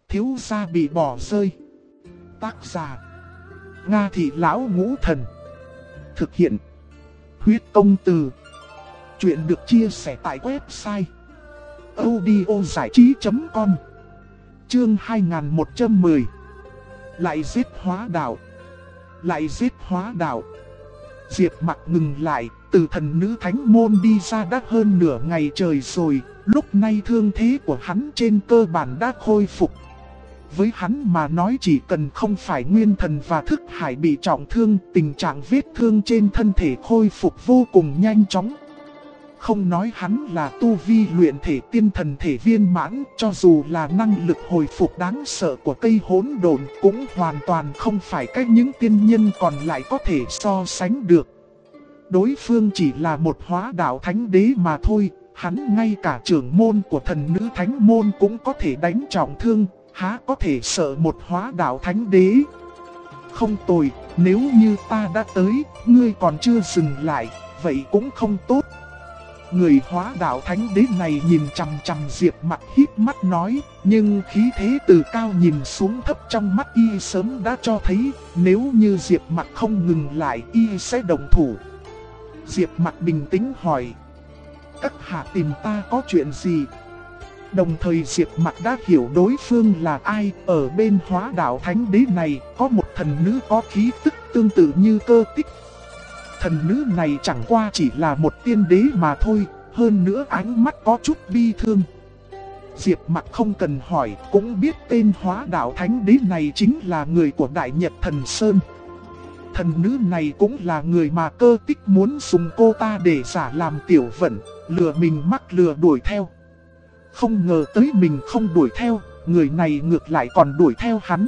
thiếu gia bị bỏ rơi. Tác giả Nga Thị Lão Ngũ Thần. Thực hiện Huyết Công Từ. Chuyện được chia sẻ tại website audiozảichí.com. Chương 2110. Lại giết hóa đạo. Lại giết hóa đạo. Diệp Mặc ngừng lại, từ thần nữ thánh môn đi ra đã hơn nửa ngày trời rồi, lúc này thương thế của hắn trên cơ bản đã khôi phục. Với hắn mà nói chỉ cần không phải nguyên thần và thức hải bị trọng thương, tình trạng vết thương trên thân thể khôi phục vô cùng nhanh chóng. Không nói hắn là tu vi luyện thể tiên thần thể viên mãn, cho dù là năng lực hồi phục đáng sợ của cây hỗn độn cũng hoàn toàn không phải cách những tiên nhân còn lại có thể so sánh được. Đối phương chỉ là một hóa đạo thánh đế mà thôi, hắn ngay cả trưởng môn của thần nữ thánh môn cũng có thể đánh trọng thương, há có thể sợ một hóa đạo thánh đế. Không tồi, nếu như ta đã tới, ngươi còn chưa dừng lại, vậy cũng không tốt. Người hóa đạo thánh đế này nhìn chằm chằm Diệp Mặc híp mắt nói, nhưng khí thế từ cao nhìn xuống thấp trong mắt y sớm đã cho thấy, nếu như Diệp Mặc không ngừng lại y sẽ động thủ. Diệp Mặc bình tĩnh hỏi, các hạ tìm ta có chuyện gì? Đồng thời Diệp Mặc đã hiểu đối phương là ai. Ở bên hóa đạo thánh đế này có một thần nữ có khí tức tương tự như Cơ Tích. Thần nữ này chẳng qua chỉ là một tiên đế mà thôi, hơn nữa ánh mắt có chút bi thương. Diệp Mặc không cần hỏi cũng biết tên hóa đạo thánh đế này chính là người của Đại Nhật Thần Sơn. Thần nữ này cũng là người mà Cơ Tích muốn dùng cô ta để giả làm tiểu vận, lừa mình mắc lừa đuổi theo. Không ngờ tới mình không đuổi theo, người này ngược lại còn đuổi theo hắn.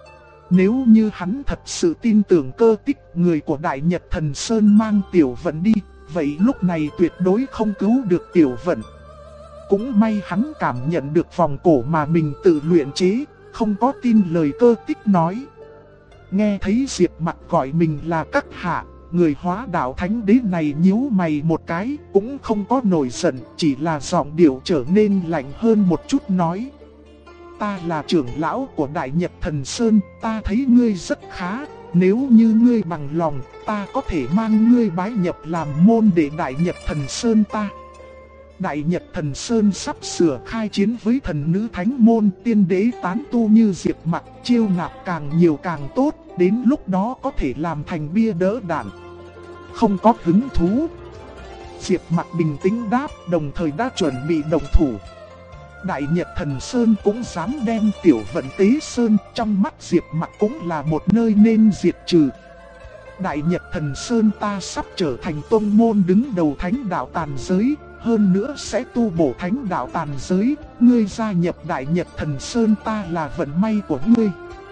Nếu như hắn thật sự tin tưởng Cơ Tích, người của Đại Nhật Thần Sơn mang tiểu vận đi, vậy lúc này tuyệt đối không cứu được tiểu vận. Cũng may hắn cảm nhận được vòng cổ mà mình tự luyện chế, không có tin lời Cơ Tích nói. Nghe thấy Diệp Mặc gọi mình là các hạ, người hóa đạo thánh đế này nhíu mày một cái, cũng không có nổi giận, chỉ là giọng điệu trở nên lạnh hơn một chút nói. Ta là trưởng lão của Đại Nhật Thần Sơn, ta thấy ngươi rất khá, nếu như ngươi bằng lòng, ta có thể mang ngươi bái nhập làm môn đệ Đại Nhật Thần Sơn ta. Đại Nhật Thần Sơn sắp sửa khai chiến với thần nữ thánh môn, tiên đế tán tu như Diệp Mặc, chiêu nạp càng nhiều càng tốt, đến lúc đó có thể làm thành bia đỡ đạn. Không có hứng thú. Diệp Mặc bình tĩnh đáp, đồng thời đã chuẩn bị động thủ. Đại Nhật Thần Sơn cũng dám đem tiểu vận tế sơn, trong mắt Diệp Mặc cũng là một nơi nên diệt trừ. Đại Nhật Thần Sơn ta sắp trở thành tông môn đứng đầu thánh đạo tàn giới, hơn nữa sẽ tu bổ thánh đạo tàn giới, ngươi gia nhập Đại Nhật Thần Sơn ta là vận may của ngươi.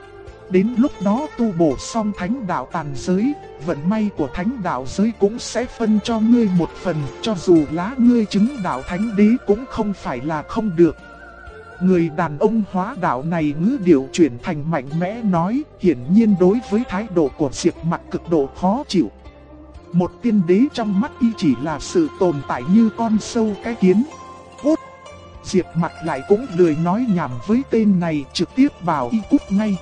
Đến lúc đó tu bổ xong thánh đạo tàn giới, vận may của thánh đạo giới cũng sẽ phân cho ngươi một phần, cho dù lá ngươi chứng đạo thánh đế cũng không phải là không được. Người đàn ông hóa đạo này ngữ điệu chuyển thành mạnh mẽ nói, hiển nhiên đối với thái độ của Diệp Mặc cực độ khó chịu. Một tiên đế trong mắt y chỉ là sự tồn tại như con sâu cái kiến. Cút! Diệp Mặc lại cũng lười nói nhảm với tên này, trực tiếp bảo y cút ngay.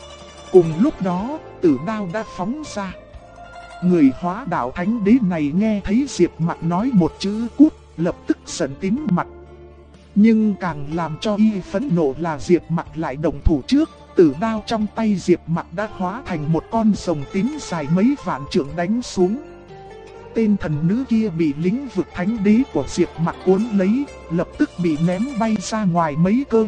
Cùng lúc đó, tử đao đã phóng ra. Người hóa đạo thánh đế này nghe thấy Diệp Mặc nói một chữ cút, lập tức giận tím mặt. Nhưng càng làm cho y phẫn nộ là Diệp Mặc lại động thủ trước, tử đao trong tay Diệp Mặc đã hóa thành một con rồng tím dài mấy vạn trượng đánh xuống. Tên thần nữ kia bị lĩnh vực thánh đế của Diệp Mặc cuốn lấy, lập tức bị ném bay ra ngoài mấy cơ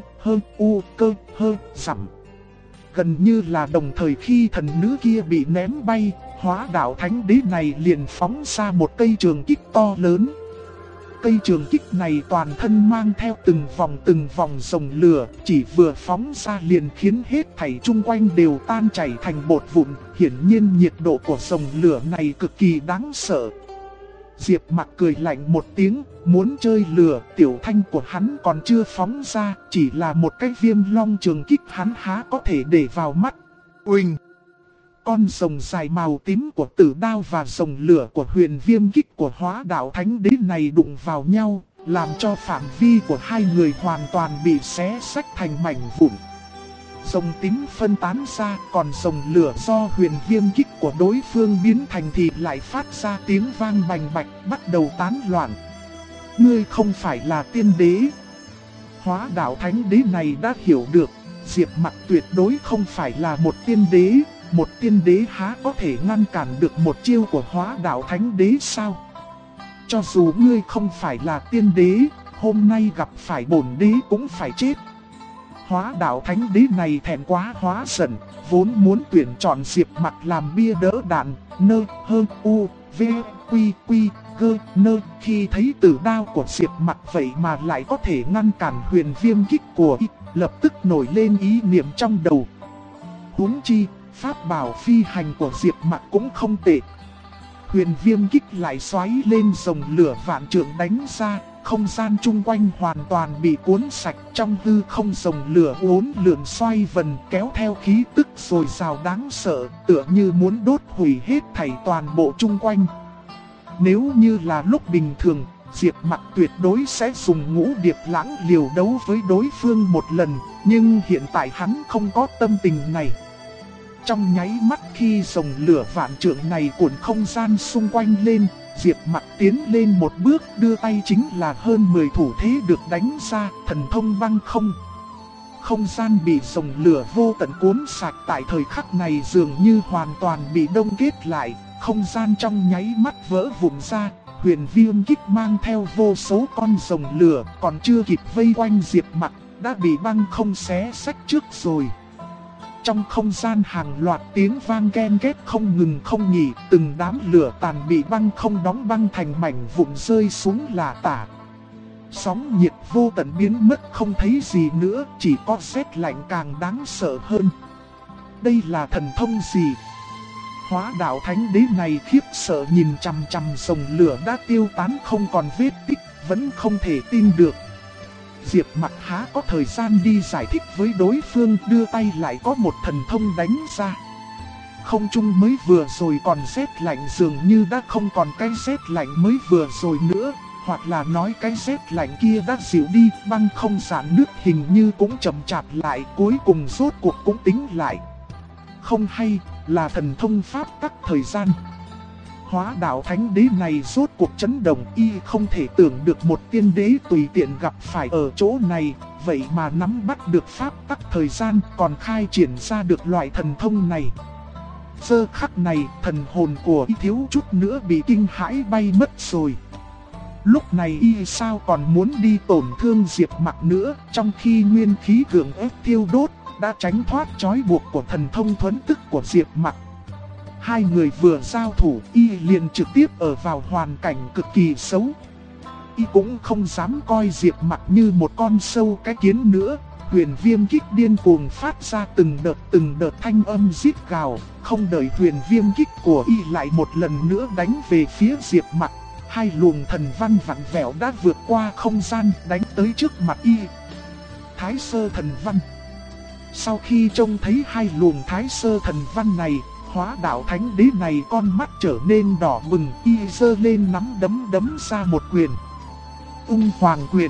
dặm. Gần như là đồng thời khi thần nữ kia bị ném bay, hóa đạo thánh đế này liền phóng ra một cây trường kích to lớn. Cây trường kích này toàn thân mang theo từng vòng rồng lửa, chỉ vừa phóng ra liền khiến hết thảy chung quanh đều tan chảy thành bột vụn. Hiển nhiên nhiệt độ của rồng lửa này cực kỳ đáng sợ. Diệp Mặc cười lạnh một tiếng, muốn chơi lửa, tiểu thanh của hắn còn chưa phóng ra, chỉ là một cái viêm long trường kích hắn há có thể để vào mắt. Uỳnh! Con rồng dài màu tím của tử đao và rồng lửa của huyền viêm kích của hóa đạo thánh đế này đụng vào nhau, làm cho phạm vi của hai người hoàn toàn bị xé xách thành mảnh vụn. Rồng tím phân tán ra, còn rồng lửa do huyền viêm kích của đối phương biến thành thì lại phát ra tiếng vang bành bạch, bắt đầu tán loạn. Ngươi không phải là tiên đế. Hóa đạo thánh đế này đã hiểu được, Diệp Mặc tuyệt đối không phải là một tiên đế. Một tiên đế há có thể ngăn cản được một chiêu của hóa đạo thánh đế sao? Cho dù ngươi không phải là tiên đế, hôm nay gặp phải bổn đế cũng phải chết. Hóa đạo thánh đế này thẹn quá hóa giận, vốn muốn tuyển chọn Diệp Mặc làm bia đỡ đạn, nơ hơ u v quy quy gơ nơ. Khi thấy tử đao của Diệp Mặc vậy mà lại có thể ngăn cản huyền viêm kích của y, lập tức nổi lên ý niệm trong đầu. Huống chi, pháp bảo phi hành của Diệp Mặc cũng không tệ. Huyền viêm kích lại xoáy lên rồng lửa vạn trượng đánh ra, không gian chung quanh hoàn toàn bị cuốn sạch. Trong hư không rồng lửa uốn lượn xoay vần kéo theo khí tức dồi dào đáng sợ, tựa như muốn đốt hủy hết thảy toàn bộ chung quanh. Nếu như là lúc bình thường, Diệp Mặc tuyệt đối sẽ dùng Ngũ Điệp Lãng liều đấu với đối phương một lần, nhưng hiện tại hắn không có tâm tình này. Trong nháy mắt khi rồng lửa vạn trượng này cuộn không gian xung quanh lên, Diệp Mặc tiến lên một bước, đưa tay chính là hơn 10 thủ thế được đánh ra, thần thông băng không. Không gian bị rồng lửa vô tận cuốn sạch tại thời khắc này dường như hoàn toàn bị đông kết lại, không gian trong nháy mắt vỡ vụn ra. Huyền viêm kích mang theo vô số con rồng lửa còn chưa kịp vây quanh Diệp Mặc đã bị băng không xé xách trước rồi. Trong không gian hàng loạt tiếng vang ken két không ngừng không nghỉ, từng đám lửa tàn bị băng không đóng băng thành mảnh vụn rơi xuống lả tả. Sóng nhiệt vô tận biến mất không thấy gì nữa, chỉ có rét lạnh càng đáng sợ hơn. Đây là thần thông gì? Hóa đạo thánh đế này khiếp sợ nhìn chằm chằm rồng lửa đã tiêu tán không còn vết tích, vẫn không thể tin được. Diệp Mặc há có thời gian đi giải thích với đối phương, đưa tay lại có một thần thông đánh ra. Không trung mới vừa rồi còn rét lạnh dường như đã không còn cái rét lạnh mới vừa rồi nữa, hoặc là nói cái rét lạnh kia đã dịu đi, băng không giãn nước hình như cũng chậm chạp lại, cuối cùng rốt cuộc cũng tính lại. Không hay, là thần thông pháp tắc thời gian. Hóa đạo thánh đế này rốt cuộc chấn động, y không thể tưởng được một tiên đế tùy tiện gặp phải ở chỗ này, vậy mà nắm bắt được pháp tắc thời gian, còn khai triển ra được loại thần thông này. Giờ khắc này, thần hồn của y thiếu chút nữa bị kinh hãi bay mất rồi. Lúc này y sao còn muốn đi tổn thương Diệp Mặc nữa, trong khi nguyên khí gượng ép thiêu đốt đã tránh thoát trói buộc của thần thông thuẫn tức của Diệp Mặc. Hai người vừa giao thủ, y liền trực tiếp ở vào hoàn cảnh cực kỳ xấu. Y cũng không dám coi Diệp Mặc như một con sâu cái kiến nữa. Huyền viêm kích điên cuồng phát ra từng đợt thanh âm rít gào. Không đợi huyền viêm kích của y lại một lần nữa đánh về phía Diệp Mặc, hai luồng thần văn vặn vẹo đã vượt qua không gian đánh tới trước mặt y. Thái sơ thần văn. Sau khi trông thấy hai luồng thái sơ thần văn này, hóa đạo thánh đế này con mắt trở nên đỏ bừng, y giơ lên nắm đấm đấm ra một quyền. Ung hoàng quyền.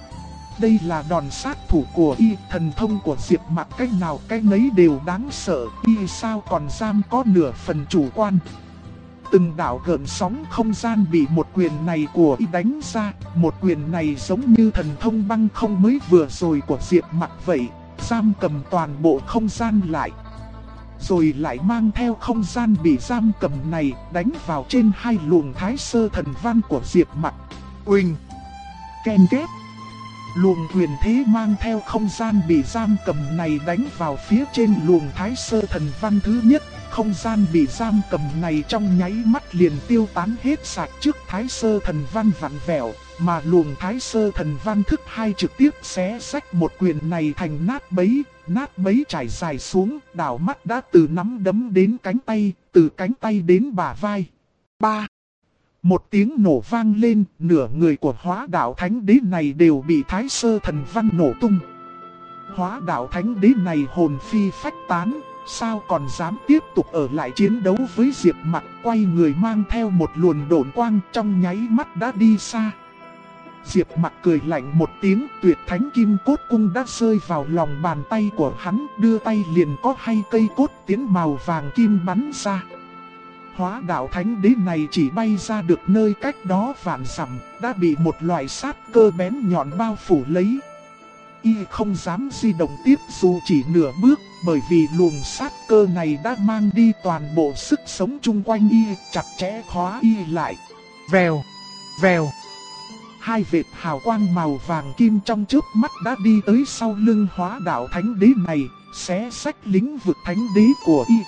Đây là đòn sát thủ của y, thần thông của Diệp Mặc cách nào cách nấy đều đáng sợ, y sao còn dám có nửa phần chủ quan. Từng đạo gợn sóng không gian bị một quyền này của y đánh ra, một quyền này giống như thần thông băng không mới vừa rồi của Diệp Mặc vậy, giam cầm toàn bộ không gian lại. Rồi lại mang theo không gian bị giam cầm này đánh vào trên hai luồng thái sơ thần văn của Diệp Mặc. Uỳnh, ken két. Luồng quyền thế mang theo không gian bị giam cầm này đánh vào phía trên luồng thái sơ thần văn thứ nhất. Không gian bị giam cầm này trong nháy mắt liền tiêu tán hết sạch trước thái sơ thần văn vặn vẹo, mà luồng thái sơ thần văn thức hai trực tiếp xé rách một quyền này thành nát bấy trải dài xuống, đảo mắt đã từ nắm đấm đến cánh tay, từ cánh tay đến bả vai. 3. Một tiếng nổ vang lên, nửa người của hóa đạo thánh đế này đều bị thái sơ thần văn nổ tung. Hóa đạo thánh đế này hồn phi phách tán, sao còn dám tiếp tục ở lại chiến đấu với Diệp Mặc, quay người mang theo một luồng độn quang trong nháy mắt đã đi xa. Diệp Mặc cười lạnh một tiếng, tuyệt thánh kim cốt cung đã rơi vào lòng bàn tay của hắn, đưa tay liền có 2 cây cốt tiến màu vàng kim bắn ra. Hóa đạo thánh đế này chỉ bay ra được nơi cách đó vạn dặm, đã bị một loại sát cơ bén nhọn bao phủ lấy. Y không dám di động tiếp dù chỉ nửa bước, bởi vì luồng sát cơ này đã mang đi toàn bộ sức sống chung quanh y, chặt chẽ khóa y lại. Vèo, vèo. 2 vệt hào quang màu vàng kim trong chớp mắt đã đi tới sau lưng hóa đạo thánh đế này, xé xách lĩnh vực thánh đế của y.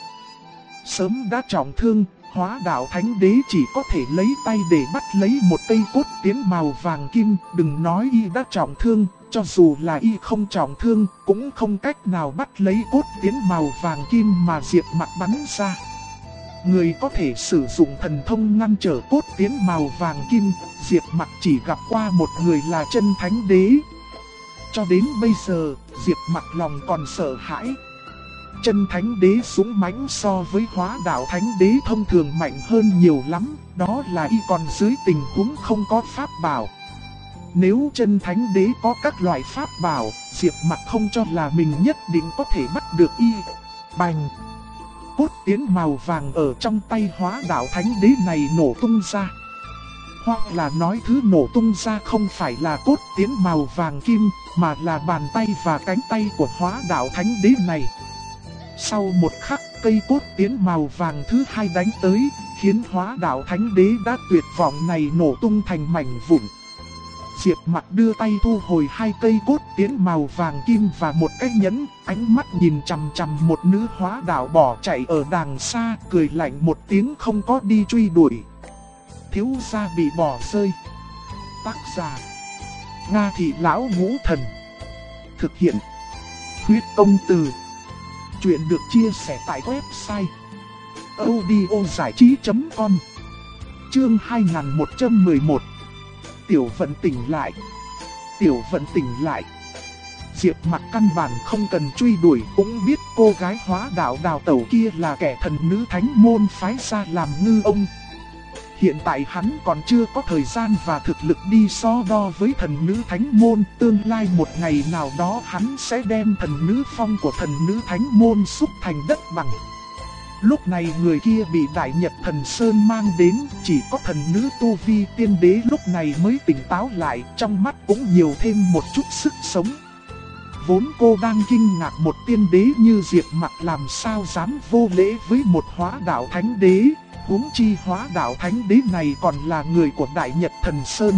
Sớm đã trọng thương, hóa đạo thánh đế chỉ có thể lấy tay để bắt lấy một cây cốt tiến màu vàng kim, đừng nói y đã trọng thương, cho dù là y không trọng thương, cũng không cách nào bắt lấy cốt tiến màu vàng kim mà Diệp Mặc bắn ra. Người có thể sử dụng thần thông ngăn trở cốt tiến màu vàng kim, Diệp Mặc chỉ gặp qua một người là chân thánh đế. Cho đến bây giờ, Diệp Mặc lòng còn sợ hãi. Chân thánh đế dũng mãnh so với hóa đạo thánh đế thông thường mạnh hơn nhiều lắm, đó là y còn dưới tình huống không có pháp bảo. Nếu chân thánh đế có các loại pháp bảo, Diệp Mặc không cho là mình nhất định có thể bắt được y. Bành! Cốt tiến màu vàng ở trong tay hóa đạo thánh đế này nổ tung ra. Hoặc là nói thứ nổ tung ra không phải là cốt tiến màu vàng kim, mà là bàn tay và cánh tay của hóa đạo thánh đế này. Sau một khắc, cây cốt tiến màu vàng thứ 2 đánh tới, khiến hóa đạo thánh đế đã tuyệt vọng này nổ tung thành mảnh vụn. Diệp Mặc đưa tay thu hồi 2 cây cốt tiến màu vàng kim và một cái nhẫn, ánh mắt nhìn chằm chằm một nữ hóa đạo bỏ chạy ở đàng xa, cười lạnh một tiếng không có đi truy đuổi. Thiếu gia bị bỏ rơi. Tác giả: Nga Thị Lão Ngũ Thần. Thực hiện: Huyết Công Từ. Chuyện được chia sẻ tại website audiozảichí.com. Chương 2111. Tiểu Vận tỉnh lại. Tiểu Vận tỉnh lại. Diệp Mặc căn bản không cần truy đuổi, cũng biết cô gái hóa đạo đào tẩu kia là kẻ thần nữ thánh môn phái ra làm ngư ông. Hiện tại hắn còn chưa có thời gian và thực lực đi so đo với thần nữ thánh môn. Tương lai một ngày nào đó hắn sẽ đem thần nữ phong của thần nữ thánh môn xúc thành đất bằng. Lúc này người kia bị Đại Nhật Thần Sơn mang đến, chỉ có thần nữ tu vi tiên đế lúc này mới tỉnh táo lại, trong mắt cũng nhiều thêm một chút sức sống. Vốn cô đang kinh ngạc một tiên đế như Diệp Mặc làm sao dám vô lễ với một hóa đạo thánh đế, huống chi hóa đạo thánh đế này còn là người của Đại Nhật Thần Sơn.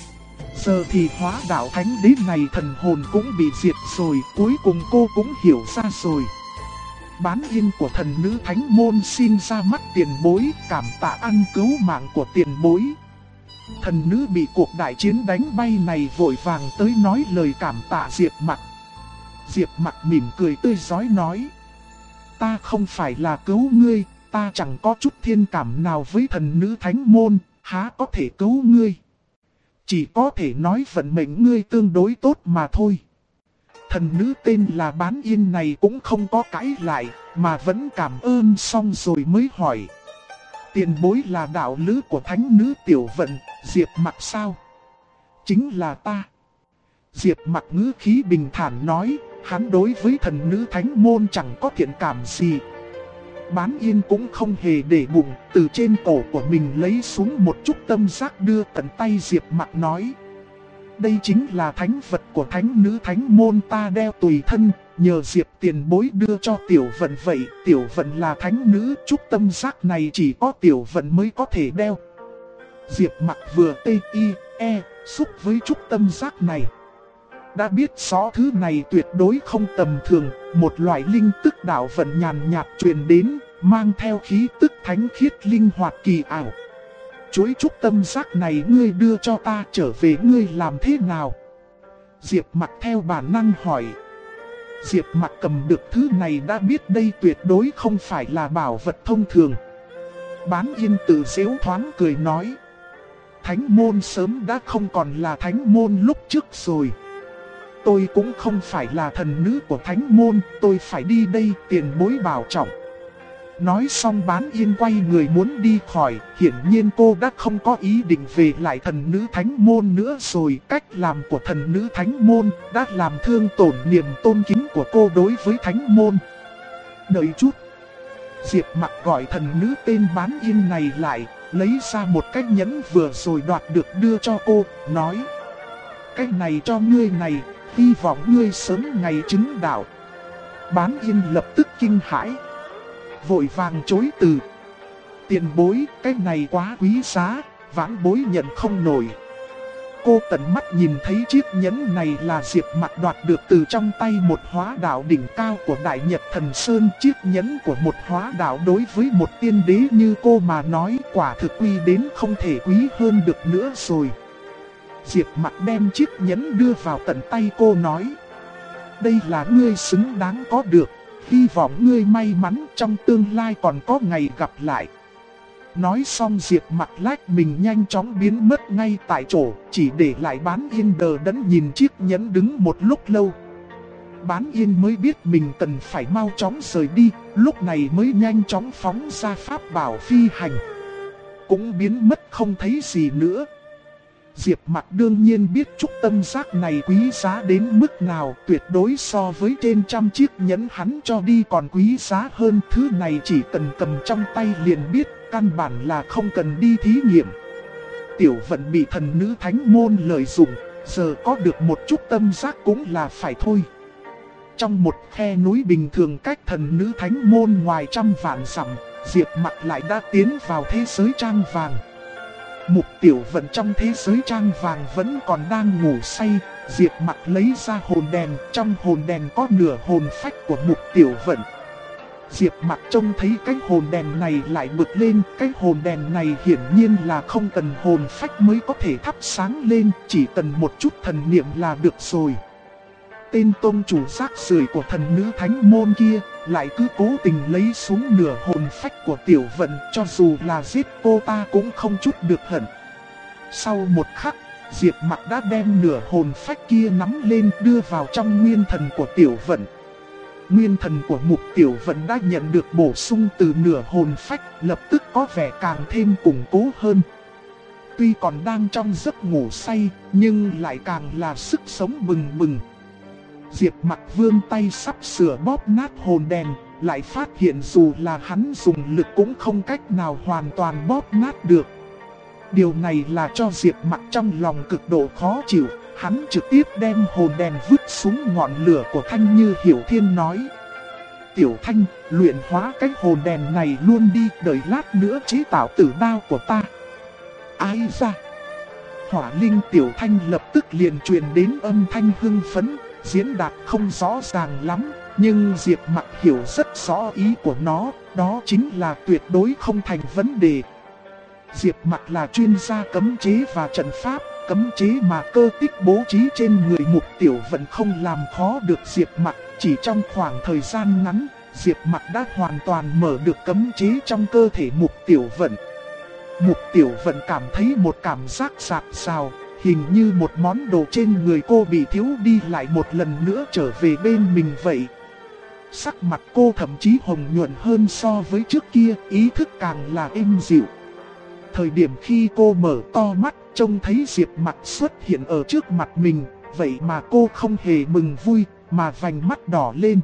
Giờ thì hóa đạo thánh đế này thần hồn cũng bị diệt rồi, cuối cùng cô cũng hiểu ra rồi. Bán yên của thần nữ thánh môn xin ra mắt tiền bối, cảm tạ ăn cứu mạng của tiền bối. Thần nữ bị cuộc đại chiến đánh bay này vội vàng tới nói lời cảm tạ Diệp Mặc. Diệp Mặc mỉm cười tươi rói nói: Ta không phải là cứu ngươi, ta chẳng có chút thiên cảm nào với thần nữ thánh môn, há có thể cứu ngươi. Chỉ có thể nói vận mệnh ngươi tương đối tốt mà thôi. Thần nữ tên là Bán Yên này cũng không có cãi lại, mà vẫn cảm ơn xong rồi mới hỏi: Tiền bối là đạo lữ của thánh nữ Tiểu Vận, Diệp Mặc sao? Chính là ta. Diệp Mặc ngữ khí bình thản nói, hắn đối với thần nữ thánh môn chẳng có thiện cảm gì. Bán Yên cũng không hề để bụng, từ trên cổ của mình lấy xuống một chút tâm giác đưa tận tay Diệp Mặc nói: Đây chính là thánh vật của thánh nữ thánh môn ta đeo tùy thân, nhờ Diệp tiền bối đưa cho Tiểu Vận vậy. Tiểu Vận là thánh nữ, chút tâm giác này chỉ có Tiểu Vận mới có thể đeo. Diệp Mặc vừa xúc với chút tâm giác này, đã biết rõ thứ này tuyệt đối không tầm thường. Một loại linh tức đạo vận nhàn nhạt truyền đến, mang theo khí tức thánh khiết linh hoạt kỳ ảo. Chuỗi trúc tâm giác này ngươi đưa cho ta, trở về ngươi làm thế nào? Diệp Mặc theo bản năng hỏi. Diệp Mặc cầm được thứ này đã biết đây tuyệt đối không phải là bảo vật thông thường. Bán Yên tự giễu thoáng cười nói: Thánh môn sớm đã không còn là thánh môn lúc trước rồi. Tôi cũng không phải là thần nữ của thánh môn, tôi phải đi đây, tiền bối bảo trọng. Nói xong Bán Yên quay người muốn đi khỏi, hiển nhiên cô đã không có ý định về lại thần nữ thánh môn nữa rồi. Cách làm của thần nữ thánh môn đã làm thương tổn niềm tôn kính của cô đối với thánh môn. Đợi chút. Diệp Mặc gọi thần nữ tên Bán Yên này lại, lấy ra một cái nhẫn vừa rồi đoạt được đưa cho cô, nói: cái này cho ngươi này, hy vọng ngươi sớm ngày chứng đạo. Bán Yên lập tức kinh hãi, vội vàng chối từ: tiền bối, cái này quá quý giá, vãn bối nhận không nổi. Cô tận mắt nhìn thấy chiếc nhẫn này là Diệp Mặc đoạt được từ trong tay một hóa đạo đỉnh cao của Đại Nhật Thần Sơn. Chiếc nhẫn của một hóa đạo đối với một tiên đế như cô mà nói quả thực quý đến không thể quý hơn được nữa rồi. Diệp Mặc đem chiếc nhẫn đưa vào tận tay cô, nói: đây là ngươi xứng đáng có được, hy vọng ngươi may mắn trong tương lai còn có ngày gặp lại. Nói xong Diệp Mặc lách mình nhanh chóng biến mất ngay tại chỗ, chỉ để lại Bán Yên đờ đẫn nhìn chiếc nhẫn đứng một lúc lâu. Bán Yên mới biết mình cần phải mau chóng rời đi, lúc này mới nhanh chóng phóng ra pháp bảo phi hành. Cũng biến mất không thấy gì nữa. Diệp Mặc đương nhiên biết trúc tâm giác này quý giá đến mức nào, tuyệt đối so với trên trăm chiếc nhẫn hắn cho đi còn quý giá hơn. Thứ này chỉ cần cầm trong tay liền biết, căn bản là không cần đi thí nghiệm. Tiểu Vận bị thần nữ thánh môn lợi dụng, giờ có được một chút tâm giác cũng là phải thôi. Trong một khe núi bình thường cách thần nữ thánh môn ngoài trăm vạn dặm, Diệp Mặc lại đã tiến vào thế giới trang vàng. Mục Tiểu Vận trong thế giới trang vàng vẫn còn đang ngủ say. Diệp Mặc lấy ra hồn đèn, trong hồn đèn có nửa hồn phách của Mục Tiểu Vận. Diệp Mặc trông thấy cái hồn đèn này lại bực lên, cái hồn đèn này hiển nhiên là không cần hồn phách mới có thể thắp sáng lên, chỉ cần một chút thần niệm là được rồi. Tên tôn chủ rác rưởi của thần nữ thánh môn kia lại cứ cố tình lấy xuống nửa hồn phách của Tiểu Vận, cho dù là giết cô ta cũng không chút được hận. Sau một khắc, Diệp Mặc đã đem nửa hồn phách kia nắm lên đưa vào trong nguyên thần của Tiểu Vận. Nguyên thần của Mục Tiểu Vận đã nhận được bổ sung từ nửa hồn phách, lập tức có vẻ càng thêm củng cố hơn. Tuy còn đang trong giấc ngủ say, nhưng lại càng là sức sống bừng bừng. Diệp Mặc vươn tay sắp sửa bóp nát hồn đèn, lại phát hiện dù là hắn dùng lực cũng không cách nào hoàn toàn bóp nát được. Điều này là cho Diệp Mặc trong lòng cực độ khó chịu. Hắn trực tiếp đem hồn đèn vứt xuống ngọn lửa của Thanh Như Hiểu Thiên, nói: Tiểu Thanh, luyện hóa cái hồn đèn này luôn đi, đợi lát nữa chế tạo tử đao của ta. Ai ra? Hỏa linh Tiểu Thanh lập tức liền truyền đến âm thanh hưng phấn, diễn đạt không rõ ràng lắm, nhưng Diệp Mặc hiểu rất rõ ý của nó, đó chính là tuyệt đối không thành vấn đề. Diệp Mặc là chuyên gia cấm chế và trận pháp, cấm chế mà cơ tích bố trí trên người Mục Tiểu Vận không làm khó được Diệp Mặc. Chỉ trong khoảng thời gian ngắn, Diệp Mặc đã hoàn toàn mở được cấm chế trong cơ thể Mục Tiểu Vận. Mục Tiểu Vận cảm thấy một cảm giác rạc rào, hình như một món đồ trên người cô bị thiếu đi lại một lần nữa trở về bên mình vậy. Sắc mặt cô thậm chí hồng nhuận hơn so với trước kia, ý thức càng là êm dịu. Thời điểm khi cô mở to mắt, trông thấy Diệp Mặc xuất hiện ở trước mặt mình, vậy mà cô không hề mừng vui, mà vành mắt đỏ lên.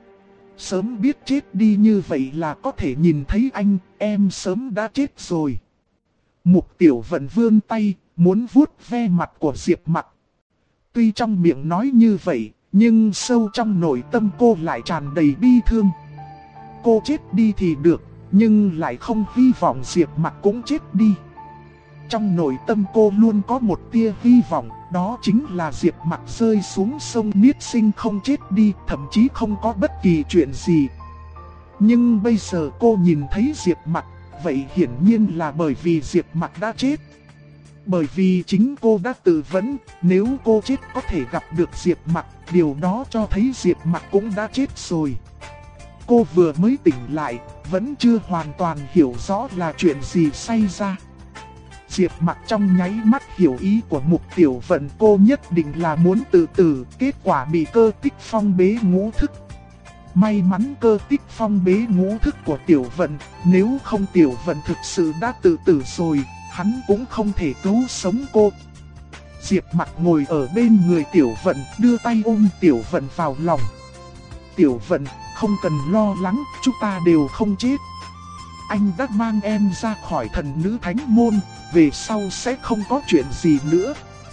Sớm biết chết đi như vậy là có thể nhìn thấy anh, em sớm đã chết rồi. Mục Tiểu Vận vươn tay, muốn vuốt ve mặt của Diệp Mặc. Tuy trong miệng nói như vậy, nhưng sâu trong nội tâm cô lại tràn đầy bi thương. Cô chết đi thì được, nhưng lại không hy vọng Diệp Mặc cũng chết đi. Trong nội tâm cô luôn có một tia hy vọng, đó chính là Diệp Mặc rơi xuống sông Niết Sinh không chết đi, thậm chí không có bất kỳ chuyện gì. Nhưng bây giờ cô nhìn thấy Diệp Mặc, vậy hiển nhiên là bởi vì Diệp Mặc đã chết. Bởi vì chính cô đã tự vấn, nếu cô chết có thể gặp được Diệp Mặc, điều đó cho thấy Diệp Mặc cũng đã chết rồi. Cô vừa mới tỉnh lại, vẫn chưa hoàn toàn hiểu rõ là chuyện gì xảy ra. Diệp Mặc trong nháy mắt hiểu ý của Mục Tiểu Vận, cô nhất định là muốn tự tử, kết quả bị cơ tích phong bế ngũ thức. May mắn Cơ Tích Phong bế ngũ thức của Tiểu Vận, nếu không Tiểu Vận thực sự đã tự tử rồi, hắn cũng không thể cứu sống cô. Diệp Mặc ngồi ở bên người Tiểu Vận, đưa tay ôm Tiểu Vận vào lòng. Tiểu Vận, không cần lo lắng, chúng ta đều không chết. Anh đã mang em ra khỏi thần nữ thánh môn, về sau sẽ không có chuyện gì nữa.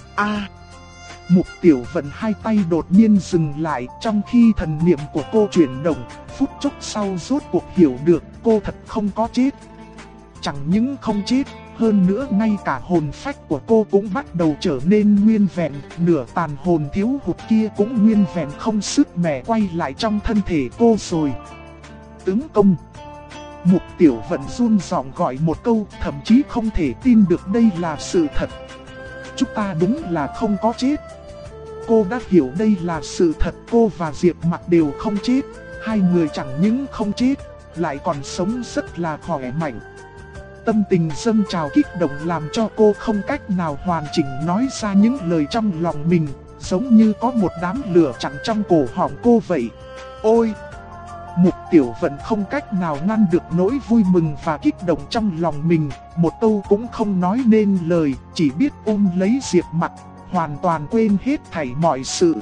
Mục Tiểu Vận hai tay đột nhiên dừng lại, trong khi thần niệm của cô chuyển động, phút chốc sau rốt cuộc hiểu được cô thật không có chết. Chẳng những không chết, hơn nữa ngay cả hồn phách của cô cũng bắt đầu trở nên nguyên vẹn, nửa tàn hồn thiếu hụt kia cũng nguyên vẹn không sức mẻ quay lại trong thân thể cô rồi. Tướng công. Mục Tiểu Vận run giọng gọi một câu, thậm chí không thể tin được đây là sự thật. Chúng ta đúng là không có chết. Cô đã hiểu đây là sự thật, cô và Diệp Mặc đều không chết. Hai người chẳng những không chết, lại còn sống rất là khỏe mạnh. Tâm tình dâng trào kích động làm cho cô không cách nào hoàn chỉnh nói ra những lời trong lòng mình, giống như có một đám lửa chặn trong cổ họng cô vậy. Ôi! Mục Tiểu Vận không cách nào ngăn được nỗi vui mừng và kích động trong lòng mình, một câu cũng không nói nên lời, chỉ biết ôm lấy Diệp Mặc, hoàn toàn quên hết thảy mọi sự.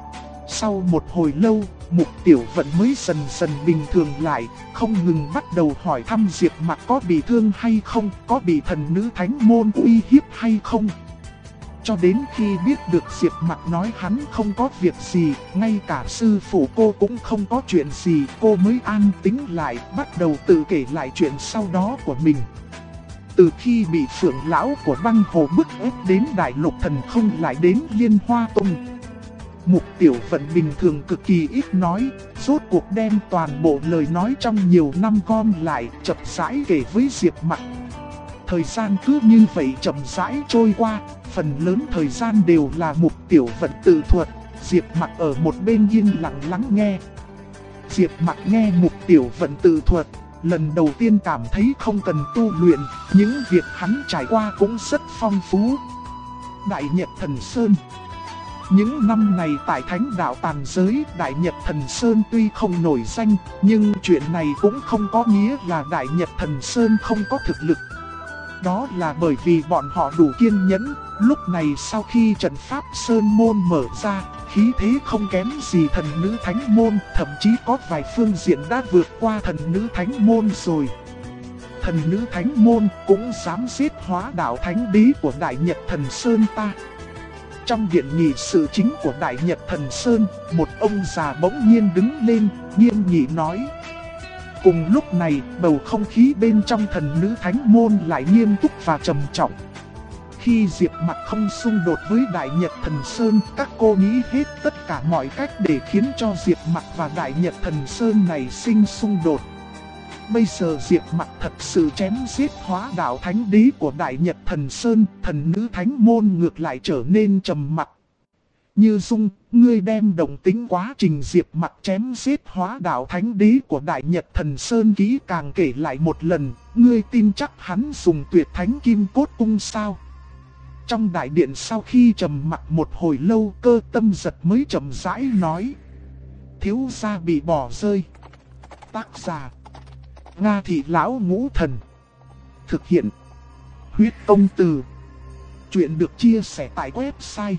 Sau một hồi lâu, Mục Tiểu Vận mới dần dần bình thường lại, không ngừng bắt đầu hỏi thăm Diệp Mặc có bị thương hay không, có bị thần nữ thánh môn uy hiếp hay không. Cho đến khi biết được Diệp Mặc nói hắn không có việc gì, ngay cả sư phụ cô cũng không có chuyện gì, cô mới an tĩnh lại, bắt đầu tự kể lại chuyện sau đó của mình. Từ khi bị Phượng lão của Băng Hồ bức ép đến Đại Lục Thần Không lại đến Liên Hoa Tông. Mục Tiểu Vận bình thường cực kỳ ít nói, rốt cuộc đem toàn bộ lời nói trong nhiều năm gom lại, chậm rãi kể với Diệp Mặc. Thời gian cứ như vậy chậm rãi trôi qua, phần lớn thời gian đều là Mục Tiểu Vận tự thuật, Diệp Mặc ở một bên yên lặng lắng nghe. Diệp Mặc nghe Mục Tiểu Vận tự thuật, lần đầu tiên cảm thấy không cần tu luyện, những việc hắn trải qua cũng rất phong phú. Đại Nhật Thần Sơn. Những năm này tại Thánh Đạo Tàn Giới, Đại Nhật Thần Sơn tuy không nổi danh, nhưng chuyện này cũng không có nghĩa là Đại Nhật Thần Sơn không có thực lực. Đó là bởi vì bọn họ đủ kiên nhẫn, lúc này sau khi trận pháp Sơn Môn mở ra, khí thế không kém gì thần nữ Thánh Môn, thậm chí có vài phương diện đã vượt qua thần nữ Thánh Môn rồi. Thần nữ Thánh Môn cũng dám giết Hóa Đạo Thánh Đế của Đại Nhật Thần Sơn ta. Trong điện nghị sự chính của Đại Nhật Thần Sơn, một ông già bỗng nhiên đứng lên, nghiêm nghị nói. Cùng lúc này, bầu không khí bên trong thần nữ Thánh Môn lại nghiêm túc và trầm trọng. Khi Diệp Mặc không xung đột với Đại Nhật Thần Sơn, các cô nghĩ hết tất cả mọi cách để khiến cho Diệp Mặc và Đại Nhật Thần Sơn này sinh xung đột. Bây giờ Diệp Mặc thật sự chém giết Hóa Đạo Thánh Đế của Đại Nhật Thần Sơn, thần nữ Thánh Môn ngược lại trở nên trầm mặc. Như Dung, ngươi đem động tính quá trình Diệp Mặc chém giết Hóa Đạo Thánh Đế của Đại Nhật Thần Sơn kỹ càng kể lại một lần, ngươi tin chắc hắn dùng Tuyệt Thánh Kim Cốt Cung sao? Trong đại điện sau khi trầm mặc một hồi lâu, Cơ Tâm Giật mới chậm rãi nói. Thiếu gia bị bỏ rơi. Tác giả Nga Thị Lão Ngũ Thần. Thực hiện Huyết Công Từ. Chuyện được chia sẻ tại website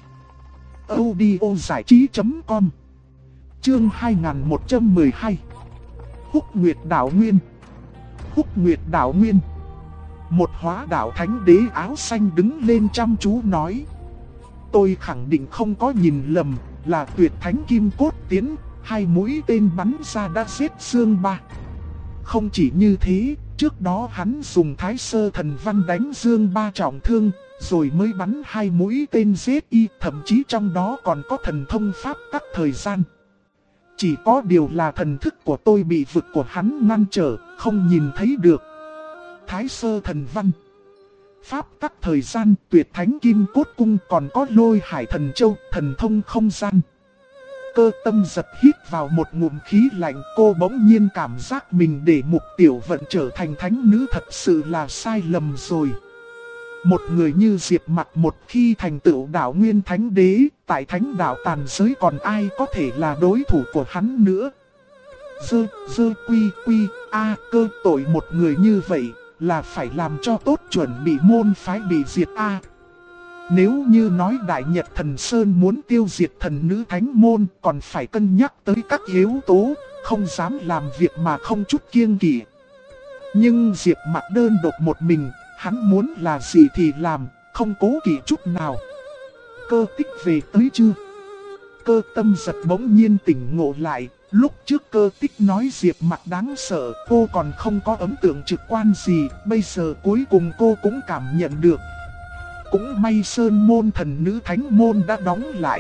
audiozảichí.com. Chương 2112. Húc Nguyệt Đạo Nguyên. Húc Nguyệt Đạo Nguyên. Một Hóa Đạo Thánh Đế áo xanh đứng lên chăm chú nói. Tôi khẳng định không có nhìn lầm, là Tuyệt Thánh Kim Cốt Tiến, hai mũi tên bắn ra đã giết Dương Ba. Không chỉ như thế, trước đó hắn dùng Thái Sơ Thần Văn đánh Dương Ba trọng thương, rồi mới bắn hai mũi tên giết y, thậm chí trong đó còn có thần thông pháp tắc thời gian. Chỉ có điều là thần thức của tôi bị vực của hắn ngăn trở, không nhìn thấy được. Thái Sơ Thần Văn, pháp tắc thời gian, Tuyệt Thánh Kim Cốt Cung, còn có Lôi Hải Thần Châu, thần thông không gian. Cơ Tâm Giật hít vào một ngụm khí lạnh, cô bỗng nhiên cảm giác mình để Mục Tiểu Vận trở thành thánh nữ thật sự là sai lầm rồi. Một người như Diệp Mặc một khi thành tựu đạo Nguyên Thánh Đế, tại Thánh Đạo Tàn Giới còn ai có thể là đối thủ của hắn nữa. Cơ tội một người như vậy là phải làm cho tốt chuẩn bị môn phái bị diệt a. Nếu như nói Đại Nhật Thần Sơn muốn tiêu diệt thần nữ thánh môn còn phải cân nhắc tới các yếu tố, không dám làm việc mà không chút kiêng kỵ. Nhưng Diệp Mặc đơn độc một mình, hắn muốn là gì thì làm, không cố kỵ chút nào. Cơ Tích về tới chưa? Cơ Tâm giật bỗng nhiên tỉnh ngộ lại, lúc trước Cơ Tích nói Diệp Mặc đáng sợ, cô còn không có ấn tượng trực quan gì, bây giờ cuối cùng cô cũng cảm nhận được. Cũng may Sơn môn thần nữ thánh môn đã đóng lại.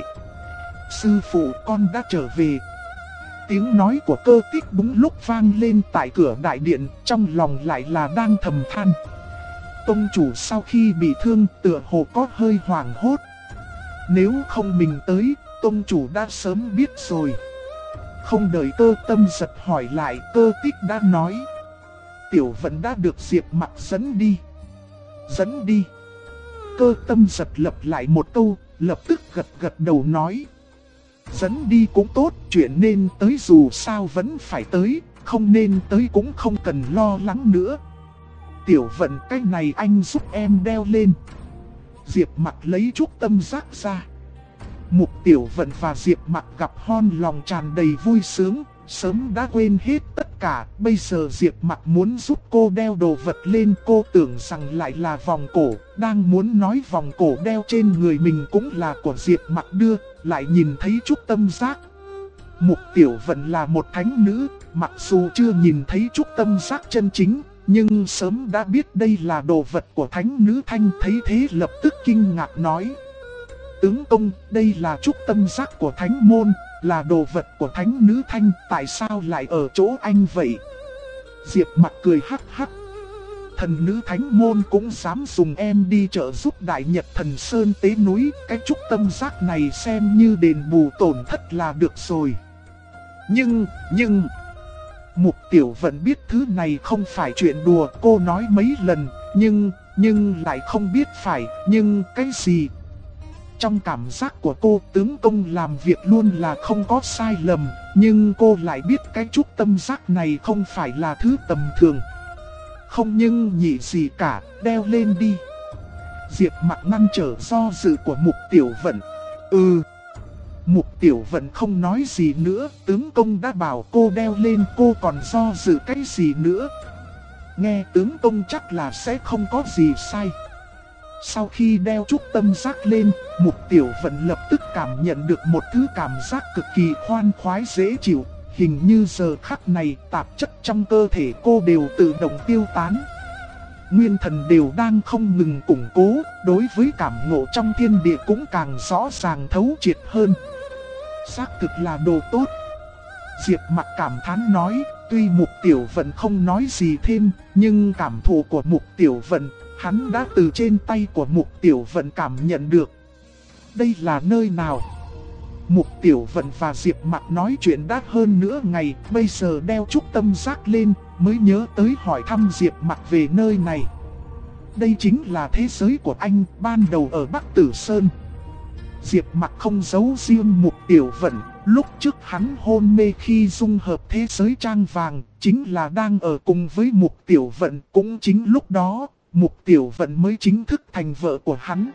Sư phụ con đã trở về. Tiếng nói của Cơ Tích đúng lúc vang lên tại cửa đại điện, trong lòng lại là đang thầm than. Tông chủ sau khi bị thương tựa hồ có hơi hoảng hốt. Nếu không mình tới, tông chủ đã sớm biết rồi. Không đợi Cơ Tâm giật hỏi lại, Cơ Tích đã nói. Tiểu Vận đã được Diệp Mặc dẫn đi. Dẫn đi. Cơ Tâm giật lặp lại một câu, lập tức gật đầu nói. Dẫn đi cũng tốt, chuyện nên tới dù sao vẫn phải tới, không nên tới cũng không cần lo lắng nữa. Tiểu Vận, cái này anh giúp em đeo lên. Diệp Mặc lấy trúc tâm giác ra. Mục Tiểu Vận và Diệp Mặc gặp hon lòng tràn đầy vui sướng, sớm đã quên hết tất cả. Bây giờ Diệp Mặc muốn giúp cô đeo đồ vật lên, cô tưởng rằng lại là vòng cổ. Đang muốn nói vòng cổ đeo trên người mình cũng là của Diệp Mặc đưa, lại nhìn thấy trúc tâm giác. Mục Tiểu Vận là một thánh nữ, mặc dù chưa nhìn thấy trúc tâm giác chân chính, nhưng sớm đã biết đây là đồ vật của thánh nữ Thanh. Thấy thế lập tức kinh ngạc nói. Tướng công, đây là trúc tâm giác của thánh môn, là đồ vật của thánh nữ Thanh, tại sao lại ở chỗ anh vậy? Diệp Mặc cười hắc hắc. Thần nữ thánh môn cũng dám dùng em đi trợ giúp Đại Nhật Thần Sơn tế núi, cái trúc tâm giác này xem như đền bù tổn thất là được rồi. Nhưng... Mục Tiểu Vận biết thứ này không phải chuyện đùa, cô nói mấy lần, nhưng lại không biết phải, nhưng cái gì? Trong cảm giác của cô, tướng công làm việc luôn là không có sai lầm, nhưng cô lại biết cái trúc tâm giác này không phải là thứ tầm thường. Không nhưng nhị gì cả, đeo lên đi. Diệp Mặc ngăn trở do dự của Mục Tiểu Vận. Mục Tiểu Vận không nói gì nữa, tướng công đã bảo cô đeo lên, cô còn do dự cái gì nữa. Nghe tướng công chắc là sẽ không có gì sai. Sau khi đeo trúc tâm giác lên, Mục Tiểu Vận lập tức cảm nhận được một thứ cảm giác cực kỳ khoan khoái dễ chịu. Hình như giờ khắc này tạp chất trong cơ thể cô đều tự động tiêu tán. Nguyên thần đều đang không ngừng củng cố, đối với cảm ngộ trong thiên địa cũng càng rõ ràng thấu triệt hơn. Xác thực là đồ tốt. Diệp Mặc cảm thán nói, tuy Mục Tiểu Vận không nói gì thêm, nhưng cảm thụ của Mục Tiểu Vận, hắn đã từ trên tay của Mục Tiểu Vận cảm nhận được. Đây là nơi nào? Mục Tiểu Vận và Diệp Mặc nói chuyện đã hơn nửa ngày, bây giờ đeo trúc tâm giác lên, mới nhớ tới hỏi thăm Diệp Mặc về nơi này. Đây chính là thế giới của anh, ban đầu ở Bắc Tử Sơn. Diệp Mặc không giấu riêng Mục Tiểu Vận, lúc trước hắn hôn mê khi dung hợp thế giới trang vàng, chính là đang ở cùng với Mục Tiểu Vận, cũng chính lúc đó, Mục Tiểu Vận mới chính thức thành vợ của hắn.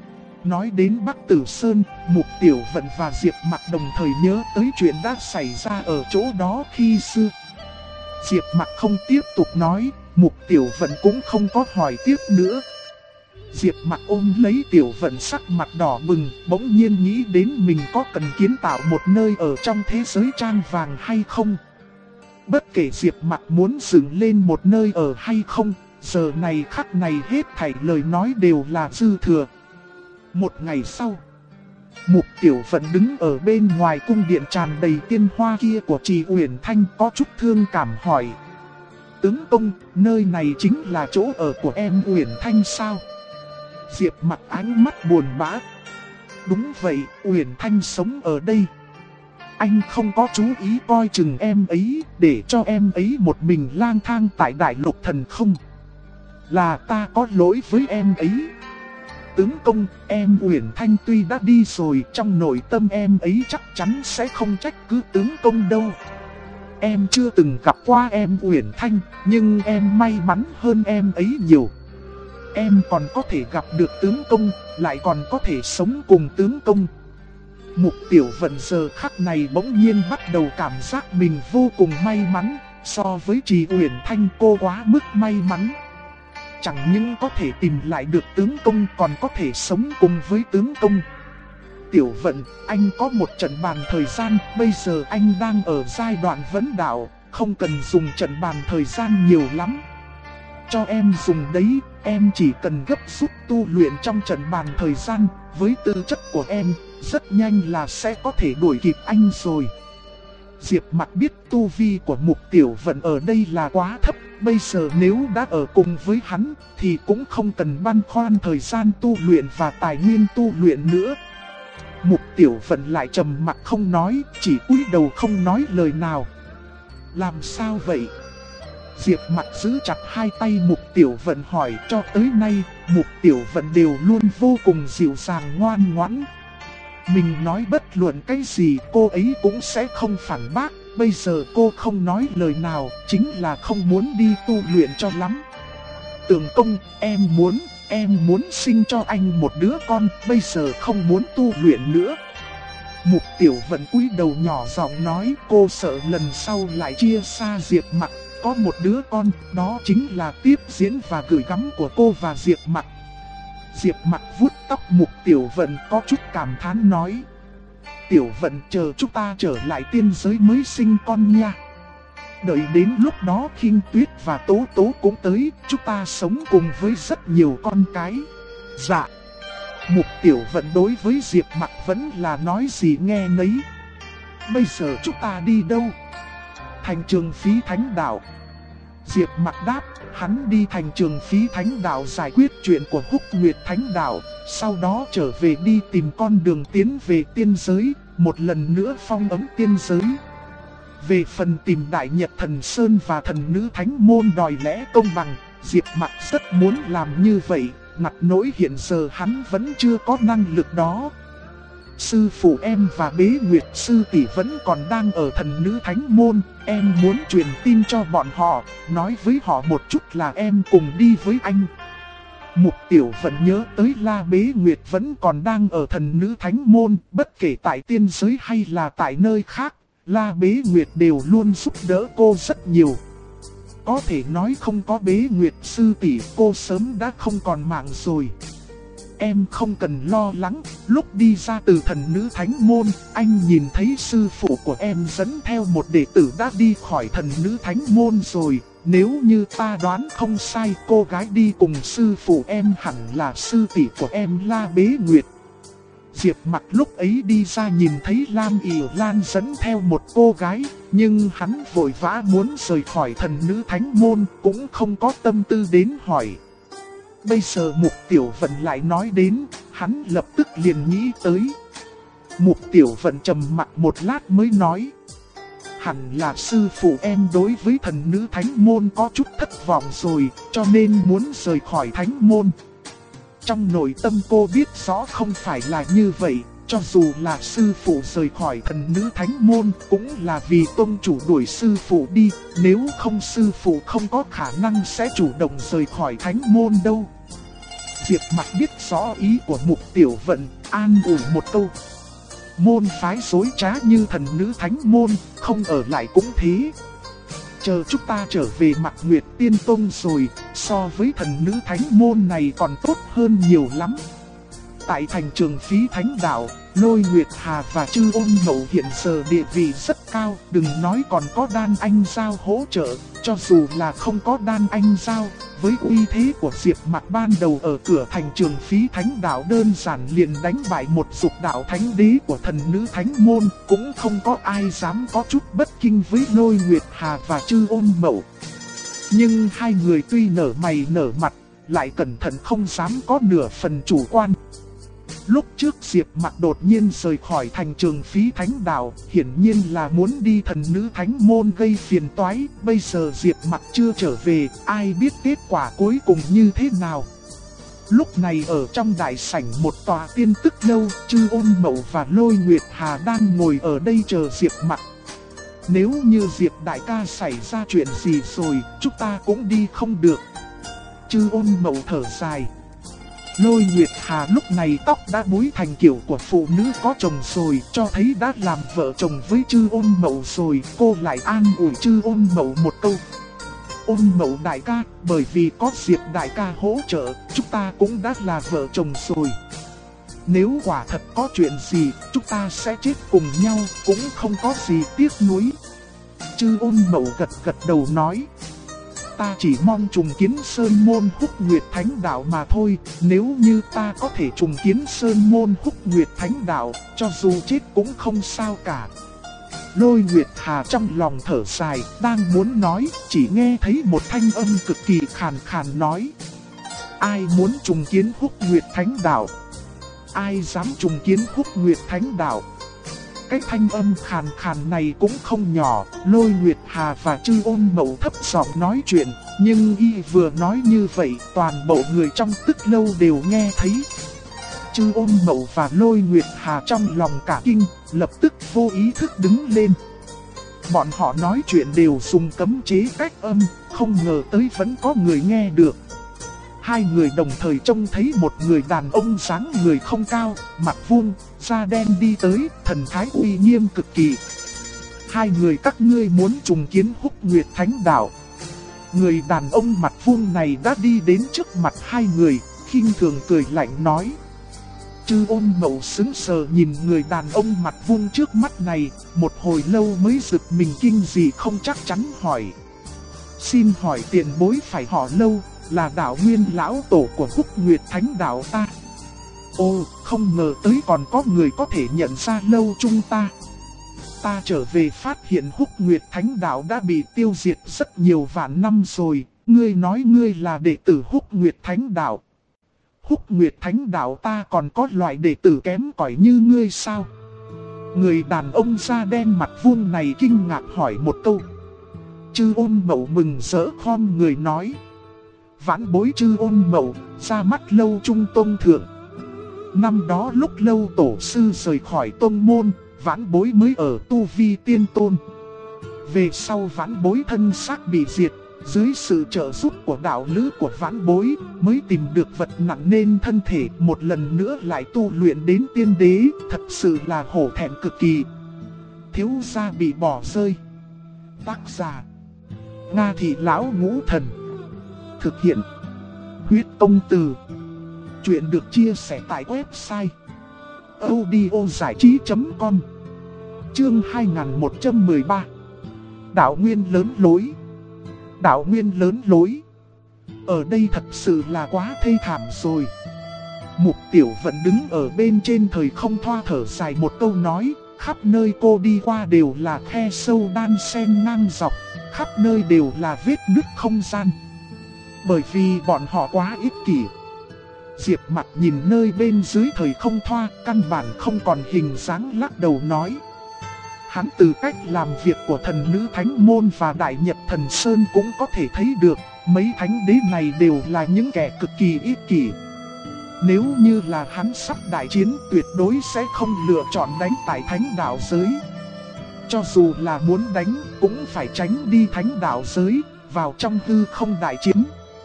Nói đến Bắc Tử Sơn, Mục Tiểu Vận và Diệp Mặc đồng thời nhớ tới chuyện đã xảy ra ở chỗ đó khi xưa. Diệp Mặc không tiếp tục nói, Mục Tiểu Vận cũng không có hỏi tiếp nữa. Diệp Mặc ôm lấy Tiểu Vận sắc mặt đỏ bừng, bỗng nhiên nghĩ đến mình có cần kiến tạo một nơi ở trong thế giới trang vàng hay không. Bất kể Diệp Mặc muốn dựng lên một nơi ở hay không, giờ này khắc này hết thảy lời nói đều là dư thừa. Một ngày sau, Mục Tiểu Vận đứng ở bên ngoài cung điện tràn đầy tiên hoa kia của Trì Uyển Thanh, có chút thương cảm hỏi. Tướng công, nơi này chính là chỗ ở của em Uyển Thanh sao? Diệp Mặc ánh mắt buồn bã. Đúng vậy, Uyển Thanh sống ở đây. Anh không có chú ý coi chừng em ấy, để cho em ấy một mình lang thang tại Đại Lục Thần không? Là ta có lỗi với em ấy. Tướng công, em Uyển Thanh tuy đã đi rồi, trong nội tâm em ấy chắc chắn sẽ không trách cứ tướng công đâu. em chưa từng gặp qua em Uyển Thanh, nhưng em may mắn hơn em ấy nhiều. Em còn có thể gặp được tướng công, lại còn có thể sống cùng tướng công. Mục Tiểu Vận giờ khắc này bỗng nhiên bắt đầu cảm giác mình vô cùng may mắn, so với Trì Uyển Thanh cô quá mức may mắn. Chẳng những có thể tìm lại được tướng công còn có thể sống cùng với tướng công. Tiểu Vận, anh có một trận bàn thời gian, bây giờ anh đang ở giai đoạn vấn đạo, không cần dùng trận bàn thời gian nhiều lắm. Cho em dùng đấy, em chỉ cần gấp rút tu luyện trong trận bàn thời gian, với tư chất của em, rất nhanh là sẽ có thể đuổi kịp anh rồi. Diệp Mặc biết tu vi của Mục Tiểu Vận ở đây là quá thấp, bây giờ nếu đã ở cùng với hắn, thì cũng không cần băn khoăn thời gian tu luyện và tài nguyên tu luyện nữa. Mục Tiểu Vận lại trầm mặc không nói, chỉ cúi đầu không nói lời nào. Làm sao vậy? Diệp Mặc giữ chặt hai tay Mục Tiểu Vận hỏi. Cho tới nay, Mục Tiểu Vận đều luôn vô cùng dịu dàng ngoan ngoãn. Mình nói bất luận cái gì cô ấy cũng sẽ không phản bác. Bây giờ cô không nói lời nào, chính là không muốn đi tu luyện cho lắm. Tưởng công, em muốn sinh cho anh một đứa con, bây giờ không muốn tu luyện nữa. Mục Tiểu Vận cúi đầu nhỏ giọng nói, cô sợ lần sau lại chia xa Diệp Mặc. Có một đứa con, đó chính là tiếp diễn và gửi gắm của cô và Diệp Mặc. Diệp Mặc vuốt tóc Mục Tiểu Vận có chút cảm thán nói, Tiểu Vận, chờ chúng ta trở lại tiên giới mới sinh con nha. Đợi đến lúc đó Khinh Tuyết và Tố Tố cũng tới, chúng ta sống cùng với rất nhiều con cái. Dạ. Mục Tiểu Vận đối với Diệp Mặc vẫn là nói gì nghe nấy. Bây giờ chúng ta đi đâu? Thành Trường Phí Thánh Đạo. Diệp Mặc đáp, hắn đi Thành Trường Phí Thánh Đạo giải quyết chuyện của Húc Nguyệt Thánh Đạo, sau đó trở về đi tìm con đường tiến về tiên giới, một lần nữa phong ấm tiên giới. Về phần tìm Đại Nhật Thần Sơn và Thần Nữ Thánh Môn đòi lẽ công bằng, Diệp Mặc rất muốn làm như vậy, ngặt nỗi hiện giờ hắn vẫn chưa có năng lực đó. Sư phụ em và Bế Nguyệt sư tỷ vẫn còn đang ở Thần Nữ Thánh Môn, em muốn truyền tin cho bọn họ, nói với họ một chút là em cùng đi với anh. Mục Tiểu Vận nhớ tới La Bế Nguyệt vẫn còn đang ở Thần Nữ Thánh Môn, bất kể tại tiên giới hay là tại nơi khác, La Bế Nguyệt đều luôn giúp đỡ cô rất nhiều. Có thể nói không có Bế Nguyệt sư tỷ cô sớm đã không còn mạng rồi. Em không cần lo lắng, lúc đi ra từ Thần Nữ Thánh Môn, anh nhìn thấy sư phụ của em dẫn theo một đệ tử đã đi khỏi Thần Nữ Thánh Môn rồi. Nếu như ta đoán không sai, cô gái đi cùng sư phụ em hẳn là sư tỷ của em La Bế Nguyệt. Diệp Mặc lúc ấy đi ra nhìn thấy Lam ỉ Lan dẫn theo một cô gái, nhưng hắn vội vã muốn rời khỏi Thần Nữ Thánh Môn, cũng không có tâm tư đến hỏi. Bây giờ Mục Tiểu Vận lại nói đến, hắn lập tức liền nghĩ tới. Mục Tiểu Vận trầm mặc một lát mới nói, hẳn là sư phụ em đối với Thần Nữ Thánh Môn có chút thất vọng rồi, cho nên muốn rời khỏi Thánh Môn. Trong nội tâm cô biết rõ không phải là như vậy, cho dù là sư phụ rời khỏi Thần Nữ Thánh Môn cũng là vì tông chủ đuổi sư phụ đi, nếu không sư phụ không có khả năng sẽ chủ động rời khỏi Thánh Môn đâu. Diệp Mặc biết rõ ý của Mục Tiểu Vận, an ủi một câu. Môn phái dối trá như Thần Nữ Thánh Môn, không ở lại cũng thế. Chờ chúng ta trở về Mạc Nguyệt Tiên Tông rồi, so với Thần Nữ Thánh Môn này còn tốt hơn nhiều lắm. Tại Thành Trường Phí Thánh Đạo, Lôi Nguyệt Hà và Trư Ôn Mậu hiện giờ địa vị rất cao, đừng nói còn có Đan Anh Giao hỗ trợ, cho dù là không có Đan Anh Giao, với uy thế của Diệp Mặc ban đầu ở cửa Thành Trường Phí Thánh Đạo đơn giản liền đánh bại một dục đạo thánh đế của Thần Nữ Thánh Môn, cũng không có ai dám có chút bất kinh với Lôi Nguyệt Hà và Trư Ôn Mậu. Nhưng hai người tuy nở mày nở mặt, lại cẩn thận không dám có nửa phần chủ quan. Lúc trước Diệp Mặc đột nhiên rời khỏi Thành Trường Phí Thánh Đạo, hiển nhiên là muốn đi Thần Nữ Thánh Môn gây phiền toái. Bây giờ Diệp Mặc chưa trở về, ai biết kết quả cuối cùng như thế nào. Lúc này ở trong đại sảnh một tòa tiên tức lâu, Trư Ôn Mậu và Lôi Nguyệt Hà đang ngồi ở đây chờ Diệp Mặc. Nếu như Diệp đại ca xảy ra chuyện gì rồi, chúng ta cũng đi không được. Chư Ôn Mậu thở dài. Lôi Nguyệt Hà lúc này tóc đã búi thành kiểu của phụ nữ có chồng rồi, cho thấy đã làm vợ chồng với Chư Ôn Mậu rồi. Cô lại an ủi Chư Ôn Mậu một câu. Ôn Mậu đại ca, bởi vì có Diệp đại ca hỗ trợ, chúng ta cũng đã là vợ chồng rồi. Nếu quả thật có chuyện gì, chúng ta sẽ chết cùng nhau, cũng không có gì tiếc nuối. Chư Ôn Mậu gật gật đầu nói. Ta chỉ mong trùng kiến Sơn Môn Húc Nguyệt Thánh Đạo mà thôi. Nếu như ta có thể trùng kiến Sơn Môn Húc Nguyệt Thánh Đạo, cho dù chết cũng không sao cả. Lôi Nguyệt Hà trong lòng thở dài, đang muốn nói, chỉ nghe thấy một thanh âm cực kỳ khàn khàn nói. Ai muốn trùng kiến Húc Nguyệt Thánh Đạo? Ai dám trùng kiến Húc Nguyệt Thánh Đạo? Cái thanh âm khàn khàn này cũng không nhỏ, Lôi Nguyệt Hà và Chư Ôn Mậu thấp giọng nói chuyện, nhưng y vừa nói như vậy, toàn bộ người trong Tức Lâu đều nghe thấy. Chư Ôn Mậu và Lôi Nguyệt Hà trong lòng cả kinh, lập tức vô ý thức đứng lên. Bọn họ nói chuyện đều dùng cấm chế cách âm, không ngờ tới vẫn có người nghe được. Hai người đồng thời trông thấy một người đàn ông dáng người không cao, mặt vuông, da đen đi tới, thần thái uy nghiêm cực kỳ. Hai người các ngươi muốn trùng kiến Húc Nguyệt Thánh Đạo. Người đàn ông mặt vuông này đã đi đến trước mặt hai người, khinh thường cười lạnh nói. Chư Ôn Mậu sững sờ nhìn người đàn ông mặt vuông trước mắt này, một hồi lâu mới giật mình kinh gì không chắc chắn hỏi. Xin hỏi tiền bối phải họ Lâu, là đạo nguyên lão tổ của Húc Nguyệt Thánh Đạo ta. Ô, không ngờ tới còn có người có thể nhận ra Lâu chúng ta. Ta trở về phát hiện Húc Nguyệt Thánh Đạo đã bị tiêu diệt rất nhiều vạn năm rồi. Ngươi nói ngươi là đệ tử Húc Nguyệt Thánh Đạo. Húc Nguyệt Thánh Đạo ta còn có loại đệ tử kém cỏi như ngươi sao? Người đàn ông da đen mặt vuông này kinh ngạc hỏi một câu. Chư Ôn Mậu mừng rỡ khom người nói. Vãn bối Chư Ôn Mậu, ra mắt Lâu trung tôn thượng. Năm đó lúc Lâu tổ sư rời khỏi tôn môn, vãn bối mới ở tu vi tiên tôn. Về sau vãn bối thân xác bị diệt, dưới sự trợ giúp của đạo lữ của vãn bối mới tìm được vật nặng nên thân thể, một lần nữa lại tu luyện đến tiên đế, thật sự là hổ thẹn cực kỳ. Thiếu gia bị bỏ rơi. Tác giả Nga Thị Lão Ngũ Thần. Thực hiện Huyết Công Từ. Chuyện được chia sẻ tại website audiozảichí.com. Chương 2113. Đạo nguyên lớn lối. Đạo nguyên lớn lối. Ở đây thật sự là quá thê thảm rồi. Mục Tiểu Vận đứng ở bên trên thời không thoa thở dài một câu nói. Khắp nơi cô đi qua đều là khe sâu đan xen ngang dọc, khắp nơi đều là vết nứt không gian. Bởi vì bọn họ quá ích kỷ. Diệp Mặc nhìn nơi bên dưới thời không thoa, căn bản không còn hình dáng, lắc đầu nói. Hắn từ cách làm việc của thần nữ Thánh Môn và Đại Nhật Thần Sơn cũng có thể thấy được, mấy thánh đế này đều là những kẻ cực kỳ ích kỷ. Nếu như là hắn sắp đại chiến, tuyệt đối sẽ không lựa chọn đánh tại thánh đạo giới. Cho dù là muốn đánh, cũng phải tránh đi thánh đạo giới, vào trong hư không đại chiến.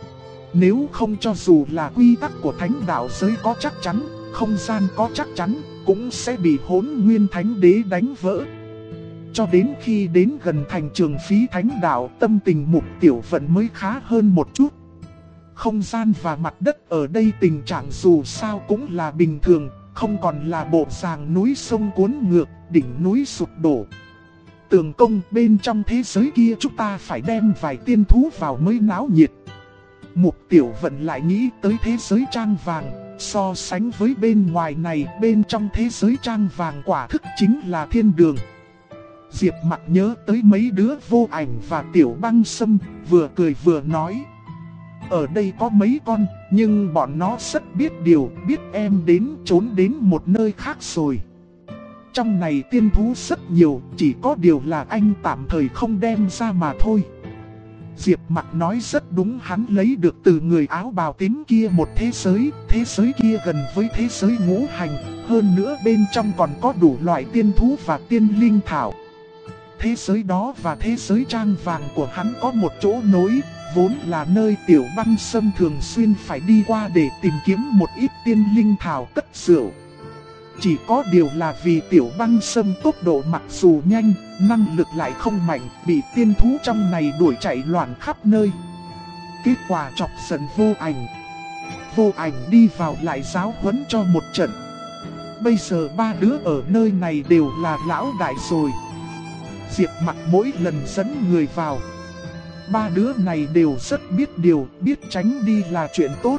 Nếu không, cho dù là quy tắc của thánh đạo giới có chắc chắn, không gian có chắc chắn, cũng sẽ bị Hỗn Nguyên Thánh Đế đánh vỡ. Cho đến khi đến gần thành Trường Phí Thánh Đạo, tâm tình Mục Tiểu Vận mới khá hơn một chút. Không gian và mặt đất ở đây tình trạng dù sao cũng là bình thường, không còn là bộ dạng núi sông cuốn ngược, đỉnh núi sụp đổ. Tường công, bên trong thế giới kia chúng ta phải đem vài tiên thú vào mới náo nhiệt. Mục Tiểu Vận lại nghĩ tới thế giới trang vàng, so sánh với bên ngoài này, bên trong thế giới trang vàng quả thực chính là thiên đường. Diệp Mặc nhớ tới mấy đứa Vô Ảnh và Tiểu Băng Sâm, vừa cười vừa nói. Ở đây có mấy con, nhưng bọn nó rất biết điều, biết em đến trốn đến một nơi khác rồi. Trong này tiên thú rất nhiều, chỉ có điều là anh tạm thời không đem ra mà thôi. Diệp Mặc nói rất đúng, hắn lấy được từ người áo bào tím kia một thế giới kia gần với thế giới ngũ hành, hơn nữa bên trong còn có đủ loại tiên thú và tiên linh thảo. thế giới đó và thế giới trang vàng của hắn có một chỗ nối, vốn là nơi Tiểu Băng Sâm thường xuyên phải đi qua để tìm kiếm một ít tiên linh thảo cất rượu. Chỉ có điều là vì Tiểu Băng Sâm tốc độ mặc dù nhanh, năng lực lại không mạnh, bị tiên thú trong này đuổi chạy loạn khắp nơi. Kết quả chọc giận Vô Ảnh. Vô Ảnh đi vào lại giáo huấn cho một trận. Bây giờ ba đứa ở nơi này đều là lão đại rồi. Diệp Mặc mỗi lần dẫn người vào, ba đứa này đều rất biết điều, biết tránh đi là chuyện tốt.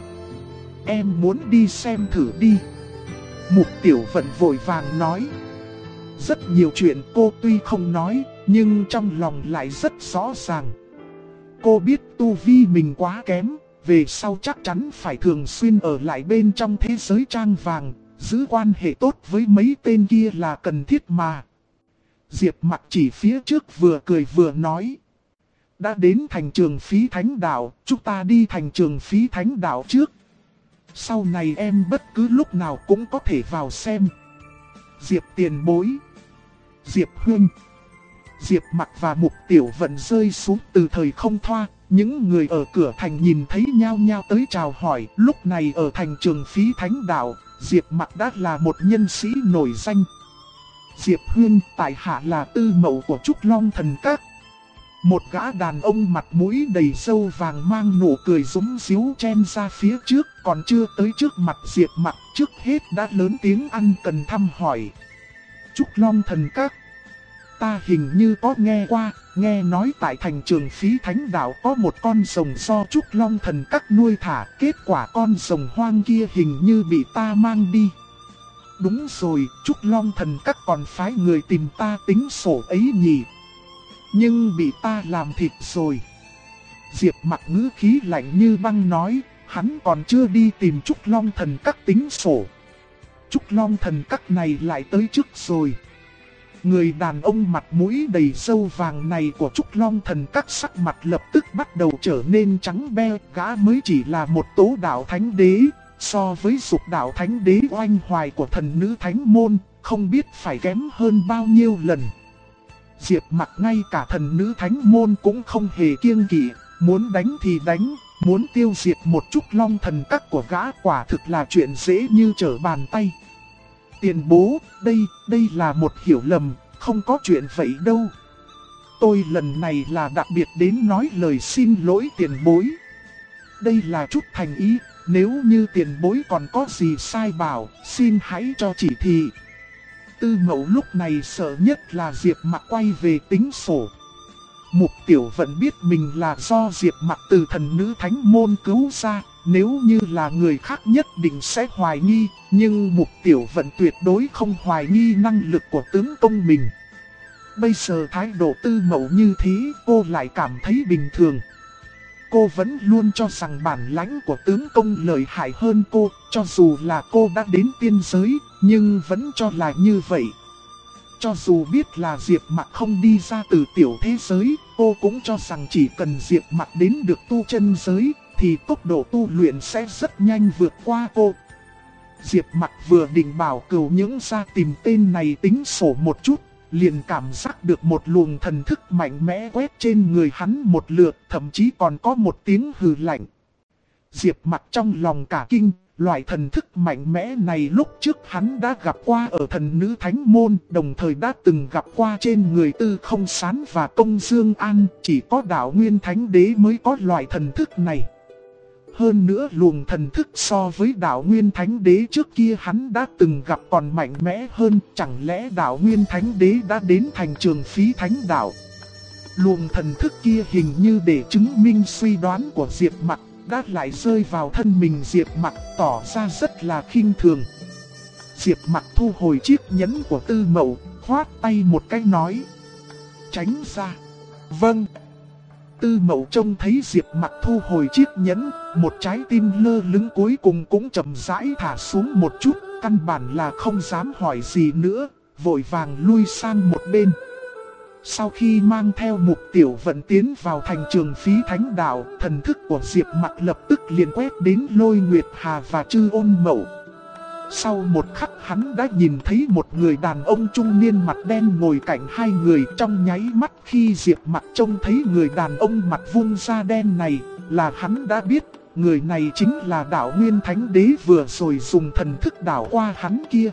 Em muốn đi xem thử đi. Mục Tiểu Vận vội vàng nói. Rất nhiều chuyện cô tuy không nói, nhưng trong lòng lại rất rõ ràng. Cô biết tu vi mình quá kém, về sau chắc chắn phải thường xuyên ở lại bên trong thế giới trang vàng, giữ quan hệ tốt với mấy tên kia là cần thiết mà. Diệp Mặc chỉ phía trước vừa cười vừa nói. Đã đến thành Trường Phí Thánh Đạo, chúng ta đi thành Trường Phí Thánh Đạo trước. Sau này em bất cứ lúc nào cũng có thể vào xem. Diệp tiền bối, Diệp huynh. Diệp Mặc và Mục Tiểu Vận rơi xuống từ thời không thoa. Những người ở cửa thành nhìn thấy nhao nhao tới chào hỏi. Lúc này ở thành Trường Phí Thánh Đạo, Diệp Mặc đã là một nhân sĩ nổi danh. Diệp huynh, tại hạ là tư mẫu của Trúc Long Thần Các. Một gã đàn ông mặt mũi đầy râu vàng mang nụ cười rúng ríu chen ra phía trước, còn chưa tới trước mặt Diệp Mặc, trước hết đã lớn tiếng ăn cần thăm hỏi. Trúc Long Thần Các, ta hình như có nghe qua, nghe nói tại thành Trường Phí Thánh Đạo có một con rồng do Trúc Long Thần Các nuôi thả, kết quả con rồng hoang kia hình như bị ta mang đi. Đúng rồi, Trúc Long Thần Các còn phái người tìm ta tính sổ ấy nhỉ. Nhưng bị ta làm thịt rồi. Diệp Mặc ngữ khí lạnh như băng nói, hắn còn chưa đi tìm Trúc Long Thần Các tính sổ. Trúc Long Thần Các này lại tới trước rồi. Người đàn ông mặt mũi đầy râu vàng này của Trúc Long Thần Các sắc mặt lập tức bắt đầu trở nên trắng beo. Gã mới chỉ là một tố đạo thánh đế, so với dục đạo thánh đế oanh hoài của thần nữ thánh môn, không biết phải kém hơn bao nhiêu lần. Diệp Mặc ngay cả thần nữ thánh môn cũng không hề kiêng kỵ, muốn đánh thì đánh, muốn tiêu diệt một Trúc Long Thần Các của gã quả thực là chuyện dễ như trở bàn tay. Tiền bố, đây là một hiểu lầm, không có chuyện vậy đâu. Tôi lần này là đặc biệt đến nói lời xin lỗi tiền bối. Đây là chút thành ý, nếu như tiền bối còn có gì sai bảo, xin hãy cho chỉ thị. Tư mẫu lúc này sợ nhất là Diệp Mặc quay về tính sổ. Mục Tiểu Vận biết mình là do Diệp Mặc từ thần nữ thánh môn cứu ra, nếu như là người khác nhất định sẽ hoài nghi, nhưng Mục Tiểu Vận tuyệt đối không hoài nghi năng lực của tướng công mình. Bây giờ thái độ tư mẫu như thế, cô lại cảm thấy bình thường. Cô vẫn luôn cho rằng bản lãnh của tướng công lợi hại hơn cô, cho dù là cô đã đến tiên giới, nhưng vẫn cho là như vậy. Cho dù biết là Diệp Mặc không đi ra từ tiểu thế giới, cô cũng cho rằng chỉ cần Diệp Mặc đến được tu chân giới, thì tốc độ tu luyện sẽ rất nhanh vượt qua cô. Diệp Mặc vừa định bảo Cửu Nhưỡng ra tìm tên này tính sổ một chút, liền cảm giác được một luồng thần thức mạnh mẽ quét trên người hắn một lượt, thậm chí còn có một tiếng hừ lạnh. Diệp Mặc trong lòng cả kinh, loại thần thức mạnh mẽ này lúc trước hắn đã gặp qua ở thần nữ thánh môn, đồng thời đã từng gặp qua trên người Tư Không Sán và Công Dương An, chỉ có Đạo Nguyên Thánh Đế mới có loại thần thức này. Hơn nữa luồng thần thức so với Đạo Nguyên Thánh Đế trước kia hắn đã từng gặp còn mạnh mẽ hơn, chẳng lẽ Đạo Nguyên Thánh Đế đã đến thành Trường Phí Thánh Đạo. Luồng thần thức kia hình như để chứng minh suy đoán của Diệp Mặc, đã lại rơi vào thân mình Diệp Mặc, tỏ ra rất là khinh thường. Diệp Mặc thu hồi chiếc nhẫn của Tư Mậu, khoát tay một cái nói: tránh ra. Vâng. Tư Mậu trông thấy Diệp Mặc thu hồi chiếc nhẫn, một trái tim lơ lửng cuối cùng cũng chậm rãi thả xuống một chút, căn bản là không dám hỏi gì nữa, vội vàng lui sang một bên. Sau khi mang theo Mục Tiểu Vận tiến vào thành Trường Phí Thánh Đạo, thần thức của Diệp Mặc lập tức liền quét đến Lôi Nguyệt Hà và Trư Ôn Mậu. Sau một khắc hắn đã nhìn thấy một người đàn ông trung niên mặt đen ngồi cạnh hai người. Trong nháy mắt khi Diệp Mặc trông thấy người đàn ông mặt vuông da đen này, là hắn đã biết người này chính là Đạo Nguyên Thánh Đế vừa rồi dùng thần thức đảo qua hắn kia.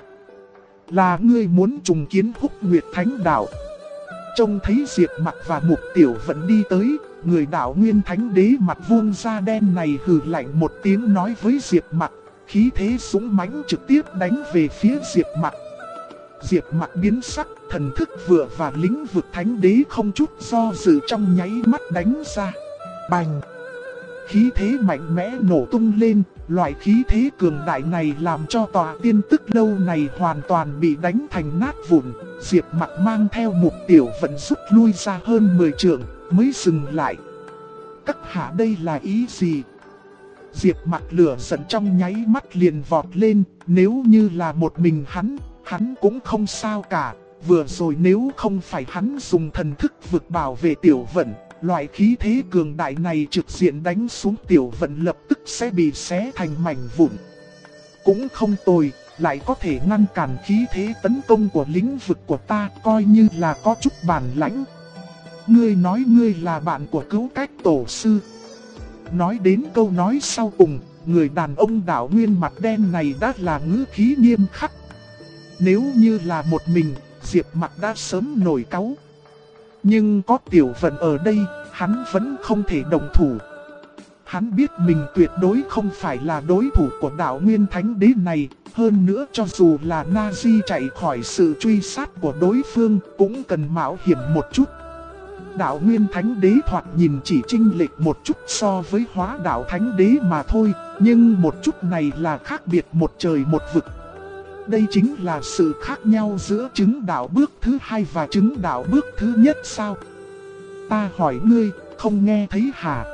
Là ngươi muốn trùng kiến Húc Nguyệt Thánh Đạo. Trông thấy Diệp Mặc và Mục Tiểu Vận đi tới, người Đạo Nguyên Thánh Đế mặt vuông da đen này hừ lạnh một tiếng nói với Diệp Mặc, khí thế dũng mãnh trực tiếp đánh về phía Diệp Mặc. Diệp Mặc biến sắc, thần thức vừa và lĩnh vực Thánh Đế không chút do dự trong nháy mắt đánh ra. Bành! Khí thế mạnh mẽ nổ tung lên, loại khí thế cường đại này làm cho tòa tiên tức lâu này hoàn toàn bị đánh thành nát vụn. Diệp Mặc mang theo Mục Tiểu Vận rút lui ra hơn 10 trượng, mới dừng lại. Các hạ đây là ý gì? Diệp Mặc lửa giận trong nháy mắt liền vọt lên, nếu như là một mình hắn cũng không sao cả. Vừa rồi nếu không phải hắn dùng thần thức vực bảo vệ Tiểu Vận, loại khí thế cường đại này trực diện đánh xuống Tiểu Vận lập tức sẽ bị xé thành mảnh vụn. Cũng không tồi, lại có thể ngăn cản khí thế tấn công của lĩnh vực của ta, coi như là có chút bản lãnh. Ngươi nói ngươi là bạn của Cửu Cách tổ sư. Nói đến câu nói sau cùng, người đàn ông Đạo Nguyên mặt đen này đã là ngữ khí nghiêm khắc. Nếu như là một mình, Diệp Mặc đã sớm nổi cáu. Nhưng có Tiểu Vận ở đây, hắn vẫn không thể đồng thủ. Hắn biết mình tuyệt đối không phải là đối thủ của Đạo Nguyên Thánh Đế này. Hơn nữa cho dù là Nazi chạy khỏi sự truy sát của đối phương cũng cần mạo hiểm một chút. Đạo Nguyên Thánh Đế thoạt nhìn chỉ chênh lệch một chút so với Hóa Đạo Thánh Đế mà thôi. Nhưng một chút này là khác biệt một trời một vực. Đây chính là sự khác nhau giữa chứng đạo bước thứ hai và chứng đạo bước thứ nhất sao? Ta hỏi ngươi, không nghe thấy hả?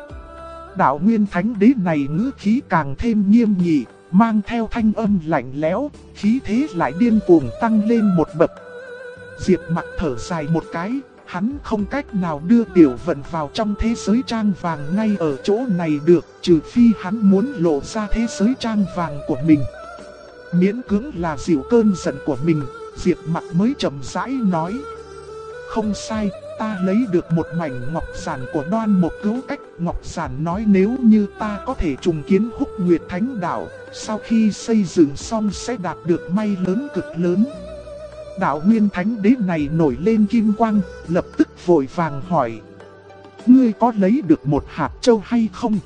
Đạo Nguyên Thánh Đế này ngữ khí càng thêm nghiêm nghị, mang theo thanh âm lạnh lẽo, khí thế lại điên cuồng tăng lên một bậc. Diệp Mặc thở dài một cái, hắn không cách nào đưa Tiểu Vận vào trong thế giới trang vàng ngay ở chỗ này được, trừ phi hắn muốn lộ ra thế giới trang vàng của mình. Miễn cưỡng là dịu cơn giận của mình, Diệp Mặc mới chậm rãi nói. Không sai, ta lấy được một mảnh ngọc giản của Đoan Mộc Cửu Cách. Ngọc giản nói nếu như ta có thể trùng kiến Húc Nguyệt Thánh Đạo, sau khi xây dựng xong sẽ đạt được may lớn cực lớn. Đạo Nguyên Thánh Đế này nổi lên kim quang, lập tức vội vàng hỏi. Ngươi có lấy được một hạt châu hay không?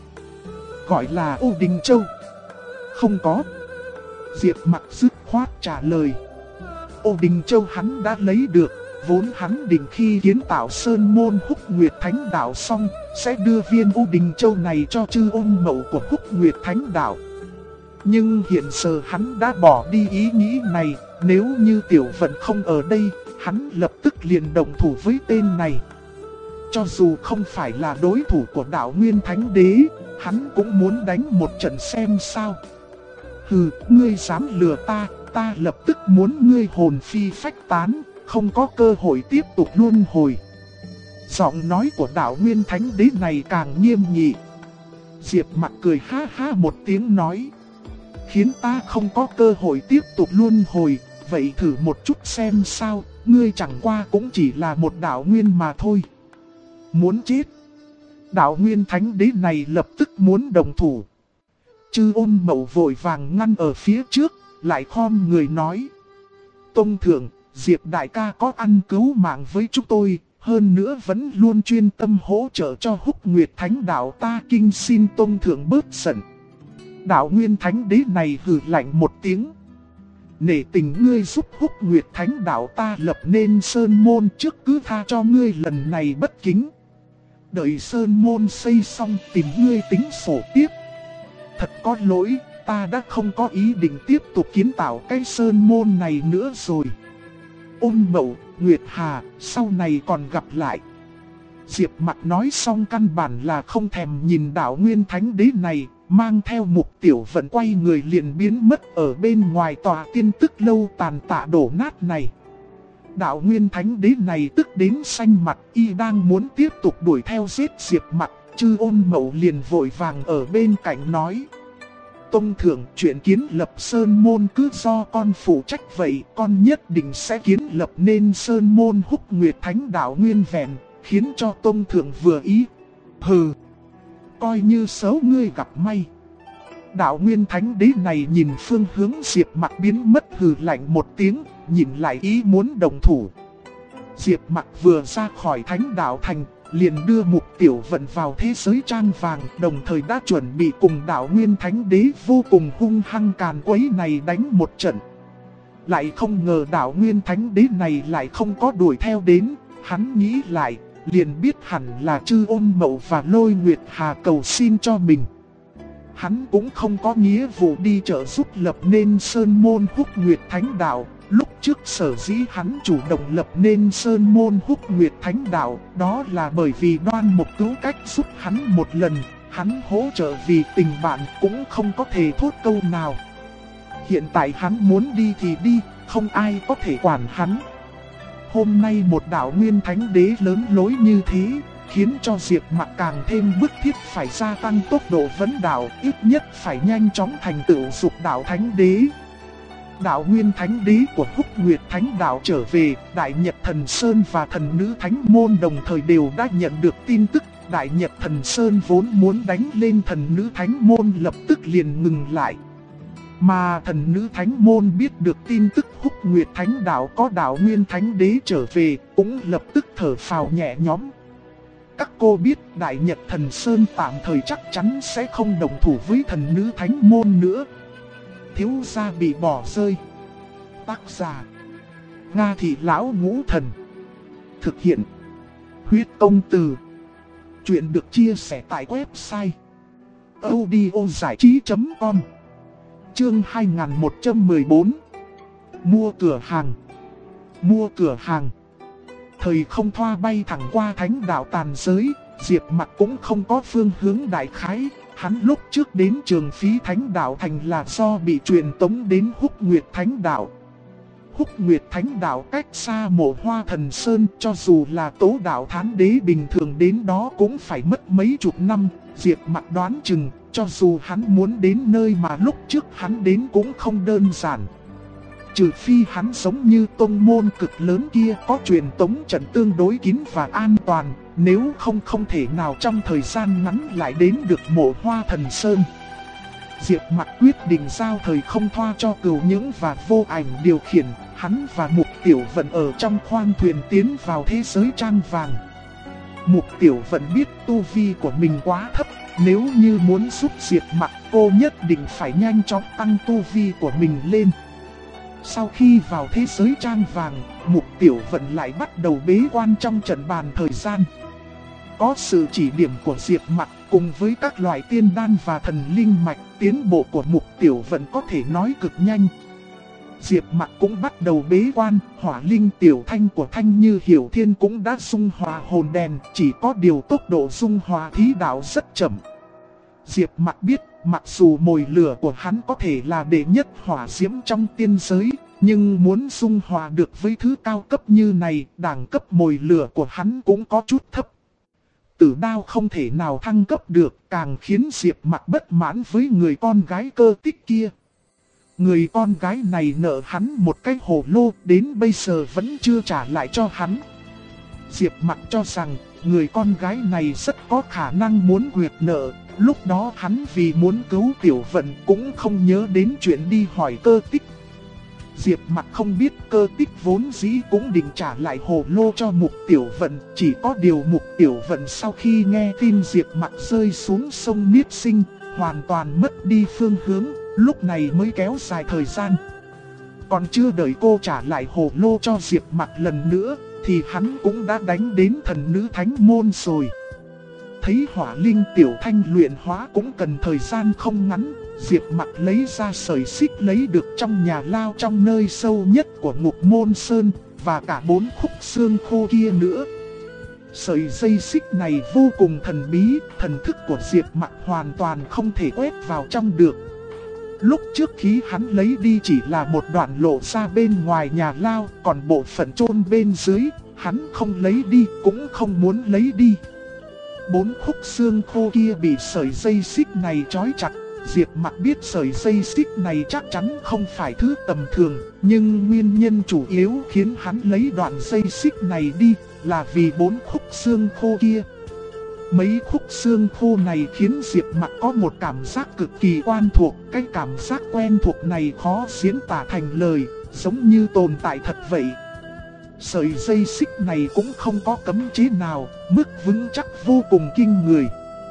Gọi là Ô Đình Châu. Không có. Diệp Mặc dứt khoát trả lời. Ô Đình Châu hắn đã lấy được, vốn hắn định khi kiến tạo Sơn Môn Húc Nguyệt Thánh Đạo xong, sẽ đưa viên Ô Đình Châu này cho Chư Ôn Mậu của Húc Nguyệt Thánh Đạo. Nhưng hiện giờ hắn đã bỏ đi ý nghĩ này, nếu như Tiểu Vận không ở đây, hắn lập tức liền động thủ với tên này. Cho dù không phải là đối thủ của Đạo Nguyên Thánh Đế, hắn cũng muốn đánh một trận xem sao. Hừ, ngươi dám lừa ta, ta lập tức muốn ngươi hồn phi phách tán, không có cơ hội tiếp tục luân hồi. Giọng nói của Đạo Nguyên Thánh Đế này càng nghiêm nghị. Diệp Mặc cười ha ha một tiếng nói. Khiến ta không có cơ hội tiếp tục luân hồi, vậy thử một chút xem sao, ngươi chẳng qua cũng chỉ là một đạo nguyên mà thôi. Muốn chết. Đạo Nguyên Thánh Đế này lập tức muốn đồng thủ. Chư Ôn Mậu vội vàng ngăn ở phía trước, lại khom người nói. Tông thượng, Diệp đại ca có ăn cứu mạng với chúng tôi, hơn nữa vẫn luôn chuyên tâm hỗ trợ cho Húc Nguyệt Thánh Đạo ta, kinh xin tông thượng bớt giận. Đạo Nguyên Thánh Đế này hừ lạnh một tiếng. Nể tình ngươi giúp Húc Nguyệt Thánh Đạo ta lập nên Sơn Môn trước, cứ tha cho ngươi lần này bất kính. Đợi Sơn Môn xây xong tìm ngươi tính sổ tiếp. Thật có lỗi, ta đã không có ý định tiếp tục kiến tạo cái Sơn Môn này nữa rồi. Ôn Mậu, Nguyệt Hà, sau này còn gặp lại. Diệp Mặc nói xong căn bản là không thèm nhìn Đạo Nguyên Thánh Đế này, mang theo Mục Tiểu Vận quay người liền biến mất ở bên ngoài tòa tiên tức lâu tàn tạ đổ nát này. Đạo Nguyên Thánh Đế này tức đến xanh mặt, y đang muốn tiếp tục đuổi theo giết Diệp Mặc, Chư Ôn Mậu liền vội vàng ở bên cạnh nói. tông thượng, chuyện kiến lập sơn môn cứ do con phụ trách vậy, con nhất định sẽ kiến lập nên sơn môn Húc Nguyệt Thánh Đạo nguyên vẹn, khiến cho tông thượng vừa ý. Hừ, coi như xấu ngươi gặp may. Đạo nguyên thánh đế này nhìn phương hướng Diệp Mặc biến mất hừ lạnh một tiếng, nhìn lại ý muốn đồng thủ. Diệp Mặc vừa ra khỏi thánh đạo thành, liền đưa Mục Tiểu Vận vào thế giới trang vàng, đồng thời đã chuẩn bị cùng đạo nguyên thánh đế vô cùng hung hăng càn quấy này đánh một trận. Lại không ngờ đạo nguyên thánh đế này lại không có đuổi theo đến, hắn nghĩ lại, liền biết hẳn là Chư Ôn Mậu và Lôi Nguyệt Hà cầu xin cho mình. Hắn cũng không có nghĩa vụ đi trợ giúp lập nên sơn môn Húc Nguyệt Thánh Đạo. Lúc trước sở dĩ hắn chủ động lập nên sơn môn Húc Nguyệt Thánh Đạo, đó là bởi vì Đoan Mục cứu cách giúp hắn một lần, hắn hỗ trợ vì tình bạn cũng không có thể thốt câu nào. Hiện tại hắn muốn đi thì đi, không ai có thể quản hắn. Hôm nay một đạo nguyên thánh đế lớn lối như thế, khiến cho Diệp Mặc càng thêm bức thiết phải gia tăng tốc độ vấn đạo, ít nhất phải nhanh chóng thành tựu dục đạo thánh đế. Đạo nguyên thánh đế của Húc Nguyệt Thánh Đạo trở về, Đại Nhật Thần Sơn và Thần Nữ Thánh Môn đồng thời đều đã nhận được tin tức. Đại Nhật Thần Sơn vốn muốn đánh lên Thần Nữ Thánh Môn lập tức liền ngừng lại. Mà Thần Nữ Thánh Môn biết được tin tức Húc Nguyệt Thánh Đạo có đạo nguyên thánh đế trở về, cũng lập tức thở phào nhẹ nhõm. Các cô biết Đại Nhật Thần Sơn tạm thời chắc chắn sẽ không đồng thủ với Thần Nữ Thánh Môn nữa. Thiếu gia bị bỏ rơi. Tác giả Nga Thị Lão Ngũ Thần. Thực hiện Huyết Công Từ. Chuyện được chia sẻ tại website audiozảichí.com. Chương 2114. Mua cửa hàng. Mua cửa hàng. Thời không thoa bay thẳng qua thánh đạo tàn giới, Diệp Mặc cũng không có phương hướng đại khái. Hắn lúc trước đến Trường Phí Thánh Đạo Thành là do bị truyền tống đến Húc Nguyệt Thánh Đạo. Húc Nguyệt Thánh Đạo cách xa Mộ Hoa Thần Sơn, cho dù là Tố Đạo Thán Đế bình thường đến đó cũng phải mất mấy chục năm. Diệp Mặc đoán chừng, cho dù hắn muốn đến nơi mà lúc trước hắn đến cũng không đơn giản. Trừ phi hắn giống như tông môn cực lớn kia có truyền tống trận tương đối kín và an toàn, nếu không không thể nào trong thời gian ngắn lại đến được Mộ Hoa Thần Sơn. Diệp Mặc quyết định giao thời không thoa cho Cửu Nhưỡng và Vô Ảnh điều khiển, hắn và Mục Tiểu Vận ở trong khoang thuyền tiến vào thế giới trang vàng. Mục Tiểu Vận biết tu vi của mình quá thấp, nếu như muốn giúp Diệp Mặc cô nhất định phải nhanh chóng tăng tu vi của mình lên. Sau khi vào thế giới trang vàng, Mục Tiểu Vận lại bắt đầu bế quan trong trận bàn thời gian. Có sự chỉ điểm của Diệp Mặc cùng với các loại tiên đan và thần linh mạch, tiến bộ của Mục Tiểu Vận có thể nói cực nhanh. Diệp Mặc cũng bắt đầu bế quan, hỏa linh tiểu thanh của Thanh Như Hiểu Thiên cũng đã dung hòa hồn đèn, chỉ có điều tốc độ dung hòa thí đạo rất chậm. Diệp Mặc biết, mặc dù mồi lửa của hắn có thể là đệ nhất hỏa diễm trong tiên giới, nhưng muốn dung hòa được với thứ cao cấp như này, đẳng cấp mồi lửa của hắn cũng có chút thấp. Tử đao không thể nào thăng cấp được, càng khiến Diệp Mặc bất mãn với người con gái Cơ Tích kia. Người con gái này nợ hắn một cái hồ lô, đến bây giờ vẫn chưa trả lại cho hắn. Diệp Mặc cho rằng người con gái này rất có khả năng muốn quyệt nợ. Lúc đó hắn vì muốn cứu Tiểu Vận cũng không nhớ đến chuyện đi hỏi Cơ Tích. Diệp Mặc không biết Cơ Tích vốn dĩ cũng định trả lại hồ lô cho Mục Tiểu Vận, chỉ có điều Mục Tiểu Vận sau khi nghe tin Diệp Mặc rơi xuống sông Niết Sinh, hoàn toàn mất đi phương hướng, lúc này mới kéo dài thời gian. Còn chưa đợi cô trả lại hồ lô cho Diệp Mặc lần nữa, thì hắn cũng đã đánh đến Thần Nữ Thánh Môn rồi. Thấy hỏa linh tiểu thanh luyện hóa cũng cần thời gian không ngắn, Diệp Mặc lấy ra sợi xích lấy được trong nhà lao trong nơi sâu nhất của Ngục Môn Sơn, và cả 4 khúc xương khô kia nữa. Sợi dây xích này vô cùng thần bí, thần thức của Diệp Mặc hoàn toàn không thể quét vào trong được. Lúc trước khi hắn lấy đi chỉ là một đoạn lộ ra bên ngoài nhà lao, còn bộ phận chôn bên dưới, hắn không lấy đi cũng không muốn lấy đi. 4 khúc xương khô kia bị sợi dây xích này trói chặt, Diệp Mặc biết sợi dây xích này chắc chắn không phải thứ tầm thường, nhưng nguyên nhân chủ yếu khiến hắn lấy đoạn dây xích này đi là vì 4 khúc xương khô kia. Mấy khúc xương khô này khiến Diệp Mặc có một cảm giác cực kỳ quen thuộc. Cái cảm giác quen thuộc này khó diễn tả thành lời, giống như tồn tại thật vậy. Sợi dây xích này cũng không có cấm chế nào, mức vững chắc vô cùng kinh người.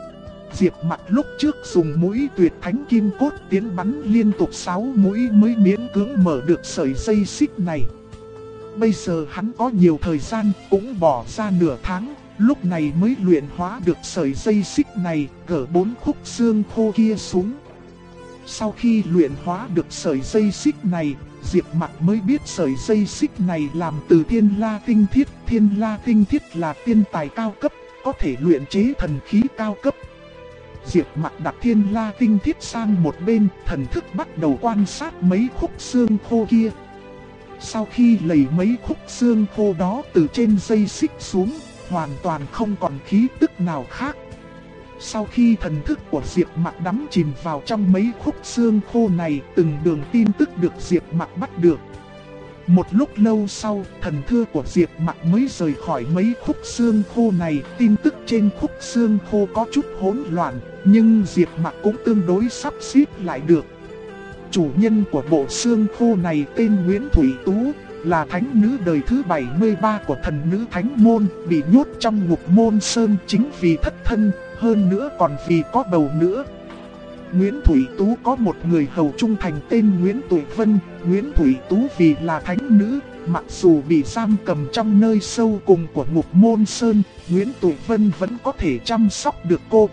Diệp Mặc lúc trước dùng mũi tuyệt thánh kim cốt tiến bắn liên tục 6 mũi mới miễn cưỡng mở được sợi dây xích này. Bây giờ hắn có nhiều thời gian, cũng bỏ ra nửa tháng, lúc này mới luyện hóa được sợi dây xích này, gỡ 4 khúc xương khô kia xuống. Sau khi luyện hóa được sợi dây xích này, Diệp Mặc mới biết sợi dây xích này làm từ thiên la tinh thiết. Thiên la tinh thiết là tiên tài cao cấp, có thể luyện chế thần khí cao cấp. Diệp Mặc đặt thiên la tinh thiết sang một bên, thần thức bắt đầu quan sát mấy khúc xương khô kia. Sau khi lấy mấy khúc xương khô đó từ trên dây xích xuống, hoàn toàn không còn khí tức nào khác. Sau khi thần thức của Diệp Mặc đắm chìm vào trong mấy khúc xương khô này, từng đường tin tức được Diệp Mặc bắt được. Một lúc lâu sau, thần thức của Diệp Mặc mới rời khỏi mấy khúc xương khô này. Tin tức trên khúc xương khô có chút hỗn loạn, nhưng Diệp Mặc cũng tương đối sắp xếp lại được. Chủ nhân của bộ xương khô này tên Nguyễn Thủy Tú, là thánh nữ đời thứ 73 của thần nữ Thánh Môn, bị nhốt trong ngục môn sơn chính vì thất thân, hơn nữa còn vì có bầu nữa. Nguyễn Thủy Tú có một người hầu trung thành tên Nguyễn Tuệ Vân. Nguyễn Thủy Tú vì là thánh nữ, mặc dù bị giam cầm trong nơi sâu cùng của ngục môn sơn, Nguyễn Tuệ Vân vẫn có thể chăm sóc được cô.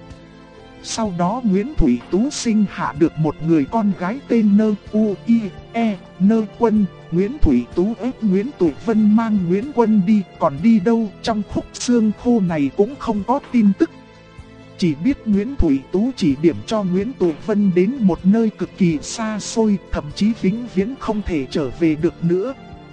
Sau đó Nguyễn Thủy Tú sinh hạ được một người con gái tên Nơ U I E Nơ Quân. Nguyễn Thủy Tú ép Nguyễn Tuệ Vân mang Nguyễn Quân đi, còn đi đâu trong khúc xương khô này cũng không có tin tức. Chỉ biết Nguyễn Thủy Tú chỉ điểm cho Nguyễn Tuệ Vân đến một nơi cực kỳ xa xôi, thậm chí vĩnh viễn không thể trở về được nữa.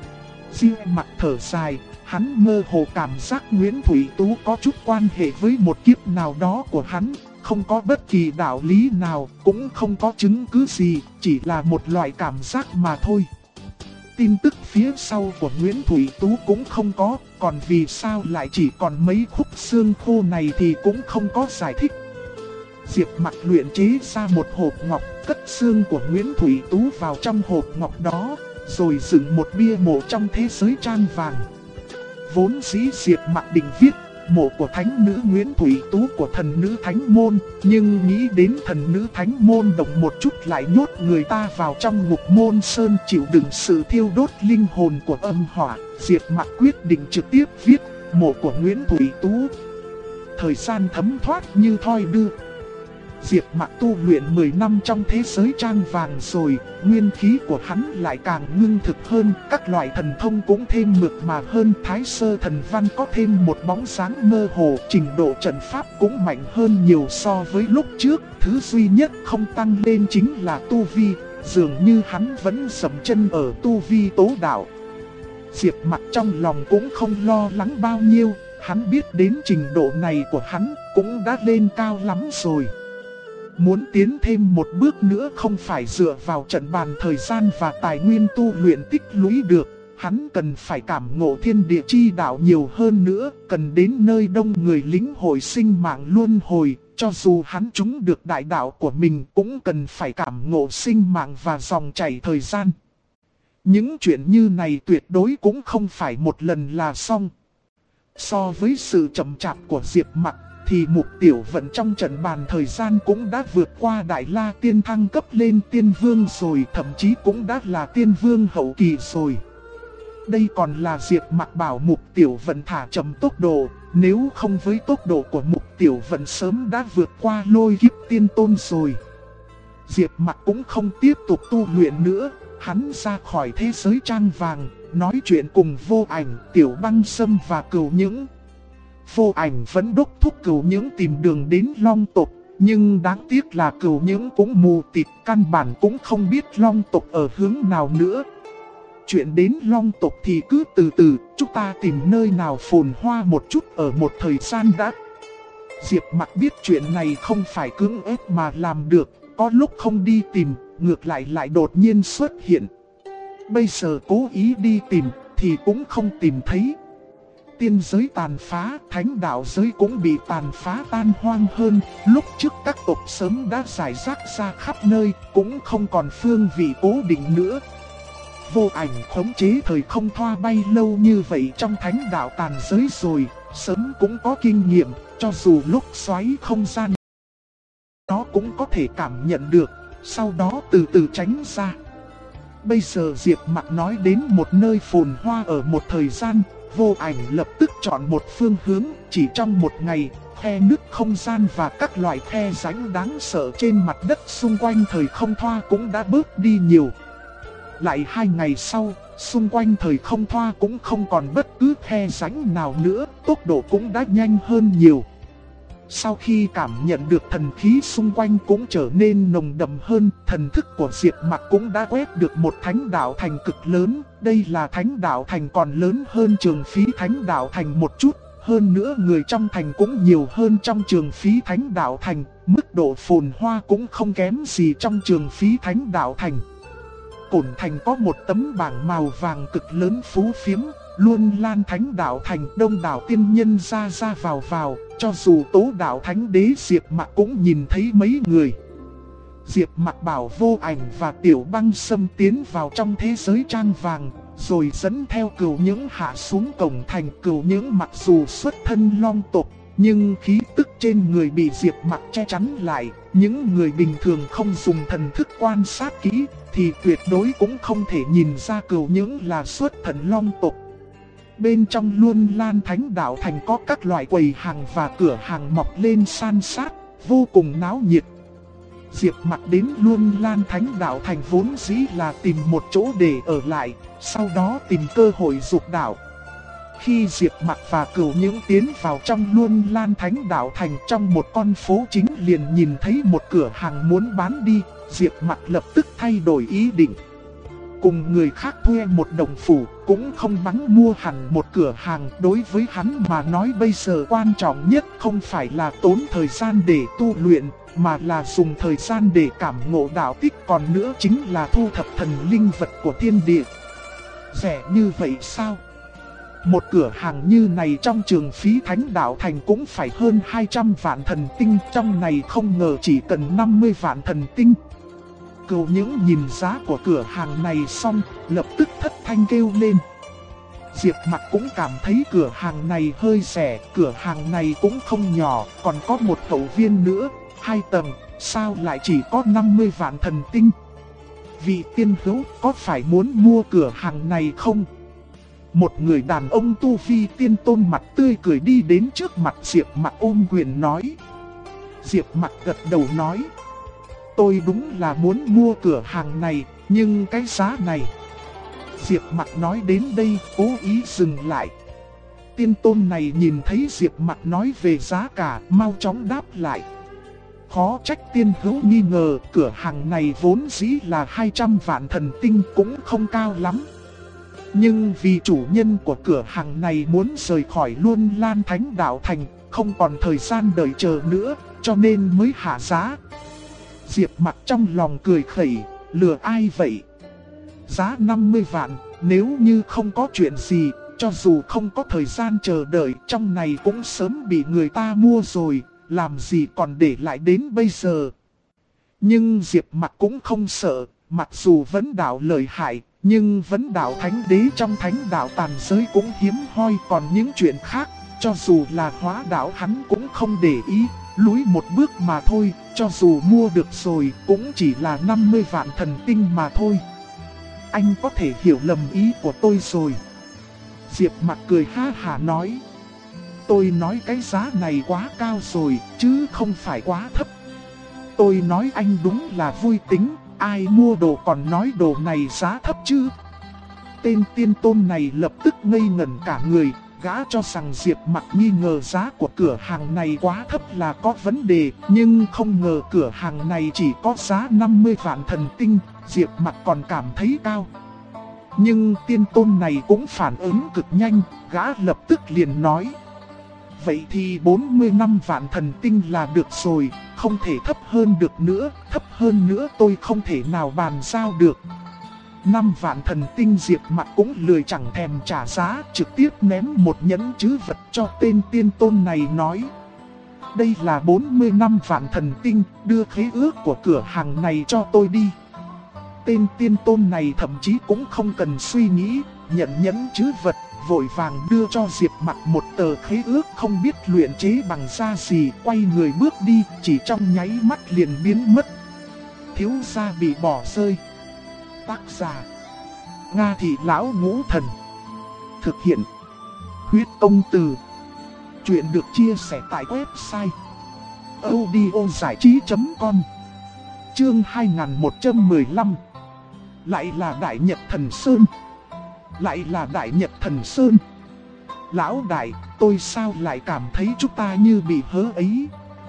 Diệp Mặc thở dài, hắn mơ hồ cảm giác Nguyễn Thủy Tú có chút quan hệ với một kiếp nào đó của hắn. Không có bất kỳ đạo lý nào, cũng không có chứng cứ gì, chỉ là một loại cảm giác mà thôi. Tin tức phía sau của Nguyễn Thủy Tú cũng không có, còn vì sao lại chỉ còn mấy khúc xương khô này thì cũng không có giải thích. Diệp Mặc luyện chế ra một hộp ngọc, cất xương của Nguyễn Thủy Tú vào trong hộp ngọc đó, rồi dựng một bia mộ trong thế giới tran vàng. Vốn dĩ Diệp Mặc định viết mộ của thánh nữ Nguyễn Thủy Tú của thần nữ Thánh Môn, nhưng nghĩ đến thần nữ Thánh Môn động một chút lại nhốt người ta vào trong ngục môn sơn chịu đựng sự thiêu đốt linh hồn của âm hỏa, Diệp Mặc quyết định trực tiếp viết mộ của Nguyễn Thủy Tú. Thời gian thấm thoát như thoi đưa. Diệp Mặc tu luyện 10 năm trong thế giới tran vàng rồi, nguyên khí của hắn lại càng ngưng thực hơn, các loại thần thông cũng thêm mượt mà hơn, Thái Sơ Thần Văn có thêm một bóng dáng mơ hồ, trình độ trận pháp cũng mạnh hơn nhiều so với lúc trước, thứ duy nhất không tăng lên chính là tu vi, dường như hắn vẫn dậm chân ở tu vi tố đạo. Diệp Mặc trong lòng cũng không lo lắng bao nhiêu, hắn biết đến trình độ này của hắn cũng đã lên cao lắm rồi. Muốn tiến thêm một bước nữa không phải dựa vào trận bàn thời gian và tài nguyên tu luyện tích lũy được, hắn cần phải cảm ngộ thiên địa chi đạo nhiều hơn nữa, cần đến nơi đông người lĩnh hội sinh mạng luân hồi, cho dù hắn trúng được đại đạo của mình cũng cần phải cảm ngộ sinh mạng và dòng chảy thời gian. Những chuyện như này tuyệt đối cũng không phải một lần là xong. So với sự chậm chạp của Diệp Mặc, thì Mục Tiểu Vận trong trận bàn thời gian cũng đã vượt qua Đại La Tiên thăng cấp lên Tiên Vương rồi, thậm chí cũng đã là Tiên Vương hậu kỳ rồi. Đây còn là Diệp Mặc bảo Mục Tiểu Vận thả chậm tốc độ, nếu không với tốc độ của Mục Tiểu Vận sớm đã vượt qua Lôi Kiếp Tiên Tôn rồi. Diệp Mặc cũng không tiếp tục tu luyện nữa, hắn ra khỏi thế giới tran vàng, nói chuyện cùng Vô Ảnh, Tiểu Băng Sâm và Cửu Những. Vô Ảnh vẫn đốc thúc Cửu Những tìm đường đến Long tộc, nhưng đáng tiếc là Cửu Những cũng mù tịt, căn bản cũng không biết Long tộc ở hướng nào nữa. Chuyện đến Long tộc thì cứ từ từ, chúng ta tìm nơi nào phồn hoa một chút ở một thời gian đã. Diệp Mặc biết chuyện này không phải cưỡng ép mà làm được, có lúc không đi tìm, ngược lại đột nhiên xuất hiện. Bây giờ cố ý đi tìm thì cũng không tìm thấy. Tiên giới tàn phá, thánh đạo giới cũng bị tàn phá tan hoang hơn. Lúc trước các tộc sớm đã rải rác ra khắp nơi, cũng không còn phương vị cố định nữa. Vô Ảnh khống chế thời không thoa bay lâu như vậy trong thánh đạo tàn giới rồi, sớm cũng có kinh nghiệm, cho dù lúc xoáy không gian nó cũng có thể cảm nhận được, sau đó từ từ tránh ra. Bây giờ Diệp Mặc nói đến một nơi phồn hoa ở một thời gian, Vô Ảnh lập tức chọn một phương hướng, chỉ trong một ngày, khe nứt không gian và các loại khe rãnh đáng sợ trên mặt đất xung quanh thời không thoa cũng đã bớt đi nhiều. Lại 2 ngày sau, xung quanh thời không thoa cũng không còn bất cứ khe rãnh nào nữa, tốc độ cũng đã nhanh hơn nhiều. Sau khi cảm nhận được thần khí xung quanh cũng trở nên nồng đậm hơn, thần thức của Diệp Mặc cũng đã quét được một thánh đạo thành cực lớn. Đây là thánh đạo thành còn lớn hơn Trường Phí thánh đạo thành một chút, hơn nữa người trong thành cũng nhiều hơn trong Trường Phí thánh đạo thành, mức độ phồn hoa cũng không kém gì trong Trường Phí thánh đạo thành. Cổn thành có một tấm bảng màu vàng cực lớn phú phiếm, luôn lan thánh đạo thành, đông đảo tiên nhân ra vào, cho dù Tố đạo thánh đế Diệp Mặc cũng nhìn thấy mấy người. Diệp Mặc bảo Vô Ảnh và Tiểu Băng xâm tiến vào trong thế giới trang vàng, rồi dẫn theo Cửu Nhưỡng hạ xuống cổng thành. Cửu Nhưỡng mặc dù xuất thân long tộc, nhưng khí tức trên người bị Diệp Mặc che chắn lại. Những người bình thường không dùng thần thức quan sát kỹ thì tuyệt đối cũng không thể nhìn ra Cửu Nhưỡng là xuất thần long tộc. Bên trong Luân Lan Thánh Đạo Thành có các loại quầy hàng và cửa hàng mọc lên san sát, vô cùng náo nhiệt. Diệp Mặc đến Luân Lan Thánh Đạo Thành vốn dĩ là tìm một chỗ để ở lại, sau đó tìm cơ hội dục đạo. Khi Diệp Mặc và Cửu Nhưỡng tiến vào trong Luân Lan Thánh Đạo Thành, trong một con phố chính liền nhìn thấy một cửa hàng muốn bán đi. Diệp Mặc lập tức thay đổi ý định. Cùng người khác thuê một đồng phủ, cũng không bắn mua hẳn một cửa hàng. Đối với hắn mà nói bây giờ quan trọng nhất không phải là tốn thời gian để tu luyện, mà là dùng thời gian để cảm ngộ đạo tích, còn nữa chính là thu thập thần linh vật của thiên địa. Rẻ như vậy sao? Một cửa hàng như này trong Trường Phí thánh đạo thành cũng phải hơn 200 vạn thần tinh, trong này không ngờ chỉ cần 50 vạn thần tinh. Cửu Nhưỡng nhìn giá của cửa hàng này xong, lập tức thất thanh kêu lên. Diệp Mặc cũng cảm thấy cửa hàng này hơi rẻ, cửa hàng này cũng không nhỏ, còn có một hậu viên nữa, 2 tầng, sao lại chỉ có 50 vạn thần tinh? Vị tiên hữu có phải muốn mua cửa hàng này không? Một người đàn ông tu vi tiên tôn mặt tươi cười đi đến trước mặt Diệp Mặc ôm quyền nói. Diệp Mặc gật đầu nói. Tôi đúng là muốn mua cửa hàng này, nhưng cái giá này. Diệp Mặc nói đến đây, cố ý dừng lại. Tiên tôn này nhìn thấy Diệp Mặc nói về giá cả, mau chóng đáp lại. Khó trách tiên hữu nghi ngờ, cửa hàng này vốn dĩ là 200 vạn thần tinh cũng không cao lắm. Nhưng vì chủ nhân của cửa hàng này muốn rời khỏi Luân Lan Thánh Đạo Thành, không còn thời gian đợi chờ nữa, cho nên mới hạ giá. Diệp Mặc trong lòng cười khẩy, lừa ai vậy? Giá 50 vạn, nếu như không có chuyện gì, cho dù không có thời gian chờ đợi, trong này cũng sớm bị người ta mua rồi, làm gì còn để lại đến bây giờ. Nhưng Diệp Mặc cũng không sợ, mặc dù vấn đạo lợi hại, nhưng vấn đạo thánh đế trong thánh đạo tàn giới cũng hiếm hoi, còn những chuyện khác, cho dù là hóa đạo hắn cũng không để ý, lùi một bước mà thôi, cho dù mua được rồi cũng chỉ là 50 vạn thần tinh mà thôi. Anh có thể hiểu lầm ý của tôi rồi. Diệp Mặc cười ha hả nói. Tôi nói cái giá này quá cao rồi, chứ không phải quá thấp. Tôi nói anh đúng là vui tính, ai mua đồ còn nói đồ này giá thấp chứ. Tên tiên tôn này lập tức ngây ngẩn cả người, gã cho rằng Diệp Mặc nghi ngờ giá của cửa hàng này quá thấp là có vấn đề, nhưng không ngờ cửa hàng này chỉ có giá 50 vạn thần tinh, Diệp Mặc còn cảm thấy cao. Nhưng tiên tôn này cũng phản ứng cực nhanh, gã lập tức liền nói. Vậy thì 45 vạn thần tinh là được rồi, không thể thấp hơn được nữa, thấp hơn nữa tôi không thể nào bàn giao được. 5 vạn thần tinh Diệp Mặc cũng lười chẳng thèm trả giá, trực tiếp ném một nhẫn trữ vật cho tên tiên tôn này nói. Đây là 45 vạn thần tinh, đưa khế ước của cửa hàng này cho tôi đi. Tên tiên tôn này thậm chí cũng không cần suy nghĩ, nhận nhẫn trữ vật, vội vàng đưa cho Diệp Mặc một tờ khế ước không biết luyện chế bằng da gì, quay người bước đi, chỉ trong nháy mắt liền biến mất. Thiếu gia bị bỏ rơi. Tác giả: Nga Thị Lão Ngũ Thần. Thực hiện: Huyết Công Từ. Chuyện được chia sẻ tại website audiozảichí.com. Chương 2115. Lại là Đại Nhật Thần Sơn. Lại là Đại Nhật Thần Sơn. Lão đại, tôi sao lại cảm thấy chúng ta như bị hớ ấy.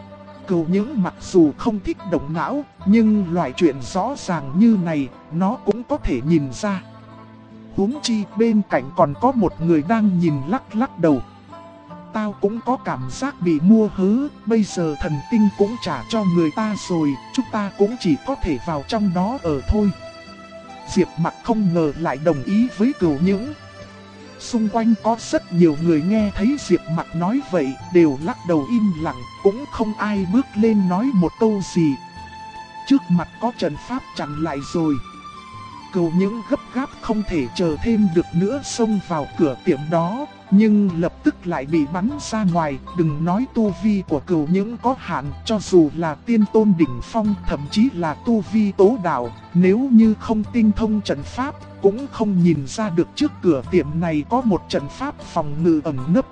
Cửu Những mặc dù không thích động não, nhưng loại chuyện rõ ràng như này, nó cũng có thể nhìn ra. Huống chi bên cạnh còn có một người đang nhìn lắc lắc đầu. Tao cũng có cảm giác bị mua hớ, bây giờ thần tinh cũng trả cho người ta rồi, chúng ta cũng chỉ có thể vào trong đó ở thôi. Diệp Mặc không ngờ lại đồng ý với Cửu Những. Xung quanh có rất nhiều người nghe thấy Diệp Mặc nói vậy, đều lắc đầu im lặng, cũng không ai bước lên nói một câu gì. Trước mặt có trận pháp chặn lại rồi. Cửu Những gấp gáp không thể chờ thêm được nữa xông vào cửa tiệm đó, nhưng lập tức lại bị bắn ra ngoài. Đừng nói tu vi của Cửu Những có hạn, cho dù là tiên tôn đỉnh phong, thậm chí là tu vi tố đạo, nếu như không tinh thông trận pháp, cũng không nhìn ra được trước cửa tiệm này có một trận pháp phòng ngự ẩn nấp.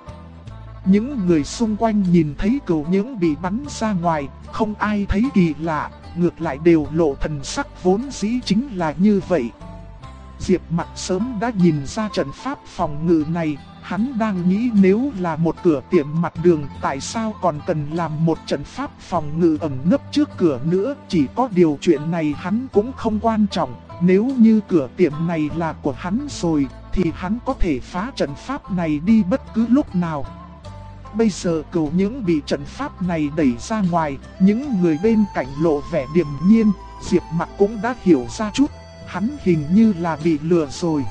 Những người xung quanh nhìn thấy Cửu Những bị bắn ra ngoài, không ai thấy kỳ lạ, ngược lại đều lộ thần sắc vốn dĩ chính là như vậy. Diệp Mặc sớm đã nhìn ra trận pháp phòng ngự này, hắn đang nghĩ nếu là một cửa tiệm mặt đường, tại sao còn cần làm một trận pháp phòng ngự ẩn nấp trước cửa nữa. Chỉ có điều chuyện này hắn cũng không quan trọng, nếu như cửa tiệm này là của hắn rồi, thì hắn có thể phá trận pháp này đi bất cứ lúc nào. Bây giờ Cửu Những bị trận pháp này đẩy ra ngoài, những người bên cạnh lộ vẻ điềm nhiên, Diệp Mặc cũng đã hiểu ra chút, hắn hình như là bị lừa rồi.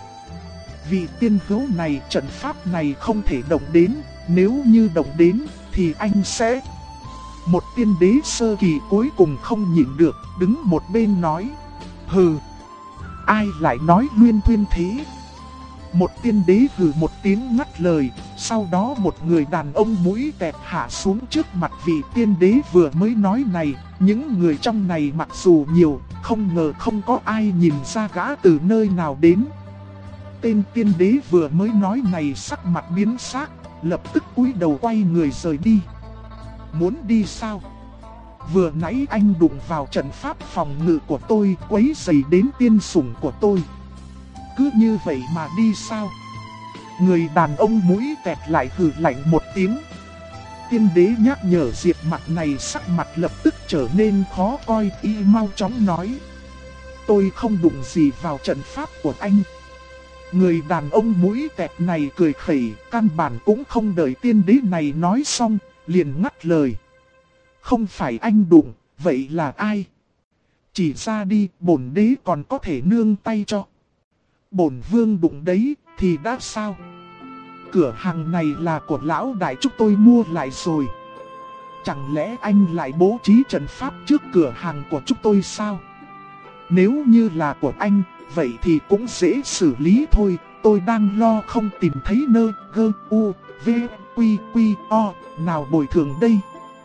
Vị tiên hữu này, trận pháp này không thể động đến, nếu như động đến thì anh sẽ... Một tiên đế sơ kỳ cuối cùng không nhịn được, đứng một bên nói: Hừ, ai lại nói luyên thuyên thế? Một tiên đế hừ một tiếng ngắt lời, sau đó một người đàn ông mũi tẹt hạ xuống trước mặt vị tiên đế vừa mới nói này. Những người trong này mặc dù nhiều, không ngờ không có ai nhìn ra gã từ nơi nào đến. Tên tiên đế vừa mới nói này sắc mặt biến sắc, lập tức cúi đầu quay người rời đi. Muốn đi sao? Vừa nãy anh đụng vào trận pháp phòng ngự của tôi, quấy rầy đến tiên sủng của tôi. Cứ như vậy mà đi sao? Người đàn ông mũi tẹt lại hừ lạnh một tiếng. Tiên đế nhắc nhở Diệp Mặc này sắc mặt lập tức trở nên khó coi, y mau chóng nói: Tôi không đụng gì vào trận pháp của anh. Người đàn ông mũi tẹt này cười khẩy, căn bản cũng không đợi tiên đế này nói xong, liền ngắt lời: Không phải anh đụng, vậy là ai? Chỉ ra đi, bổn đế còn có thể nương tay cho. Bổn vương đụng đấy, thì đã sao? Cửa hàng này là của lão đại chúng tôi mua lại rồi. Chẳng lẽ anh lại bố trí trận pháp trước cửa hàng của chúng tôi sao? Nếu như là của anh, vậy thì cũng dễ xử lý thôi. Tôi đang lo không tìm thấy nơi gơ u v quy quy o nào bồi thường đây.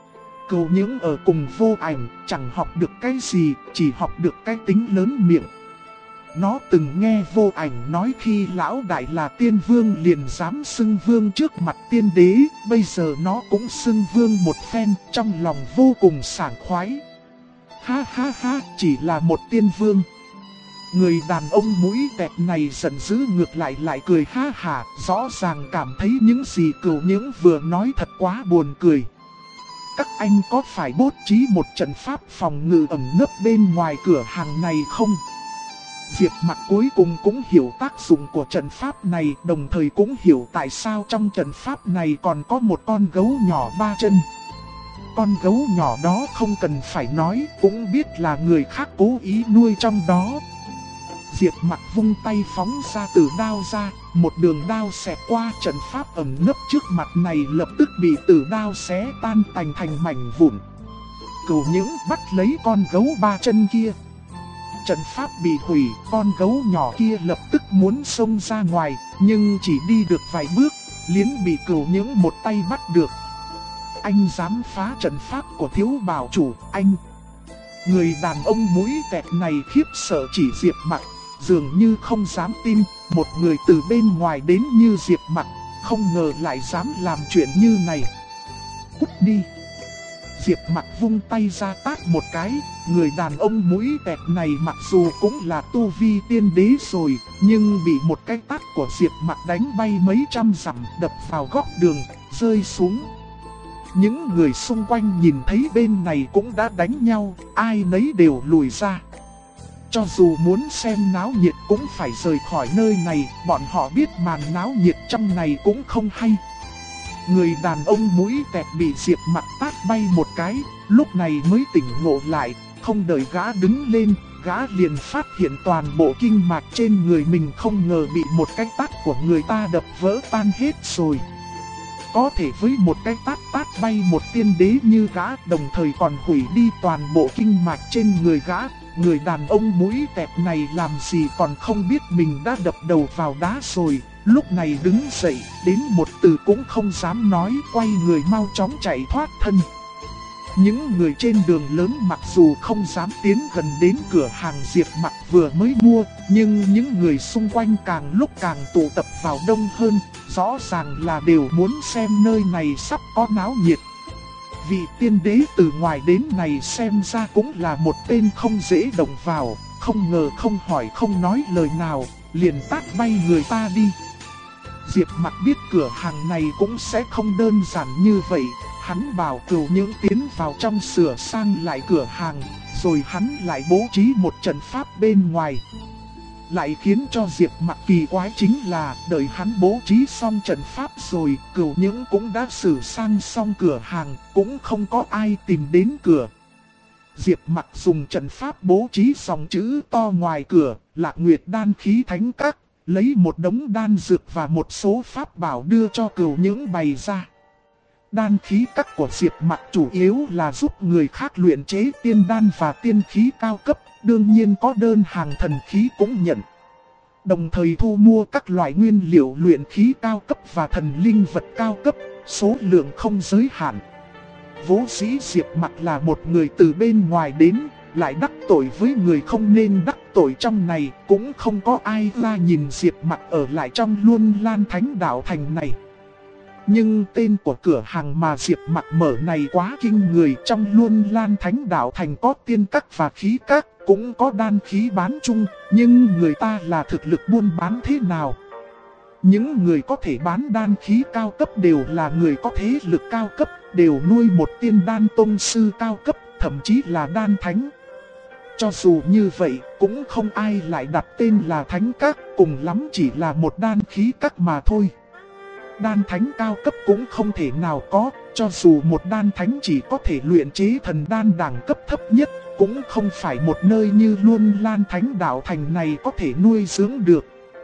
Cửu Những ở cùng Vô Ảnh chẳng học được cái gì, chỉ học được cái tính lớn miệng. Nó từng nghe Vô Ảnh nói khi lão đại là tiên vương liền dám xưng vương trước mặt tiên đế, bây giờ nó cũng xưng vương một phen, trong lòng vô cùng sảng khoái. Ha ha ha, chỉ là một tiên vương. Người đàn ông mũi tẹt này giận dữ ngược lại cười ha hả, rõ ràng cảm thấy những gì Cửu Những vừa nói thật quá buồn cười. Các anh có phải bố trí một trận pháp phòng ngự ẩn nấp bên ngoài cửa hàng này không? Diệp Mặc cuối cùng cũng hiểu tác dụng của trận pháp này, đồng thời cũng hiểu tại sao trong trận pháp này còn có một con gấu nhỏ 3 chân. Con gấu nhỏ đó không cần phải nói, cũng biết là người khác cố ý nuôi trong đó. Diệp Mặc vung tay phóng ra tử đao ra, một đường đao xẹt qua trận pháp ẩn nấp trước mặt này lập tức bị tử đao xé tan tành thành mảnh vụn. Cửu Những bắt lấy con gấu 3 chân kia. Trận pháp bị hủy, con gấu nhỏ kia lập tức muốn xông ra ngoài, nhưng chỉ đi được vài bước, liền bị Cửu Những một tay bắt được. Anh dám phá trận pháp của Thiếu Bảo chủ, anh. Người đàn ông mũi tẹt này khiếp sợ chỉ Diệp Mặc, dường như không dám tin, một người từ bên ngoài đến như Diệp Mặc, không ngờ lại dám làm chuyện như này. Cút đi. Diệp Mặc vung tay ra tát một cái, người đàn ông mũi tẹt này mặc dù cũng là tu vi tiên đế rồi, nhưng bị một cái tát của Diệp Mặc đánh bay mấy trăm dặm, đập vào góc đường, rơi xuống. Những người xung quanh nhìn thấy bên này cũng đã đánh nhau, ai nấy đều lùi ra. Cho dù muốn xem náo nhiệt cũng phải rời khỏi nơi này, bọn họ biết màn náo nhiệt trong này cũng không hay. Người đàn ông mũi tẹt bị Diệp Mặc tát bay một cái, lúc này mới tỉnh ngộ lại, không đợi gã đứng lên, gã liền phát hiện toàn bộ kinh mạch trên người mình không ngờ bị một cái tát của người ta đập vỡ tan hết rồi. Có thể với một cái tát bay một tiên đế như gã, đồng thời còn hủy đi toàn bộ kinh mạch trên người gã. Người đàn ông mũi tẹt này làm gì còn không biết mình đã đập đầu vào đá rồi, lúc này đứng dậy, đến một từ cũng không dám nói, quay người mau chóng chạy thoát thân. Những người trên đường lớn mặc dù không dám tiến gần đến cửa hàng Diệp Mặc vừa mới mua, nhưng những người xung quanh càng lúc càng tụ tập vào đông hơn, rõ ràng là đều muốn xem nơi này sắp có náo nhiệt. Vị tiên đế từ ngoài đến này xem ra cũng là một tên không dễ động vào, không ngờ không hỏi không nói lời nào, liền tát bay người ta đi. Diệp Mặc biết cửa hàng này cũng sẽ không đơn giản như vậy, hắn bảo Cửu Những tiến vào trong sửa sang lại cửa hàng, rồi hắn lại bố trí một trận pháp bên ngoài. Lại khiến cho Diệp Mặc kỳ quái chính là, đợi hắn bố trí xong trận pháp rồi, Cửu Những cũng đã sửa sang xong cửa hàng, cũng không có ai tìm đến cửa. Diệp Mặc dùng trận pháp bố trí dòng chữ to ngoài cửa, Lạc Nguyệt Đan Khí Thánh Các, lấy một đống đan dược và một số pháp bảo đưa cho Cửu Những bày ra. Đan khí các của Diệp Mặc chủ yếu là giúp người khác luyện chế tiên đan và tiên khí cao cấp, đương nhiên có đơn hàng thần khí cũng nhận. Đồng thời thu mua các loại nguyên liệu luyện khí cao cấp và thần linh vật cao cấp, số lượng không giới hạn. Vốn dĩ Diệp Mặc là một người từ bên ngoài đến, lại đắc tội với người không nên đắc tội trong này, cũng không có ai ra nhìn Diệp Mặc ở lại trong Luân Lan Thánh Đạo Thành này. Nhưng tên của cửa hàng mà Diệp Mặc mở này quá kinh người, trong Luân Lan Thánh Đạo Thành có tiên các và khí các, cũng có đan khí bán chung, nhưng người ta là thực lực buôn bán thế nào? Những người có thể bán đan khí cao cấp đều là người có thế lực cao cấp, đều nuôi một tiên đan tông sư cao cấp, thậm chí là đan thánh. Cho dù như vậy, cũng không ai lại đặt tên là thánh các, cùng lắm chỉ là một đan khí các mà thôi. Đan thánh cao cấp cũng không thể nào có, cho dù một đan thánh chỉ có thể luyện chế thần đan đẳng cấp thấp nhất, cũng không phải một nơi như Luân Lan Thánh Đạo Thành này có thể nuôi dưỡng được.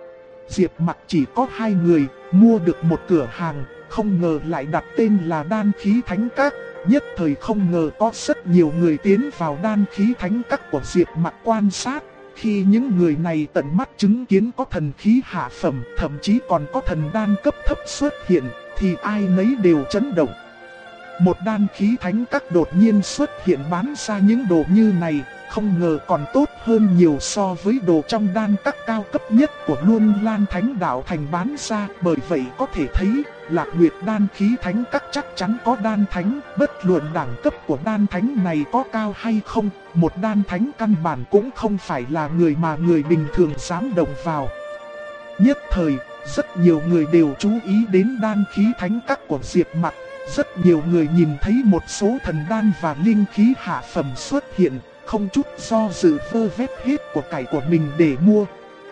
Diệp Mặc chỉ có 2 người, mua được một cửa hàng, không ngờ lại đặt tên là Đan Khí Thánh Các. Nhất thời không ngờ có rất nhiều người tiến vào Đan Khí Thánh Các của Diệp Mặc quan sát. Khi những người này tận mắt chứng kiến có thần khí hạ phẩm, thậm chí còn có thần đan cấp thấp xuất hiện, thì ai nấy đều chấn động. Một đan khí thánh các đột nhiên xuất hiện bán ra những đồ như này, không ngờ còn tốt hơn nhiều so với đồ trong đan các cao cấp nhất của Luân Lan Thánh Đạo Thành bán ra. Bởi vậy có thể thấy, Lạc Nguyệt đan khí thánh các chắc chắn có đan thánh, bất luận đẳng cấp của đan thánh này có cao hay không, một đan thánh căn bản cũng không phải là người mà người bình thường dám động vào. Nhất thời, rất nhiều người đều chú ý đến đan khí thánh các của Diệp Mặc. Rất nhiều người nhìn thấy một số thần đan và linh khí hạ phẩm xuất hiện, không chút do dự vơ vét hết của cải của mình để mua.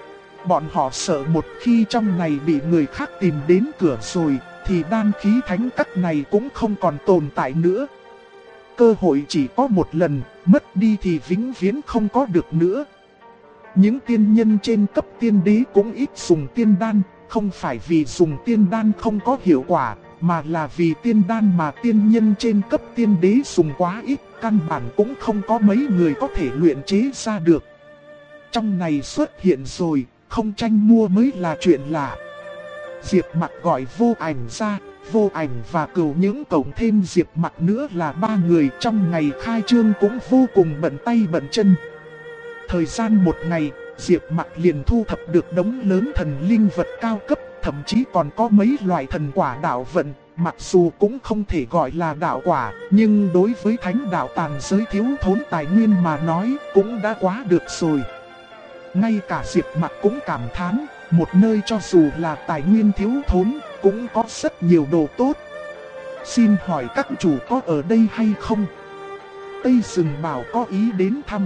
Bọn họ sợ một khi trong này bị người khác tìm đến cửa rồi, thì đan khí thánh các này cũng không còn tồn tại nữa. Cơ hội chỉ có một lần, mất đi thì vĩnh viễn không có được nữa. Những tiên nhân trên cấp tiên đế cũng ít dùng tiên đan, không phải vì dùng tiên đan không có hiệu quả, mà là vì tiên đan mà tiên nhân trên cấp tiên đế dùng quá ít, căn bản cũng không có mấy người có thể luyện chế ra được. Trong này xuất hiện rồi, không tranh mua mới là chuyện lạ. Diệp Mặc gọi Vô Ảnh ra, Vô Ảnh và Cửu Những cộng thêm Diệp Mặc nữa là 3 người trong ngày khai trương cũng vô cùng bận tay bận chân. Thời gian một ngày, Diệp Mặc liền thu thập được đống lớn thần linh vật cao cấp, thậm chí còn có mấy loại thần quả đạo vận, mặc dù cũng không thể gọi là đạo quả, nhưng đối với thánh đạo tàn giới thiếu thốn tài nguyên mà nói cũng đã quá được rồi. Ngay cả Diệp Mặc cũng cảm thán, một nơi cho dù là tài nguyên thiếu thốn, cũng có rất nhiều đồ tốt. Xin hỏi các chủ có ở đây hay không? Tây Sừng Bảo có ý đến thăm.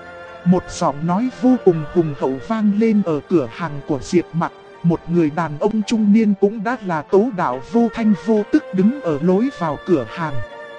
Một giọng nói vô cùng hùng hậu vang lên ở cửa hàng của Diệp Mặc. Một người đàn ông trung niên cũng đã là Tố Đạo vô thanh vô tức đứng ở lối vào cửa hàng.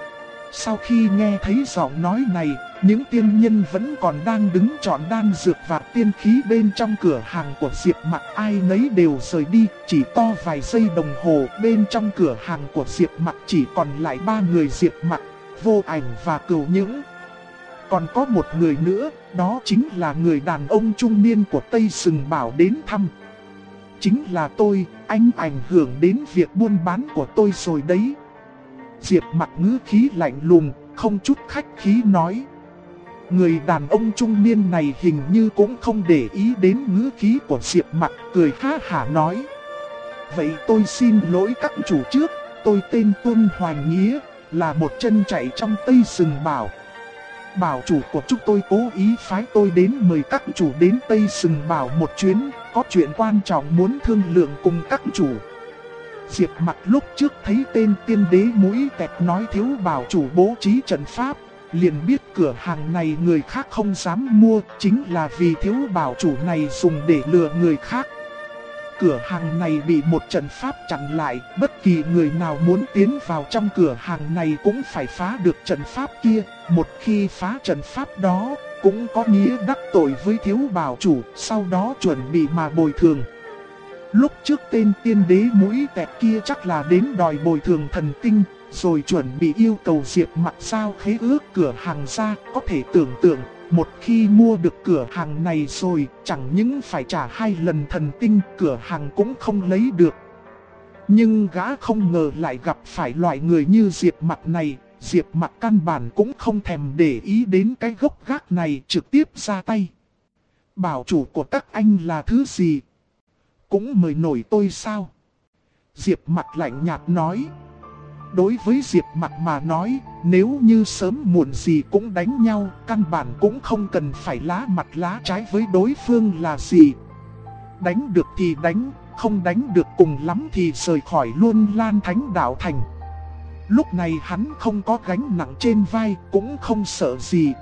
Sau khi nghe thấy giọng nói này, những tiên nhân vẫn còn đang đứng chọn đan dược và tiên khí bên trong cửa hàng của Diệp Mặc, ai nấy đều rời đi. Chỉ to vài giây đồng hồ, bên trong cửa hàng của Diệp Mặc chỉ còn lại 3 người Diệp Mặc, Vô Ảnh và Cửu Những. Còn có một người nữa, đó chính là người đàn ông trung niên của Tây Sừng Bảo đến thăm. Chính là tôi, anh ảnh hưởng đến việc buôn bán của tôi rồi đấy. Diệp Mặc ngữ khí lạnh lùng, không chút khách khí nói. Người đàn ông trung niên này hình như cũng không để ý đến ngữ khí của Diệp Mặc, cười ha hả nói. Vậy tôi xin lỗi các chủ trước, tôi tên Tuân Hoành Nghĩa, là một chân chạy trong Tây Sừng Bảo. Bảo chủ của chúng tôi cố ý phái tôi đến mời các chủ đến Tây Sừng Bảo một chuyến, có chuyện quan trọng muốn thương lượng cùng các chủ. Diệp Mặc lúc trước thấy tên tiên đế mũi tẹt nói thiếu bảo chủ bố trí trận pháp, liền biết cửa hàng này người khác không dám mua, chính là vì thiếu bảo chủ này dùng để lừa người khác. Cửa hàng này bị một trận pháp chặn lại, bất kỳ người nào muốn tiến vào trong cửa hàng này cũng phải phá được trận pháp kia. Một khi phá trận pháp đó, cũng có nghĩa đắc tội với thiếu bảo chủ, sau đó chuẩn bị mà bồi thường. Lúc trước tên tiên đế mũi tẹt kia chắc là đến đòi bồi thường thần tinh, rồi chuẩn bị yêu cầu Diệp Mặc giao khế ước cửa hàng ra. Có thể tưởng tượng, một khi mua được cửa hàng này rồi, chẳng những phải trả 2 lần thần tinh, cửa hàng cũng không lấy được. Nhưng gã không ngờ lại gặp phải loại người như Diệp Mặc này. Diệp Mặc căn bản cũng không thèm để ý đến cái gốc gác này, trực tiếp ra tay. Bảo chủ của các anh là thứ gì? Cũng mời nổi tôi sao? Diệp Mặc lạnh nhạt nói. Đối với Diệp Mặc mà nói, nếu như sớm muộn gì cũng đánh nhau, căn bản cũng không cần phải lá mặt lá trái với đối phương là gì. Đánh được thì đánh, không đánh được cùng lắm thì rời khỏi luôn Lan Thánh Đạo Thành. Lúc này hắn không có gánh nặng trên vai, cũng không sợ gì.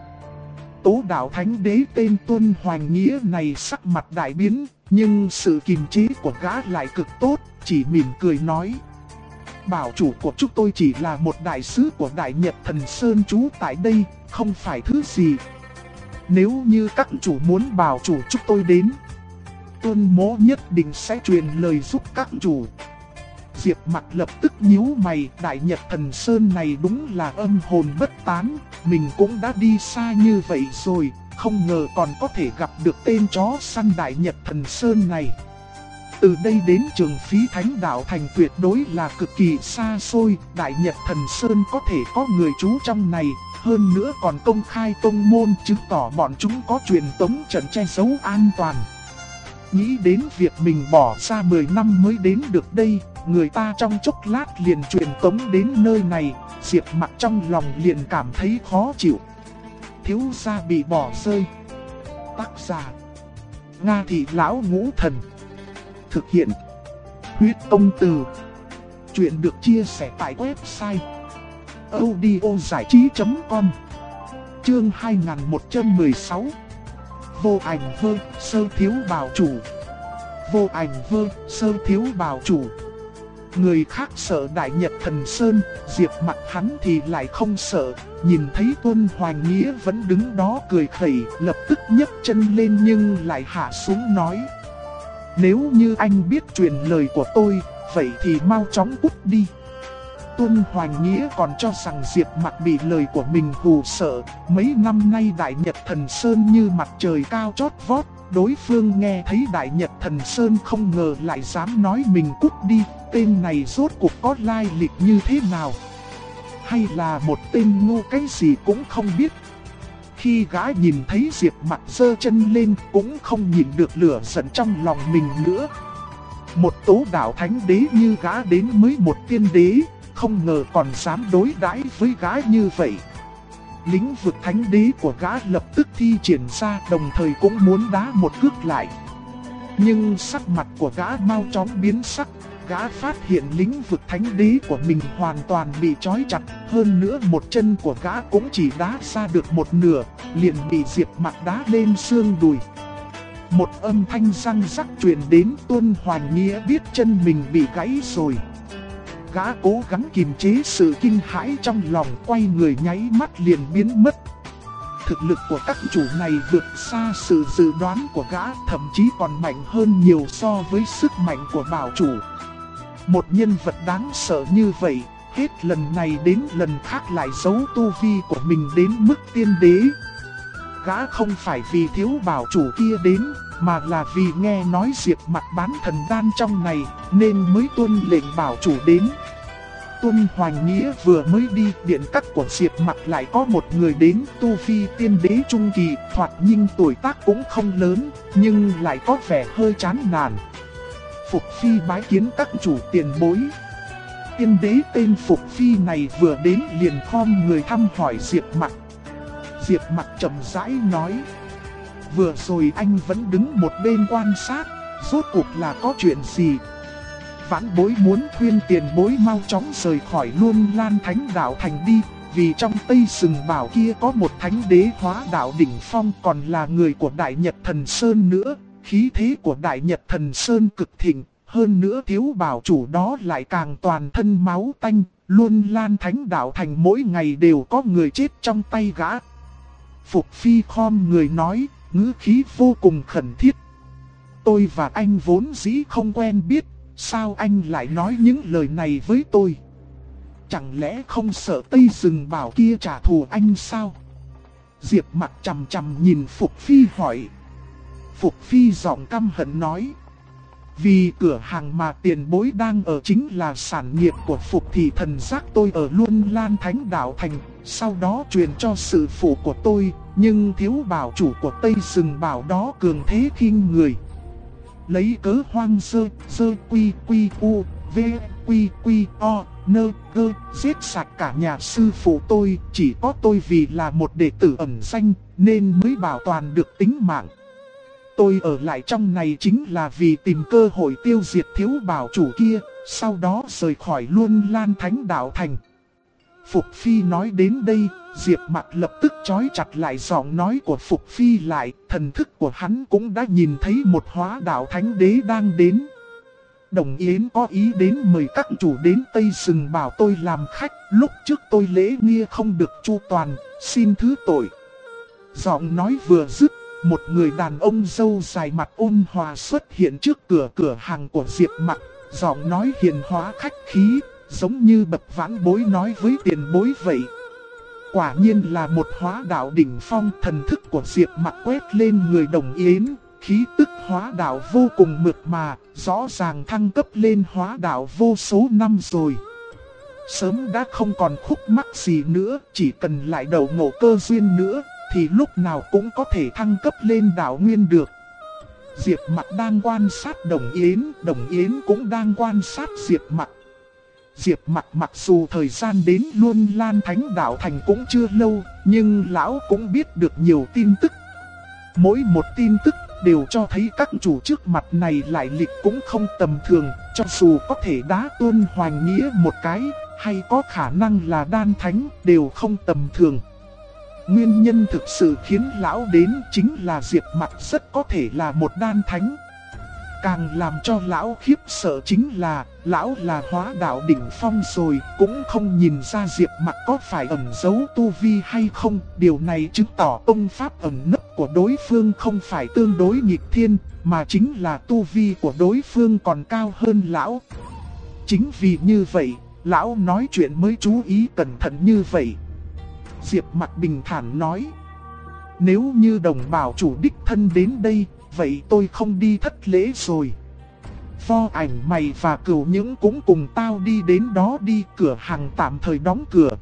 Tố Đạo Thánh Đế tên Tuân Hoành Nghĩa này sắc mặt đại biến, nhưng sự kiềm chế của gã lại cực tốt, chỉ mỉm cười nói. Bảo chủ của chúng tôi chỉ là một đại sứ của Đại Nhật Thần Sơn trú tại đây, không phải thứ gì. Nếu như các chủ muốn bảo chủ chúng tôi đến, Tuân Mỗ nhất định sẽ truyền lời giúp các chủ. Diệp Mặc lập tức nhíu mày, Đại Nhật Thần Sơn này đúng là âm hồn bất tán, mình cũng đã đi xa như vậy rồi, không ngờ còn có thể gặp được tên chó săn Đại Nhật Thần Sơn này. Từ đây đến Trường Phí Thánh Đạo Thành tuyệt đối là cực kỳ xa xôi, Đại Nhật Thần Sơn có thể có người trú trong này, hơn nữa còn công khai tông môn chứng tỏ bọn chúng có truyền tống trận che giấu an toàn. Nghĩ đến việc mình bỏ ra 10 năm mới đến được đây, người ta trong chốc lát liền truyền tống đến nơi này, Diệp Mặc trong lòng liền cảm thấy khó chịu. Thiếu gia bị bỏ rơi. Tác giả: Nga Thị Lão Ngũ Thần. Thực hiện: Huyết Công Từ. Chuyện được chia sẻ tại website audiozảichí.com. Chương 2116. Vô ảnh vơ, sơ thiếu bảo chủ. Vô ảnh vơ, sơ thiếu bảo chủ. Người khác sợ Đại Nhật Thần Sơn, Diệp Mặc hắn thì lại không sợ. Nhìn thấy Tuân Hoành Nghĩa vẫn đứng đó cười khẩy, lập tức nhấc chân lên nhưng lại hạ xuống nói: nếu như anh biết truyền lời của tôi, vậy thì mau chóng cút đi. Tuân Hoành Nghĩa còn cho rằng Diệp Mặc bị lời của mình hù sợ. Mấy năm nay Đại Nhật Thần Sơn như mặt trời cao chót vót. Đối phương nghe thấy Đại Nhật Thần Sơn không ngờ lại dám nói mình cút đi. Tên này rốt cuộc có lai lịch như thế nào? Hay là một tên ngu cái gì cũng không biết? Khi gã nhìn thấy Diệp Mặc giơ chân lên cũng không nhìn được lửa giận trong lòng mình nữa. Một tố đạo thánh đế như gã đến mới một tiên đế, không ngờ còn dám đối đãi với gã như vậy. Lĩnh vực thánh đế của gã lập tức thi triển ra, đồng thời cũng muốn đá một cước lại. Nhưng sắc mặt của gã mau chóng biến sắc. Gã phát hiện lĩnh vực thánh đế của mình hoàn toàn bị trói chặt. Hơn nữa một chân của gã cũng chỉ đá ra được một nửa, liền bị Diệp Mặc đá lên xương đùi. Một âm thanh răng rắc truyền đến. Tuân Hoành Nghĩa biết chân mình bị gãy rồi. Gã cố gắng kiềm chế sự kinh hãi trong lòng, quay người nháy mắt liền biến mất. Thực lực của các chủ này vượt xa sự dự đoán của gã, thậm chí còn mạnh hơn nhiều so với sức mạnh của bảo chủ. Một nhân vật đáng sợ như vậy, hết lần này đến lần khác lại giấu tu vi của mình đến mức tiên đế. Gã không phải vì thiếu bảo chủ kia đến, mà là vì nghe nói Diệp Mặc bán thần đan trong này, nên mới tuân lệnh bảo chủ đến. Tuân Hoành Nghĩa vừa mới đi, điện các của Diệp Mặc lại có một người đến, tu vi tiên đế trung kỳ, thoạt nhìn tuổi tác cũng không lớn, nhưng lại có vẻ hơi chán nản. Phục Phi bái kiến các chủ tiền bối. Tiên đế tên Phục Phi này vừa đến liền khom người thăm hỏi Diệp Mặc. Diệp Mặc chậm rãi nói: vừa rồi anh vẫn đứng một bên quan sát, rốt cuộc là có chuyện gì? Vãn bối muốn khuyên tiền bối mau chóng rời khỏi Luân Lan Thánh Đạo Thành đi, vì trong Tây Sừng Bảo kia có một thánh đế hóa đạo đỉnh phong còn là người của Đại Nhật Thần Sơn nữa. Khí thế của Đại Nhật Thần Sơn cực thịnh, hơn nữa thiếu bảo chủ đó lại càng toàn thân máu tanh. Luân Lan Thánh Đạo Thành mỗi ngày đều có người chết trong tay gã. Phục Phi khom người nói, ngữ khí vô cùng khẩn thiết: tôi và anh vốn dĩ không quen biết, sao anh lại nói những lời này với tôi? Chẳng lẽ không sợ Tây Sừng Bảo kia trả thù anh sao? Diệp Mặc chằm chằm nhìn Phục Phi hỏi. Phục Phi giọng căm hận nói: vì cửa hàng mà tiền bối đang ở chính là sản nghiệp của Phục Thị Thần Giác tôi ở Luân Lan Thánh Đạo Thành, sau đó truyền cho sư phụ của tôi, nhưng thiếu bảo chủ của Tây Sừng Bảo đó cường thế khinh người. Lấy cớ hoang dơ quy u, v quy o, nơ gơ, giết sạch cả nhà sư phụ tôi, chỉ có tôi vì là một đệ tử ẩn danh, nên mới bảo toàn được tính mạng. Tôi ở lại trong này chính là vì tìm cơ hội tiêu diệt thiếu bảo chủ kia, sau đó rời khỏi Luân Lan Thánh Đạo Thành. Phục Phi nói đến đây, Diệp Mặc lập tức trói chặt lại giọng nói của Phục Phi lại, thần thức của hắn cũng đã nhìn thấy một hóa đạo thánh đế đang đến. Đồng Yến có ý đến mời các chủ đến Tây Sừng Bảo tôi làm khách, lúc trước tôi lễ nghi không được chu toàn, xin thứ tội. Giọng nói vừa dứt, một người đàn ông râu dài mặt ôn hòa xuất hiện trước cửa hàng của Diệp Mặc, giọng nói hiền hóa khách khí, giống như bậc vãn bối nói với tiền bối vậy. Quả nhiên là một hóa đạo đỉnh phong. Thần thức của Diệp Mặc quét lên người Đồng Yến, khí tức hóa đạo vô cùng mượt mà, rõ ràng thăng cấp lên hóa đạo vô số năm rồi. Sớm đã không còn khúc mắc gì nữa, chỉ cần lại đầu ngộ cơ duyên nữa, thì lúc nào cũng có thể thăng cấp lên đạo nguyên được. Diệp Mặc đang quan sát Đồng Yến cũng đang quan sát Diệp Mặc. Diệp Mặc mặc dù thời gian đến Luân Lan Thánh Đạo Thành cũng chưa lâu, nhưng lão cũng biết được nhiều tin tức. Mỗi một tin tức đều cho thấy các chủ trước mặt này lại lịch cũng không tầm thường, cho dù có thể đá Tuân Hoành Nghĩa một cái, hay có khả năng là đan thánh, đều không tầm thường. Nguyên nhân thực sự khiến lão đến chính là Diệp Mặc rất có thể là một đan thánh. Càng làm cho lão khiếp sợ chính là, lão là hóa đạo đỉnh phong rồi, cũng không nhìn ra Diệp Mặc có phải ẩn giấu tu vi hay không. Điều này chứng tỏ công pháp ẩn nấp của đối phương không phải tương đối nghịch thiên, mà chính là tu vi của đối phương còn cao hơn lão. Chính vì như vậy, lão nói chuyện mới chú ý cẩn thận như vậy. Diệp Mặc bình thản nói, nếu như Đồng bảo chủ đích thân đến đây, vậy tôi không đi thất lễ rồi. Pho Ảnh mày và Cửu Những cũng cùng tao đi đến đó đi, cửa hàng tạm thời đóng cửa.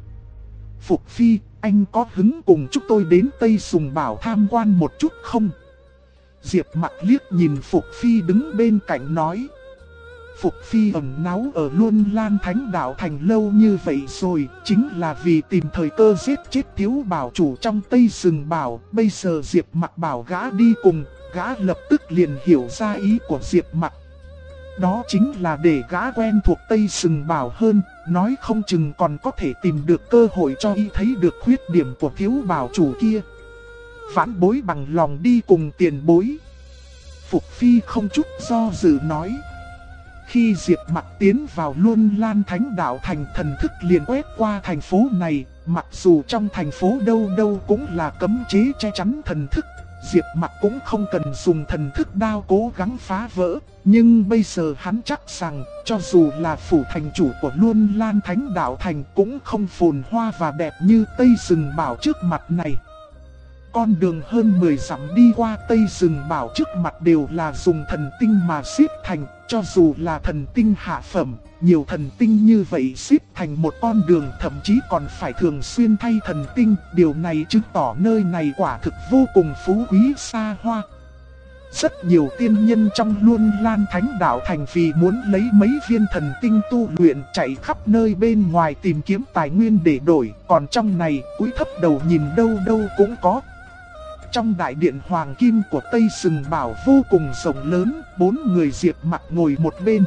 Phục Phi, anh có hứng cùng chúng tôi đến Tây Sùng Bảo tham quan một chút không? Diệp Mặc liếc nhìn Phục Phi đứng bên cạnh nói. Phục Phi ẩn náu ở Luân Lan Thánh Đạo Thành lâu như vậy rồi, chính là vì tìm thời cơ giết chết thiếu bảo chủ trong Tây Sừng Bảo. Bây giờ Diệp Mặc bảo gã đi cùng, gã lập tức liền hiểu ra ý của Diệp Mặc. Đó chính là để gã quen thuộc Tây Sừng Bảo hơn, nói không chừng còn có thể tìm được cơ hội cho y thấy được khuyết điểm của thiếu bảo chủ kia. Vãn Bối bằng lòng đi cùng tiền bối. Phục Phi không chút do dự nói. Khi Diệp Mặc tiến vào Luân Lan Thánh Đạo Thành, thần thức liền quét qua thành phố này. Mặc dù trong thành phố đâu đâu cũng là cấm chế che chắn thần thức, Diệp Mặc cũng không cần dùng thần thức đao cố gắng phá vỡ. Nhưng bây giờ hắn chắc rằng, cho dù là phủ thành chủ của Luân Lan Thánh Đạo Thành cũng không phồn hoa và đẹp như Tây Sừng Bảo trước mặt này. Con đường hơn 10 dặm đi qua Tây Sừng Bảo trước mặt đều là dùng thần tinh mà xếp thành. Cho dù là thần tinh hạ phẩm, nhiều thần tinh như vậy xếp thành một con đường, thậm chí còn phải thường xuyên thay thần tinh. Điều này chứng tỏ nơi này quả thực vô cùng phú quý xa hoa. Rất nhiều tiên nhân trong Luân Lan Thánh Đạo Thành vì muốn lấy mấy viên thần tinh tu luyện chạy khắp nơi bên ngoài tìm kiếm tài nguyên để đổi. Còn trong này, cúi thấp đầu nhìn đâu đâu cũng có. Trong đại điện Hoàng Kim của Tây Sừng Bảo vô cùng rộng lớn, 4 người Diệp Mặc ngồi một bên.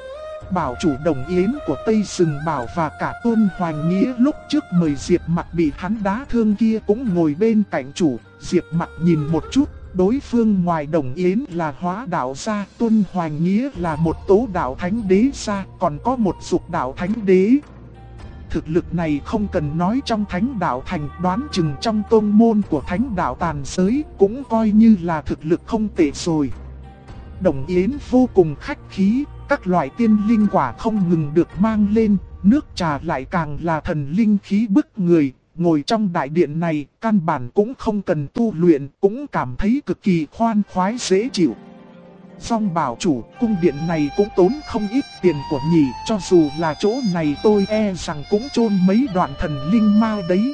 Bảo chủ Đồng Yến của Tây Sừng Bảo và cả Tôn Hoành Nghĩa lúc trước mời Diệp Mặc bị hắn đá thương kia cũng ngồi bên cạnh chủ. Diệp Mặc nhìn một chút, đối phương ngoài Đồng Yến là Hóa Đạo gia, Tôn Hoành Nghĩa là một Tố Đạo Thánh Đế gia, còn có một Dục Đạo Thánh Đế. Thực lực này không cần nói trong Thánh Đạo Thành, đoán chừng trong tôn môn của Thánh Đạo Tàn Giới cũng coi như là thực lực không tệ rồi. Đồng Yến vô cùng khách khí, các loại tiên linh quả không ngừng được mang lên, nước trà lại càng là thần linh khí bức người. Ngồi trong đại điện này, căn bản cũng không cần tu luyện, cũng cảm thấy cực kỳ khoan khoái dễ chịu. Song bảo chủ, cung điện này cũng tốn không ít tiền của nhỉ, cho dù là chỗ này tôi e rằng cũng chôn mấy đoạn thần linh ma đấy.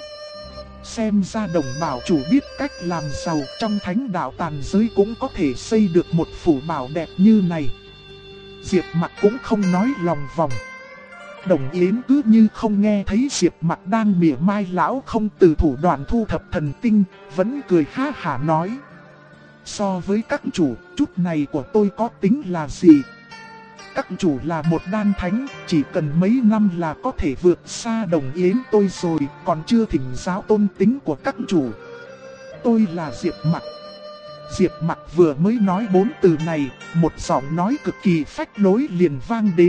Xem ra Đồng bảo chủ biết cách làm giàu, trong Thánh Đạo Tàn Giới cũng có thể xây được một phủ bảo đẹp như này. Diệp Mặc cũng không nói lòng vòng. Đồng Yến cứ như không nghe thấy Diệp Mặc đang mỉa mai lão không từ thủ đoạn thu thập thần tinh, vẫn cười ha hả nói. So với các chủ, chút này của tôi có tính là gì? Các chủ là một đan thánh, chỉ cần mấy năm là có thể vượt xa Đồng Yến tôi rồi, còn chưa thỉnh giáo tôn tính của các chủ. Tôi là Diệp Mặc. Diệp Mặc vừa mới nói 4 từ này, một giọng nói cực kỳ phách lối liền vang đến.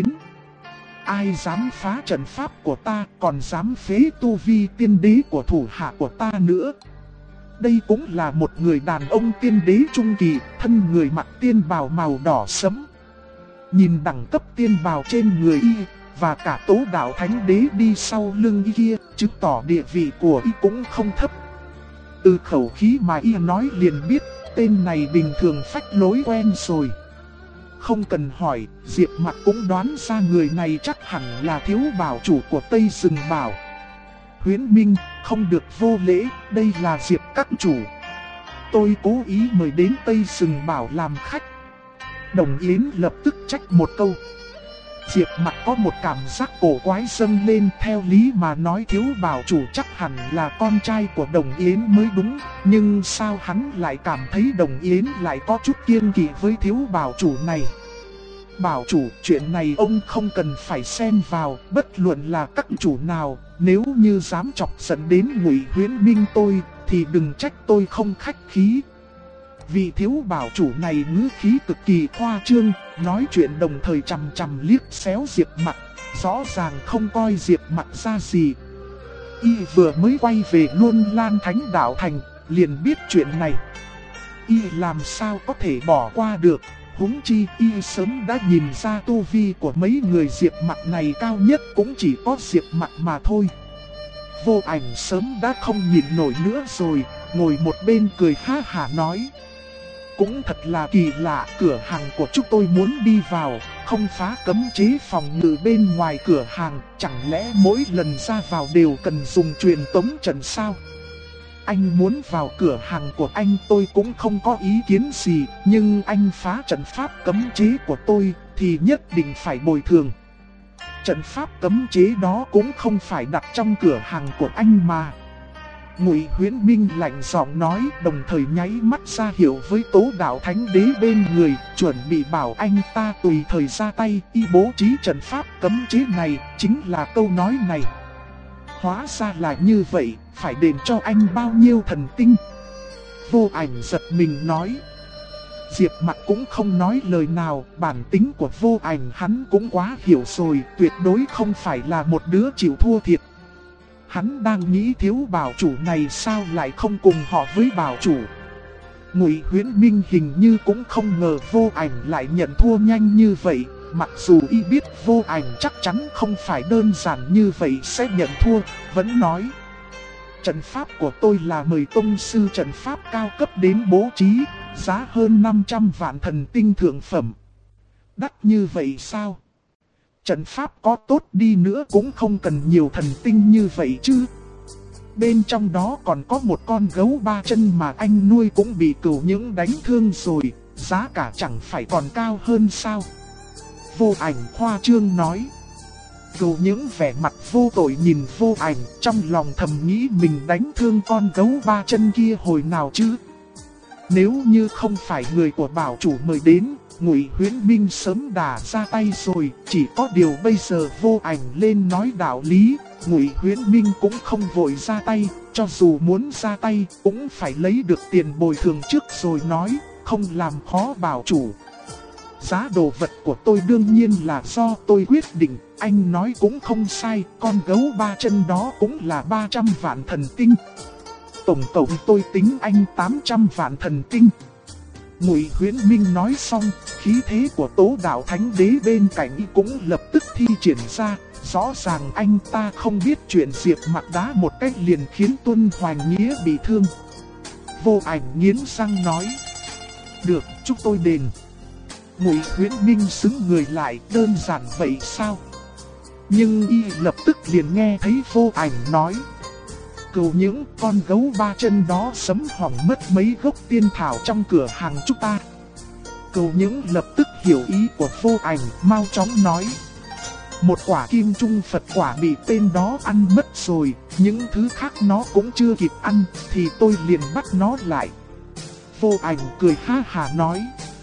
Ai dám phá trận pháp của ta, còn dám phế tu vi tiên đế của thủ hạ của ta nữa. Đây cũng là một người đàn ông tiên đế trung kỳ, thân người mặc tiên bào màu đỏ sẫm. Nhìn đẳng cấp tiên bào trên người y, và cả Tố Đạo Thánh Đế đi sau lưng y kia, chứng tỏ địa vị của y cũng không thấp. Từ khẩu khí mà y nói liền biết, tên này bình thường phách lối quen rồi. Không cần hỏi, Diệp Mặc cũng đoán ra người này chắc hẳn là thiếu bảo chủ của Tây Sừng Bảo. Huyễn Minh, không được vô lễ, đây là Diệp các chủ. Tôi cố ý mời đến Tây Sừng Bảo làm khách. Đồng Yến lập tức trách một câu. Diệp Mặc có một cảm giác cổ quái dâng lên, theo lý mà nói thiếu bảo chủ chắc hẳn là con trai của Đồng Yến mới đúng. Nhưng sao hắn lại cảm thấy Đồng Yến lại có chút kiêng kỵ với thiếu bảo chủ này? Bảo chủ, chuyện này ông không cần phải xen vào, bất luận là các chủ nào, nếu như dám chọc giận đến Ngụy Huyễn Minh thì đừng trách tôi không khách khí. Vị thiếu bảo chủ này ngữ khí cực kỳ khoa trương, nói chuyện đồng thời chằm chằm liếc xéo Diệp Mặc, rõ ràng không coi Diệp Mặc ra gì. Y vừa mới quay về Luân Lan Thánh Đạo Thành, liền biết chuyện này. Y làm sao có thể bỏ qua được, huống chi Y sớm đã nhìn ra tu vi của mấy người Diệp Mặc này cao nhất cũng chỉ có Diệp Mặc mà thôi. Vô Ảnh sớm đã không nhìn nổi nữa rồi, ngồi một bên cười ha hả nói. Cũng thật là kỳ lạ, cửa hàng của chúng tôi muốn đi vào, không phá cấm chế phòng ngự bên ngoài cửa hàng, chẳng lẽ mỗi lần ra vào đều cần dùng truyền tống trận sao? Anh muốn vào cửa hàng của anh tôi cũng không có ý kiến gì, nhưng anh phá trận pháp cấm chế của tôi thì nhất định phải bồi thường. Trận pháp cấm chế đó cũng không phải đặt trong cửa hàng của anh mà. Ngụy Huyễn Minh lạnh giọng nói, đồng thời nháy mắt ra hiệu với Tố Đạo Thánh Đế bên người, chuẩn bị bảo anh ta tùy thời ra tay, y bố trí trận pháp cấm chế này, chính là câu nói này. Hóa ra là như vậy, phải đền cho anh bao nhiêu thần tinh? Vô Ảnh giật mình nói. Diệp Mặc cũng không nói lời nào, bản tính của Vô Ảnh hắn cũng quá hiểu rồi, tuyệt đối không phải là một đứa chịu thua thiệt. Hắn đang nghĩ thiếu bảo chủ này sao lại không cùng họ với bảo chủ. Ngụy Huyễn Minh hình như cũng không ngờ Vô Ảnh lại nhận thua nhanh như vậy, mặc dù y biết Vô Ảnh chắc chắn không phải đơn giản như vậy sẽ nhận thua, vẫn nói. Trận pháp của tôi là mời tông sư trận pháp cao cấp đến bố trí, giá hơn 500 vạn thần tinh thượng phẩm. Đắt như vậy sao? Trận pháp có tốt đi nữa cũng không cần nhiều thần tinh như vậy chứ. Bên trong đó còn có một con gấu 3 chân mà anh nuôi cũng bị cừu những đánh thương rồi, giá cả chẳng phải còn cao hơn sao? Vô Ảnh khoa trương nói. Cừu những vẻ mặt vô tội nhìn Vô Ảnh, trong lòng thầm nghĩ mình đánh thương con gấu 3 chân kia hồi nào chứ. Nếu như không phải người của bảo chủ mời đến, Ngụy Huyễn Minh sớm đã ra tay rồi, chỉ có điều bây giờ Vô Ảnh lên nói đạo lý, Ngụy Huyễn Minh cũng không vội ra tay, cho dù muốn ra tay cũng phải lấy được tiền bồi thường trước rồi nói, không làm khó bảo chủ. Giá đồ vật của tôi đương nhiên là do tôi quyết định, anh nói cũng không sai, con gấu 3 chân đó cũng là 300 vạn thần tinh. Tổng cộng tôi tính anh 800 vạn thần tinh. Ngụy Huyễn Minh nói xong, khí thế của Tố Đạo Thánh Đế bên cạnh cũng lập tức thi triển ra, rõ ràng anh ta không biết chuyện Diệp Mặc đá một cách liền khiến Tuân Hoành Nghĩa bị thương. Vô Ảnh nghiến răng nói, được, chúc tôi đền. Ngụy Huyễn Minh xứng người lại, đơn giản vậy sao? Nhưng y lập tức liền nghe thấy Vô Ảnh nói, cừu những con gấu 3 chân đó sấm hỏng mất mấy gốc tiên thảo trong cửa hàng chúng ta. Cừu những lập tức hiểu ý của Vô Ảnh, mau chóng nói. Một quả kim trung Phật quả bị tên đó ăn mất rồi, những thứ khác nó cũng chưa kịp ăn, thì tôi liền bắt nó lại. Vô Ảnh cười ha hả nói.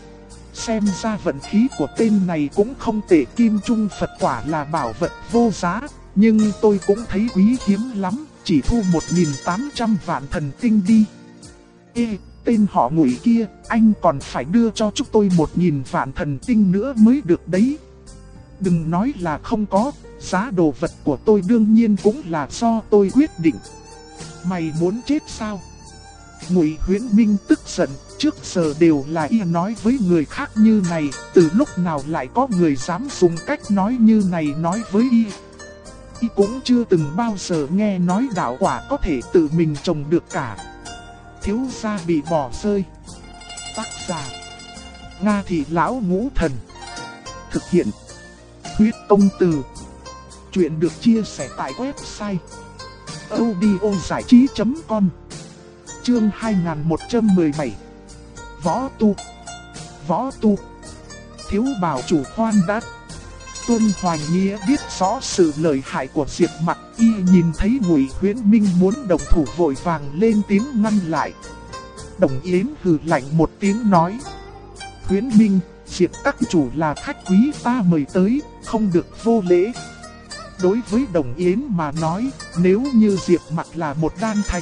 Xem ra vận khí của tên này cũng không tệ, kim trung Phật quả là bảo vật vô giá, nhưng tôi cũng thấy quý hiếm lắm. Chỉ thu 1.800 vạn thần tinh đi. Ê, tên họ Ngụy kia, anh còn phải đưa cho chúng tôi 1.000 vạn thần tinh nữa mới được đấy. Đừng nói là không có, giá đồ vật của tôi đương nhiên cũng là do tôi quyết định. Mày muốn chết sao? Ngụy Huyễn Minh tức giận, trước giờ đều là y nói với người khác như này, từ lúc nào lại có người dám dùng cách nói như này nói với y. Y cũng chưa từng bao giờ nghe nói đạo quả có thể tự mình trồng được cả. Thiếu gia bị bỏ rơi. Tác giả Nga Thị Lão Ngũ Thần. Thực hiện Huyết Công Từ. Chuyện được chia sẻ tại website audiozảichí.com. Chương 2117. Võ tu. Võ tu. Thiếu bảo chủ khoan đã. Tuân Hoành Nghĩa biết rõ sự lợi hại của Diệp Mặc, y nhìn thấy Ngụy Huyễn Minh muốn động thủ vội vàng lên tiếng ngăn lại. Đồng Yến hừ lạnh một tiếng nói. Huyễn Minh, Diệp các chủ là khách quý ta mời tới, không được vô lễ. Đối với Đồng Yến mà nói, nếu như Diệp Mặc là một đan thánh,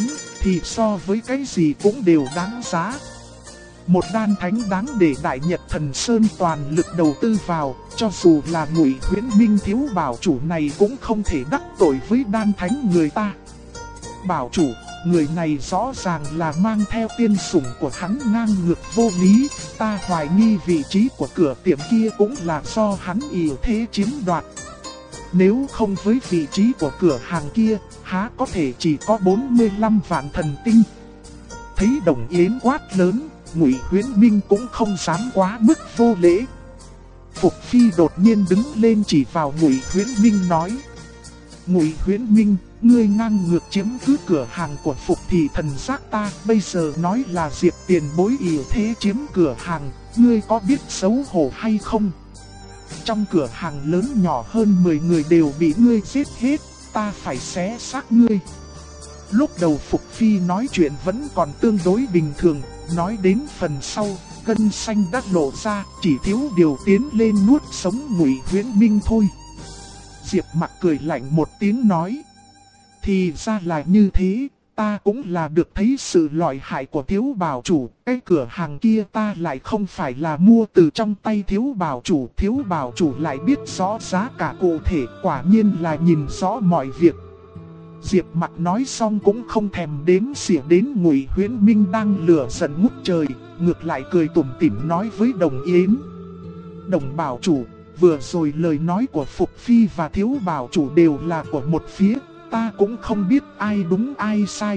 thì so với cái gì cũng đều đáng giá. Một đan thánh đáng để Đại Nhật Thần Sơn toàn lực đầu tư vào, cho dù là Ngụy Huyễn Minh thiếu bảo chủ này cũng không thể đắc tội với đan thánh người ta. Bảo chủ, người này rõ ràng là mang theo tiên sủng của hắn ngang ngược vô lý, ta hoài nghi vị trí của cửa tiệm kia cũng là do hắn ỷ thế chiếm đoạt. Nếu không với vị trí của cửa hàng kia, há có thể chỉ có 45 vạn thần tinh. Thấy Đồng Yến quát lớn, Ngụy Huyễn Minh cũng không dám quá mức vô lễ. Phục Phi đột nhiên đứng lên chỉ vào Ngụy Huyễn Minh nói: Ngụy Huyễn Minh, ngươi ngang ngược chiếm cứ cửa hàng của Phục Thị Thần Giác ta, bây giờ nói là Diệp tiền bối ỷ thế chiếm cửa hàng, ngươi có biết xấu hổ hay không? Trong cửa hàng lớn nhỏ hơn 10 người đều bị ngươi giết hết, ta phải xé xác ngươi. Lúc đầu Phục Phi nói chuyện vẫn còn tương đối bình thường, nói đến phần sau, gân xanh đã lộ ra, chỉ thiếu điều tiến lên nuốt sống Ngụy Huyễn Minh thôi. Diệp Mặc cười lạnh một tiếng nói: thì ra là như thế, ta cũng là được thấy sự lợi hại của thiếu bảo chủ, cái cửa hàng kia ta lại không phải là mua từ trong tay thiếu bảo chủ lại biết rõ giá cả cụ thể, quả nhiên là nhìn rõ mọi việc. Diệp Mặc nói xong cũng không thèm đếm xỉa đến Ngụy Huyễn Minh đang lửa giận ngút trời, ngược lại cười tủm tỉm nói với Đồng Yến: Đồng bảo chủ, vừa rồi lời nói của Phục Phi và thiếu bảo chủ đều là của một phía, ta cũng không biết ai đúng ai sai.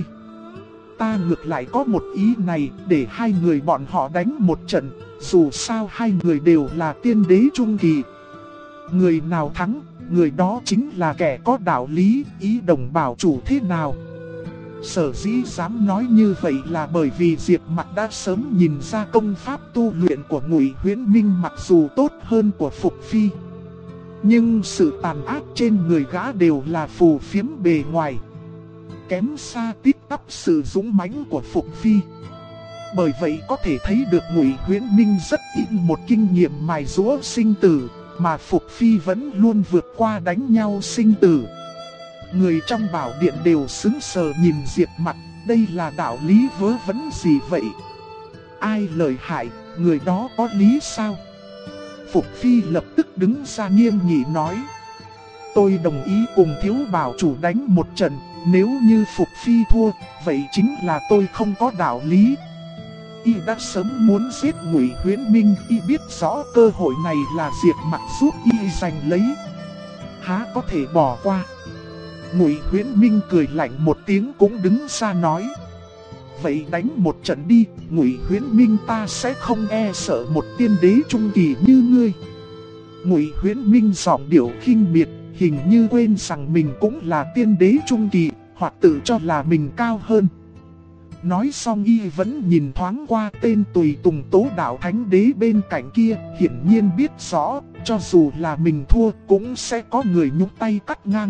Ta ngược lại có một ý này, để hai người bọn họ đánh một trận, dù sao hai người đều là tiên đế trung kỳ. Người nào thắng, người đó chính là kẻ có đạo lý, ý Đồng bảo chủ thế nào? Sở dĩ dám nói như vậy là bởi vì Diệp Mặc đã sớm nhìn ra công pháp tu luyện của Ngụy Huyễn Minh mặc dù tốt hơn của Phục Phi, nhưng sự tàn ác trên người gã đều là phù phiếm bề ngoài, kém xa tít tắp sự dũng mãnh của Phục Phi. Bởi vậy có thể thấy được Ngụy Huyễn Minh rất ít một kinh nghiệm mài giũa sinh tử, mà Phục Phi vẫn luôn vượt qua đánh nhau sinh tử. Người trong bảo điện đều sững sờ nhìn Diệp Mặc, đây là đạo lý vớ vẩn gì vậy? Ai lợi hại, người đó có lý sao? Phục Phi lập tức đứng ra nghiêm nghị nói: tôi đồng ý cùng thiếu bảo chủ đánh một trận, nếu như Phục Phi thua, vậy chính là tôi không có đạo lý. Y đã sớm muốn giết Ngụy Huyễn Minh, y biết rõ cơ hội này là Diệp Mặc giúp y giành lấy, há có thể bỏ qua. Ngụy Huyễn Minh cười lạnh một tiếng cũng đứng ra nói: vậy đánh một trận đi, Ngụy Huyễn Minh ta sẽ không e sợ một tiên đế trung kỳ như ngươi. Ngụy Huyễn Minh giọng điệu khinh miệt, hình như quên rằng mình cũng là tiên đế trung kỳ, hoặc tự cho là mình cao hơn. Nói xong y vẫn nhìn thoáng qua tên tùy tùng Tố Đạo Thánh Đế bên cạnh kia, hiển nhiên biết rõ, cho dù là mình thua cũng sẽ có người nhúc tay cắt ngang.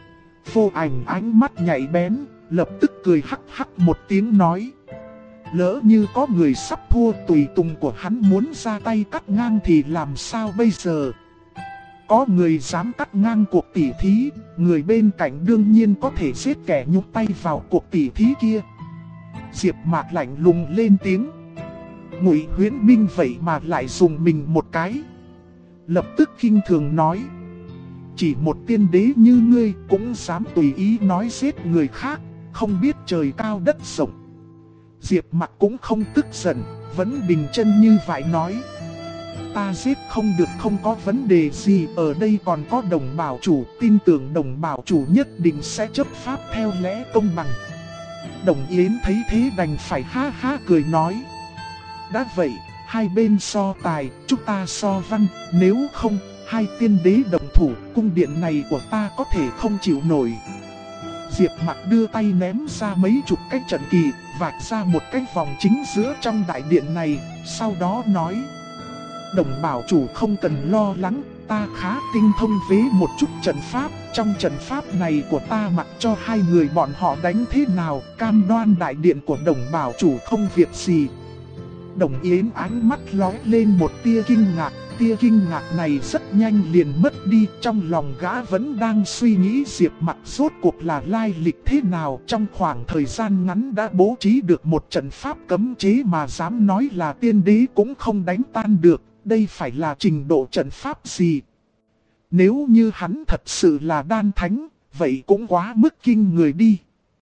Vô Ảnh ánh mắt nhạy bén, lập tức cười hắc hắc một tiếng nói: lỡ như có người sắp thua, tùy tùng của hắn muốn ra tay cắt ngang thì làm sao bây giờ? Có người dám cắt ngang cuộc tỉ thí, người bên cạnh đương nhiên có thể giết kẻ nhúc tay vào cuộc tỉ thí kia. Diệp Mạc lạnh lùng lên tiếng: Ngụy Huyễn Minh vậy mà lại dùng mình một cái. Lập tức khinh thường nói: chỉ một tiên đế như ngươi cũng dám tùy ý nói giết người khác, không biết trời cao đất rộng. Diệp Mặc cũng không tức giận, vẫn bình chân như vậy nói: ta giết không được không có vấn đề gì, ở đây còn có Đồng bảo chủ, tin tưởng Đồng bảo chủ nhất định sẽ chấp pháp theo lẽ công bằng. Đồng Yến thấy thế đành phải ha ha cười nói: đã vậy, hai bên so tài, chúng ta so văn, nếu không, hai tiên đế đồng thủ, cung điện này của ta có thể không chịu nổi. Diệp Mặc đưa tay ném ra mấy chục cái trận kỳ, vạch ra một cái vòng chính giữa trong đại điện này, sau đó nói: Đồng bảo chủ không cần lo lắng, ta khá tinh thông với một chút trận pháp, trong trận pháp này của ta mặc cho hai người bọn họ đánh thế nào, cam đoan đại điện của Đồng bảo chủ không việc gì. Đồng Yến ánh mắt lóe lên một tia kinh ngạc. Tia kinh ngạc này rất nhanh liền mất đi. Trong lòng gã vẫn đang suy nghĩ Diệp Mặc rốt cuộc là lai lịch thế nào. Trong khoảng thời gian ngắn đã bố trí được một trận pháp cấm chế mà dám nói là tiên đế cũng không đánh tan được. Đây phải là trình độ trận pháp gì? Nếu như hắn thật sự là đan thánh, vậy cũng quá mức kinh người đi.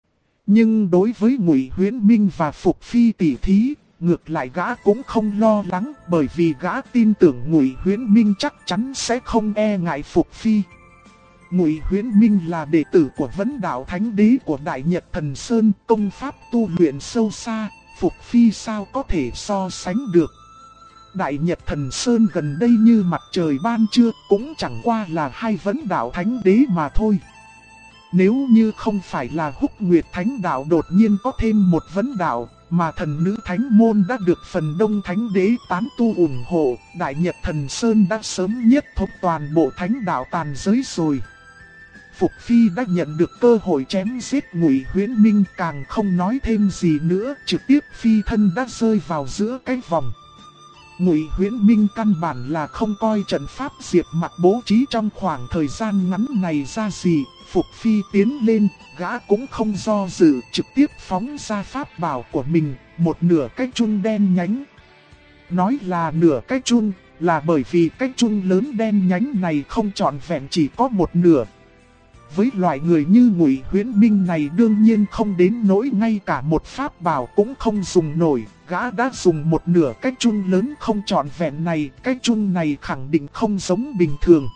Nhưng đối với Ngụy Huyễn Minh và Phục Phi tỷ thí, ngược lại gã cũng không lo lắng, bởi vì gã tin tưởng Ngụy Huyễn Minh chắc chắn sẽ không e ngại Phục Phi. Ngụy Huyễn Minh là đệ tử của Vấn Đạo Thánh Đế của Đại Nhật Thần Sơn, công pháp tu luyện sâu xa, Phục Phi sao có thể so sánh được. Đại Nhật Thần Sơn gần đây như mặt trời ban trưa, cũng chẳng qua là hai Vấn Đạo Thánh Đế mà thôi. Nếu như không phải là Húc Nguyệt Thánh Đạo đột nhiên có thêm một vấn đạo, mà thần nữ Thánh Môn đã được phần đông Thánh Đế tán tu ủng hộ, Đại Nhật Thần Sơn đã sớm nhất thống toàn bộ Thánh Đạo tàn giới rồi. Phục Phi đã nhận được cơ hội chém giết Ngụy Huyễn Minh, càng không nói thêm gì nữa, trực tiếp phi thân đã rơi vào giữa cái vòng. Ngụy Huyễn Minh căn bản là không coi trận pháp Diệp Mặc bố trí trong khoảng thời gian ngắn này ra gì. Phục Phi tiến lên, gã cũng không do dự, trực tiếp phóng ra pháp bảo của mình, một nửa cái chun đen nhánh. Nói là nửa cái chun, là bởi vì cái chun lớn đen nhánh này không trọn vẹn chỉ có một nửa. Với loại người như Ngụy Huyễn Minh này đương nhiên không đến nỗi ngay cả một pháp bảo cũng không dùng nổi. Gã đã dùng một nửa cái chun lớn không trọn vẹn này, cái chun này khẳng định không giống bình thường.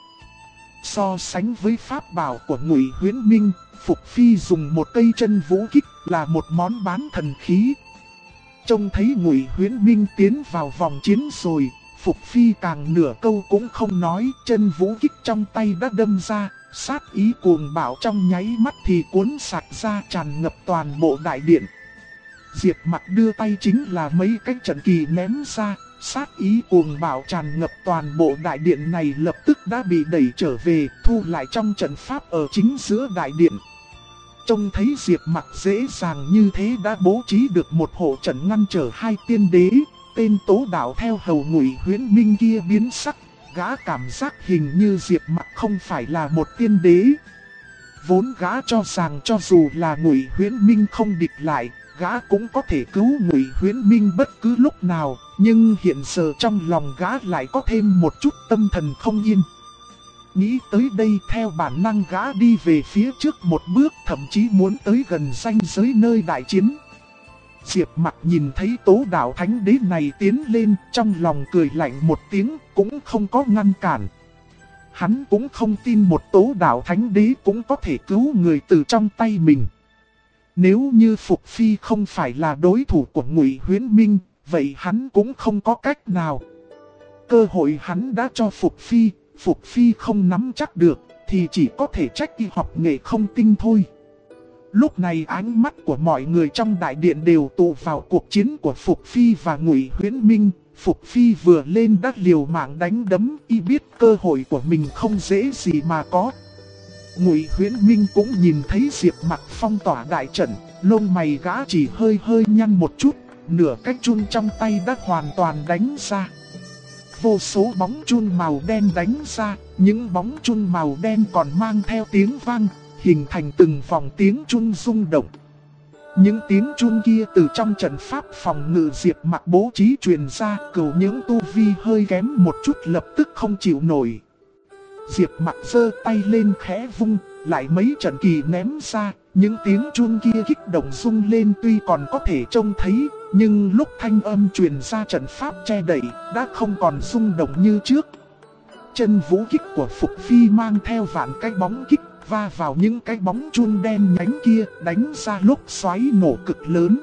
So sánh với pháp bảo của Ngụy Huyễn Minh, Phục Phi dùng một cây chân vũ kích là một món bán thần khí. Trông thấy Ngụy Huyễn Minh tiến vào vòng chiến rồi, Phục Phi càng nửa câu cũng không nói, chân vũ kích trong tay đã đâm ra, sát ý cuồng bạo trong nháy mắt thì cuốn sạch ra tràn ngập toàn bộ đại điện. Diệp Mặc đưa tay chính là mấy cái trận kỳ ném ra, sát ý cuồng bạo tràn ngập toàn bộ đại điện này lập tức đã bị đẩy trở về, thu lại trong trận pháp ở chính giữa đại điện. Trông thấy Diệp Mặc dễ dàng như thế đã bố trí được một hộ trận ngăn trở hai tiên đế, tên Tố Đạo theo hầu Ngụy Huyễn Minh kia biến sắc, gã cảm giác hình như Diệp Mặc không phải là một tiên đế. Vốn gã cho rằng cho dù là Ngụy Huyễn Minh không địch lại, gã cũng có thể cứu Ngụy Huyễn Minh bất cứ lúc nào, nhưng hiện giờ trong lòng gã lại có thêm một chút tâm thần không yên. Nghĩ tới đây theo bản năng gã đi về phía trước một bước, thậm chí muốn tới gần ranh giới nơi đại chiến. Diệp Mặc nhìn thấy Tố Đạo Thánh Đế này tiến lên, trong lòng cười lạnh một tiếng, cũng không có ngăn cản. Hắn cũng không tin một Tố Đạo Thánh Đế cũng có thể cứu người từ trong tay mình. Nếu như Phục Phi không phải là đối thủ của Ngụy Huyễn Minh, vậy hắn cũng không có cách nào. Cơ hội hắn đã cho Phục Phi không nắm chắc được, thì chỉ có thể trách y học nghệ không tinh thôi. Lúc này ánh mắt của mọi người trong đại điện đều tụ vào cuộc chiến của Phục Phi và Ngụy Huyễn Minh. Phục Phi vừa lên đã liều mạng đánh đấm, y biết cơ hội của mình không dễ gì mà có. Ngụy Huyễn Minh cũng nhìn thấy Diệp Mặc phong tỏa đại trận, lông mày gã chỉ hơi nhăn một chút, nửa cái chun trong tay đã hoàn toàn đánh ra. Vô số bóng chun màu đen đánh ra, những bóng chun màu đen còn mang theo tiếng vang, hình thành từng vòng tiếng chun rung động. Những tiếng chun kia từ trong trận pháp phòng ngự Diệp Mặc bố trí truyền ra, cửu những tu vi hơi kém một chút lập tức không chịu nổi. Diệp Mặc giơ tay lên khẽ vung, lại mấy trận kỳ ném ra, những tiếng chun kia kích động rung lên tuy còn có thể trông thấy, nhưng lúc thanh âm truyền ra trận pháp che đậy, đã không còn rung động như trước. Chân vũ kích của Phục Phi mang theo vạn cái bóng kích, va vào những cái bóng chun đen nhánh kia, đánh ra lúc xoáy nổ cực lớn.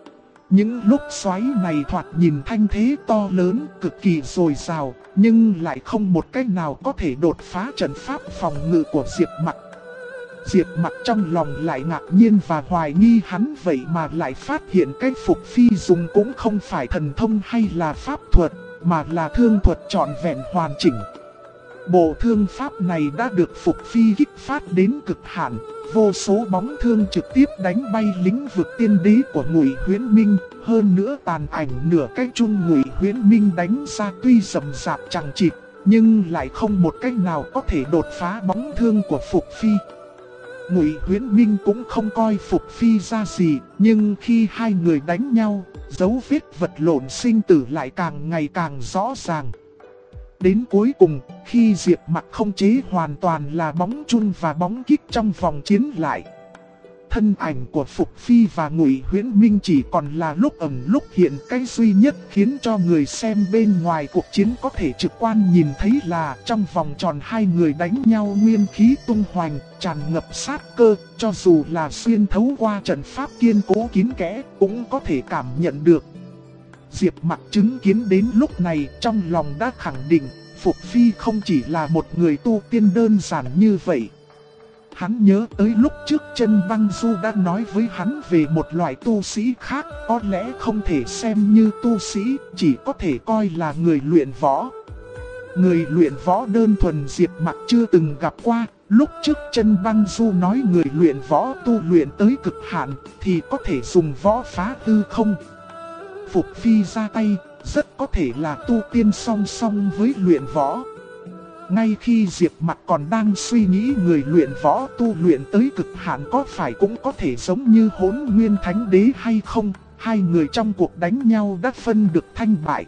Những lúc xoáy này thoạt nhìn thanh thế to lớn, cực kỳ dồi dào, nhưng lại không một cách nào có thể đột phá trận pháp phòng ngự của Diệp Mặc. Diệp Mặc trong lòng lại ngạc nhiên và hoài nghi hắn vậy mà lại phát hiện cái Phục Phi dùng cũng không phải thần thông hay là pháp thuật, mà là thương thuật trọn vẹn hoàn chỉnh. Bộ thương pháp này đã được Phục Phi kích phát đến cực hạn, vô số bóng thương trực tiếp đánh bay lĩnh vực tiên đế của Ngụy Huyễn Minh. Hơn nữa tàn ảnh nửa cái chun Ngụy Huyễn Minh đánh ra tuy rậm rạp chằng chịt, nhưng lại không một cách nào có thể đột phá bóng thương của Phục Phi. Ngụy Huyễn Minh cũng không coi Phục Phi ra gì, nhưng khi hai người đánh nhau, dấu vết vật lộn sinh tử lại càng ngày càng rõ ràng. Đến cuối cùng, khi Diệp Mặc không chế hoàn toàn là bóng chun và bóng kích trong vòng chiến lại, thân ảnh của Phục Phi và Ngụy Huyễn Minh chỉ còn là lúc ẩn lúc hiện. Cái duy nhất khiến cho người xem bên ngoài cuộc chiến có thể trực quan nhìn thấy là trong vòng tròn hai người đánh nhau nguyên khí tung hoành, tràn ngập sát cơ, cho dù là xuyên thấu qua trận pháp kiên cố kín kẽ cũng có thể cảm nhận được. Diệp Mặc chứng kiến đến lúc này trong lòng đã khẳng định, Phục Phi không chỉ là một người tu tiên đơn giản như vậy. Hắn nhớ tới lúc trước Chân Băng Du đã nói với hắn về một loại tu sĩ khác, có lẽ không thể xem như tu sĩ, chỉ có thể coi là người luyện võ. Người luyện võ đơn thuần Diệp Mặc chưa từng gặp qua. Lúc trước Chân Băng Du nói người luyện võ tu luyện tới cực hạn thì có thể dùng võ phá hư không. Phục Phi ra tay, rất có thể là tu tiên song song với luyện võ. Ngay khi Diệp Mặc còn đang suy nghĩ người luyện võ tu luyện tới cực hạn có phải cũng có thể giống như Hỗn Nguyên Thánh Đế hay không, hai người trong cuộc đánh nhau đã phân được thanh bại.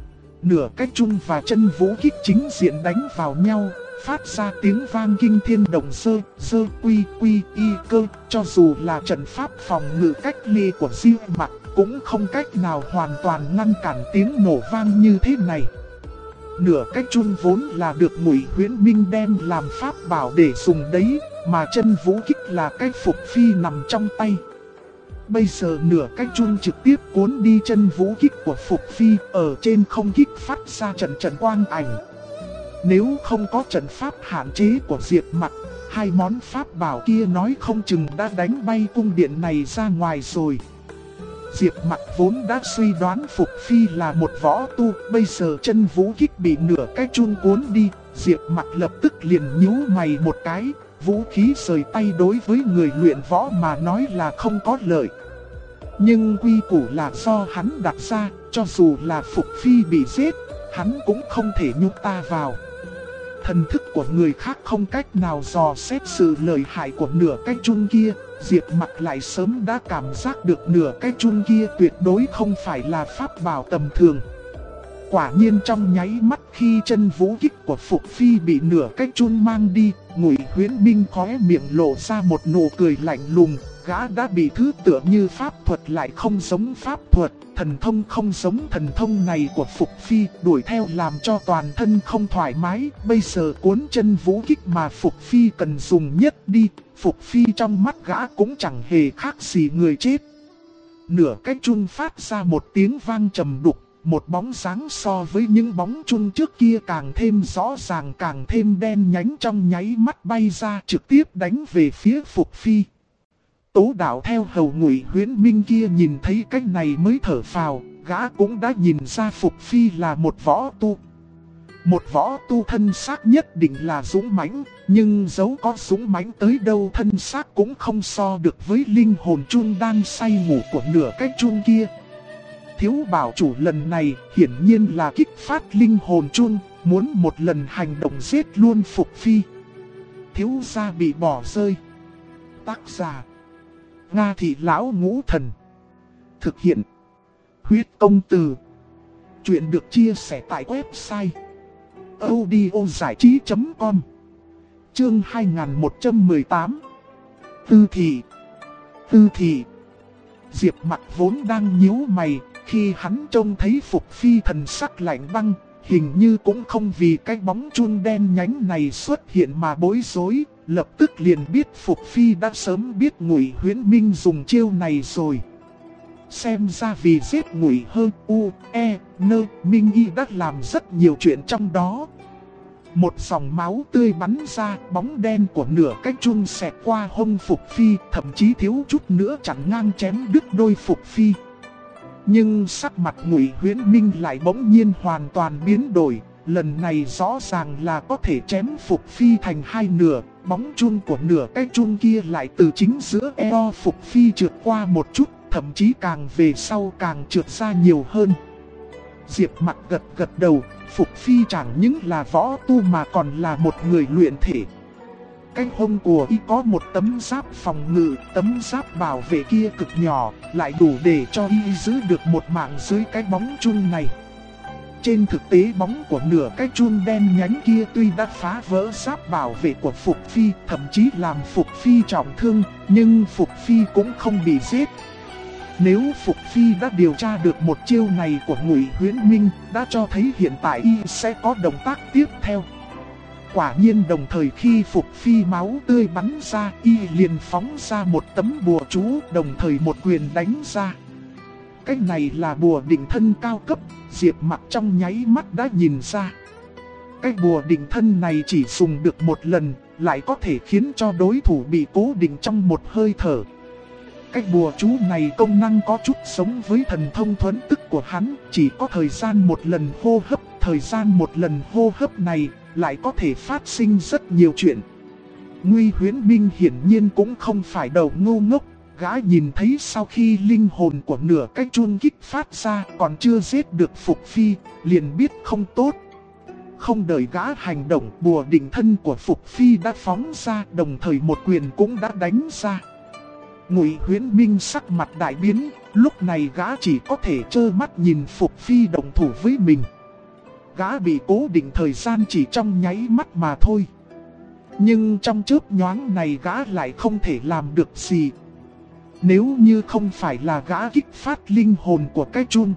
Nửa cách chun và chân vũ kích chính diện đánh vào nhau, phát ra tiếng vang kinh thiên động dơ quy y cơ. Cho dù là trận pháp phòng ngự cách ly của Diệp Mặc cũng không cách nào hoàn toàn ngăn cản tiếng nổ vang như thế này. Nửa cách chun vốn là được Ngụy Huyễn Minh đem làm pháp bảo để dùng đấy, mà chân vũ kích là cái Phục Phi nằm trong tay. Bây giờ nửa cách chun trực tiếp cuốn đi chân vũ kích của Phục Phi, ở trên không kích phát ra trận quang ảnh. Nếu không có trận pháp hạn chế của Diệp Mặc, hai món pháp bảo kia nói không chừng đã đánh bay cung điện này ra ngoài rồi. Diệp Mặc vốn đã suy đoán Phục Phi là một võ tu, bây giờ chân vũ kích bị nửa cái chun cuốn đi, Diệp Mặc lập tức liền nhíu mày một cái, vũ khí rời tay đối với người luyện võ mà nói là không có lợi. Nhưng quy củ là do hắn đặt ra, cho dù là Phục Phi bị giết, hắn cũng không thể nhúc ta vào. Thần thức của người khác không cách nào dò xét sự lợi hại của nửa cái chun kia, Diệp Mặc lại sớm đã cảm giác được nửa cái chun kia tuyệt đối không phải là pháp bảo tầm thường. Quả nhiên trong nháy mắt khi chân vũ kích của Phục Phi bị nửa cái chun mang đi, Ngụy Huyễn Minh khóe miệng lộ ra một nụ cười lạnh lùng. Gã đã bị thứ tựa như pháp thuật lại không giống pháp thuật, thần thông không giống thần thông này của Phục Phi, đuổi theo làm cho toàn thân không thoải mái. Bây giờ cuốn chân vũ kích mà Phục Phi cần dùng nhất đi, Phục Phi trong mắt gã cũng chẳng hề khác gì người chết. Nửa cái chun phát ra một tiếng vang trầm đục, một bóng dáng so với những bóng chun trước kia càng thêm rõ ràng, càng thêm đen nhánh, trong nháy mắt bay ra trực tiếp đánh về phía Phục Phi. Tố Đạo theo hầu Ngụy Huyễn Minh kia nhìn thấy cách này mới thở phào, gã cũng đã nhìn ra Phục Phi là một võ tu. Một võ tu thân xác nhất định là dũng mãnh, nhưng dẫu có dũng mãnh tới đâu thân xác cũng không so được với linh hồn chun đang say ngủ của nửa cái chun kia. Thiếu bảo chủ lần này hiển nhiên là kích phát linh hồn chun, muốn một lần hành động giết luôn Phục Phi. Thiếu gia bị bỏ rơi. Tác giả Nga Thị Lão Ngũ Thần. Thực hiện Huyết Công Từ. Chuyện được chia sẻ tại website audiozảichí.com. Chương 2118. Tư thị. Diệp Mặc vốn đang nhíu mày, khi hắn trông thấy Phục Phi thần sắc lạnh băng, hình như cũng không vì cái bóng chun đen nhánh này xuất hiện mà bối rối, lập tức liền biết Phục Phi đã sớm biết Ngụy Huyễn Minh dùng chiêu này rồi. Xem ra vì giết Ngụy Minh Y đã làm rất nhiều chuyện trong đó. Một dòng máu tươi bắn ra, bóng đen của nửa cái chun xẹt qua hông Phục Phi, thậm chí thiếu chút nữa chặn ngang chém đứt đôi Phục Phi. Nhưng sắc mặt Ngụy Huyễn Minh lại bỗng nhiên hoàn toàn biến đổi, lần này rõ ràng là có thể chém Phục Phi thành hai nửa, bóng chun của nửa cái chun kia lại từ chính giữa eo Phục Phi trượt qua một chút, thậm chí càng về sau càng trượt ra nhiều hơn. Diệp Mặc gật gật đầu, Phục Phi chẳng những là võ tu mà còn là một người luyện thể. Cái hông của y có một tấm giáp phòng ngự, tấm giáp bảo vệ kia cực nhỏ, lại đủ để cho y giữ được một mạng dưới cái bóng chun này. Trên thực tế bóng của nửa cái chun đen nhánh kia tuy đã phá vỡ giáp bảo vệ của Phục Phi, thậm chí làm Phục Phi trọng thương, nhưng Phục Phi cũng không bị giết. Nếu Phục Phi đã điều tra được một chiêu này của Ngụy Huyễn Minh, đã cho thấy hiện tại y sẽ có động tác tiếp theo. Quả nhiên đồng thời khi Phục Phi máu tươi bắn ra, y liền phóng ra một tấm bùa chú, đồng thời một quyền đánh ra. Cái này là bùa định thân cao cấp, Diệp Mặc trong nháy mắt đã nhìn ra. Cái bùa định thân này chỉ dùng được một lần, lại có thể khiến cho đối thủ bị cố định trong một hơi thở. Cái bùa chú này công năng có chút giống với thần thông thuẫn tức của hắn, chỉ có thời gian một lần hô hấp, thời gian một lần hô hấp này lại có thể phát sinh rất nhiều chuyện. Ngụy Huyễn Minh hiển nhiên cũng không phải đầu ngu ngốc, gã nhìn thấy sau khi linh hồn của nửa cái chun kích phát ra còn chưa giết được Phục Phi, liền biết không tốt. Không đợi gã hành động, bùa định thân của Phục Phi đã phóng ra, đồng thời một quyền cũng đã đánh ra. Ngụy Huyễn Minh sắc mặt đại biến, lúc này gã chỉ có thể trơ mắt nhìn Phục Phi động thủ với mình. Gã bị cố định thời gian chỉ trong nháy mắt mà thôi. Nhưng trong chớp nhoáng này gã lại không thể làm được gì. Nếu như không phải là gã kích phát linh hồn của cái chun,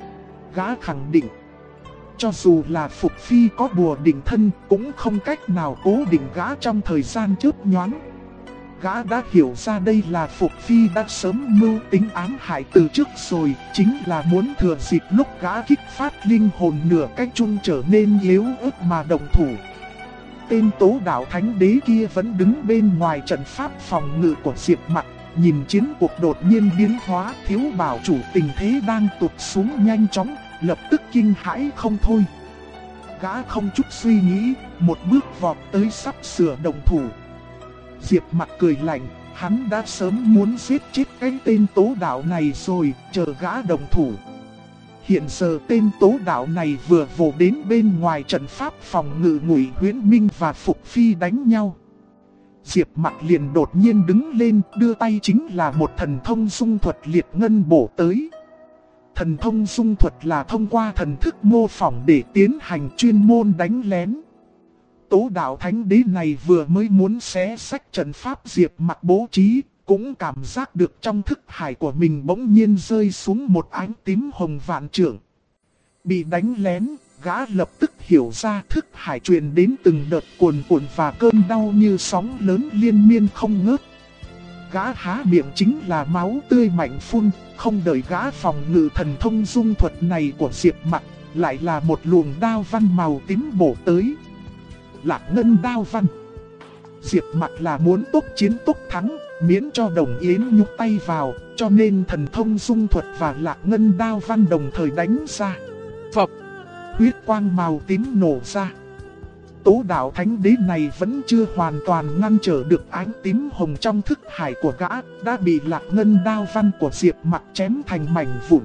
gã khẳng định cho dù là Phục Phi có bùa định thân cũng không cách nào cố định gã trong thời gian chớp nhoáng. Gã đã hiểu ra đây là Phục Phi đã sớm mưu tính ám hại từ trước rồi, chính là muốn thừa dịp lúc gã kích phát linh hồn nửa cái chun trở nên yếu ớt mà động thủ. Tên Tố Đạo Thánh Đế kia vẫn đứng bên ngoài trận pháp phòng ngự của Diệp Mặc, nhìn chiến cuộc đột nhiên biến hóa, thiếu bảo chủ tình thế đang tụt xuống nhanh chóng, lập tức kinh hãi không thôi. Gã không chút suy nghĩ, một bước vọt tới sắp sửa động thủ. Diệp Mặc cười lạnh, hắn đã sớm muốn giết chết cái tên Tố Đạo này rồi, chờ gã động thủ. Hiện giờ tên Tố Đạo này vừa vồ đến bên ngoài trận pháp phòng ngự Ngụy Huyễn Minh và Phục Phi đánh nhau. Diệp Mặc liền đột nhiên đứng lên, đưa tay chính là một thần thông dung thuật liệt ngân bổ tới. Thần thông dung thuật là thông qua thần thức mô phỏng để tiến hành chuyên môn đánh lén. Tố Đạo Thánh Đế này vừa mới muốn xé xách trận pháp Diệp Mặc bố trí, cũng cảm giác được trong thức hải của mình bỗng nhiên rơi xuống một ánh tím hồng vạn trượng. Bị đánh lén, gã lập tức hiểu ra thức hải truyền đến từng đợt cuồn cuộn và cơn đau như sóng lớn liên miên không ngớt. Gã há miệng chính là máu tươi mạnh phun, không đợi gã phòng ngự thần thông dung thuật này của Diệp Mặc, lại là một luồng đao văn màu tím bổ tới. Lạc ngân đao văn. Diệp Mặc là muốn tốc chiến tốc thắng, miễn cho Đồng Yến nhúc tay vào, cho nên thần thông dung thuật và lạc ngân đao văn đồng thời đánh ra. Phập, huyết quang màu tím nổ ra. Tố Đạo Thánh Đế này vẫn chưa hoàn toàn ngăn trở được ánh tím hồng trong thức hải của gã, đã bị lạc ngân đao văn của Diệp Mặc chém thành mảnh vụn.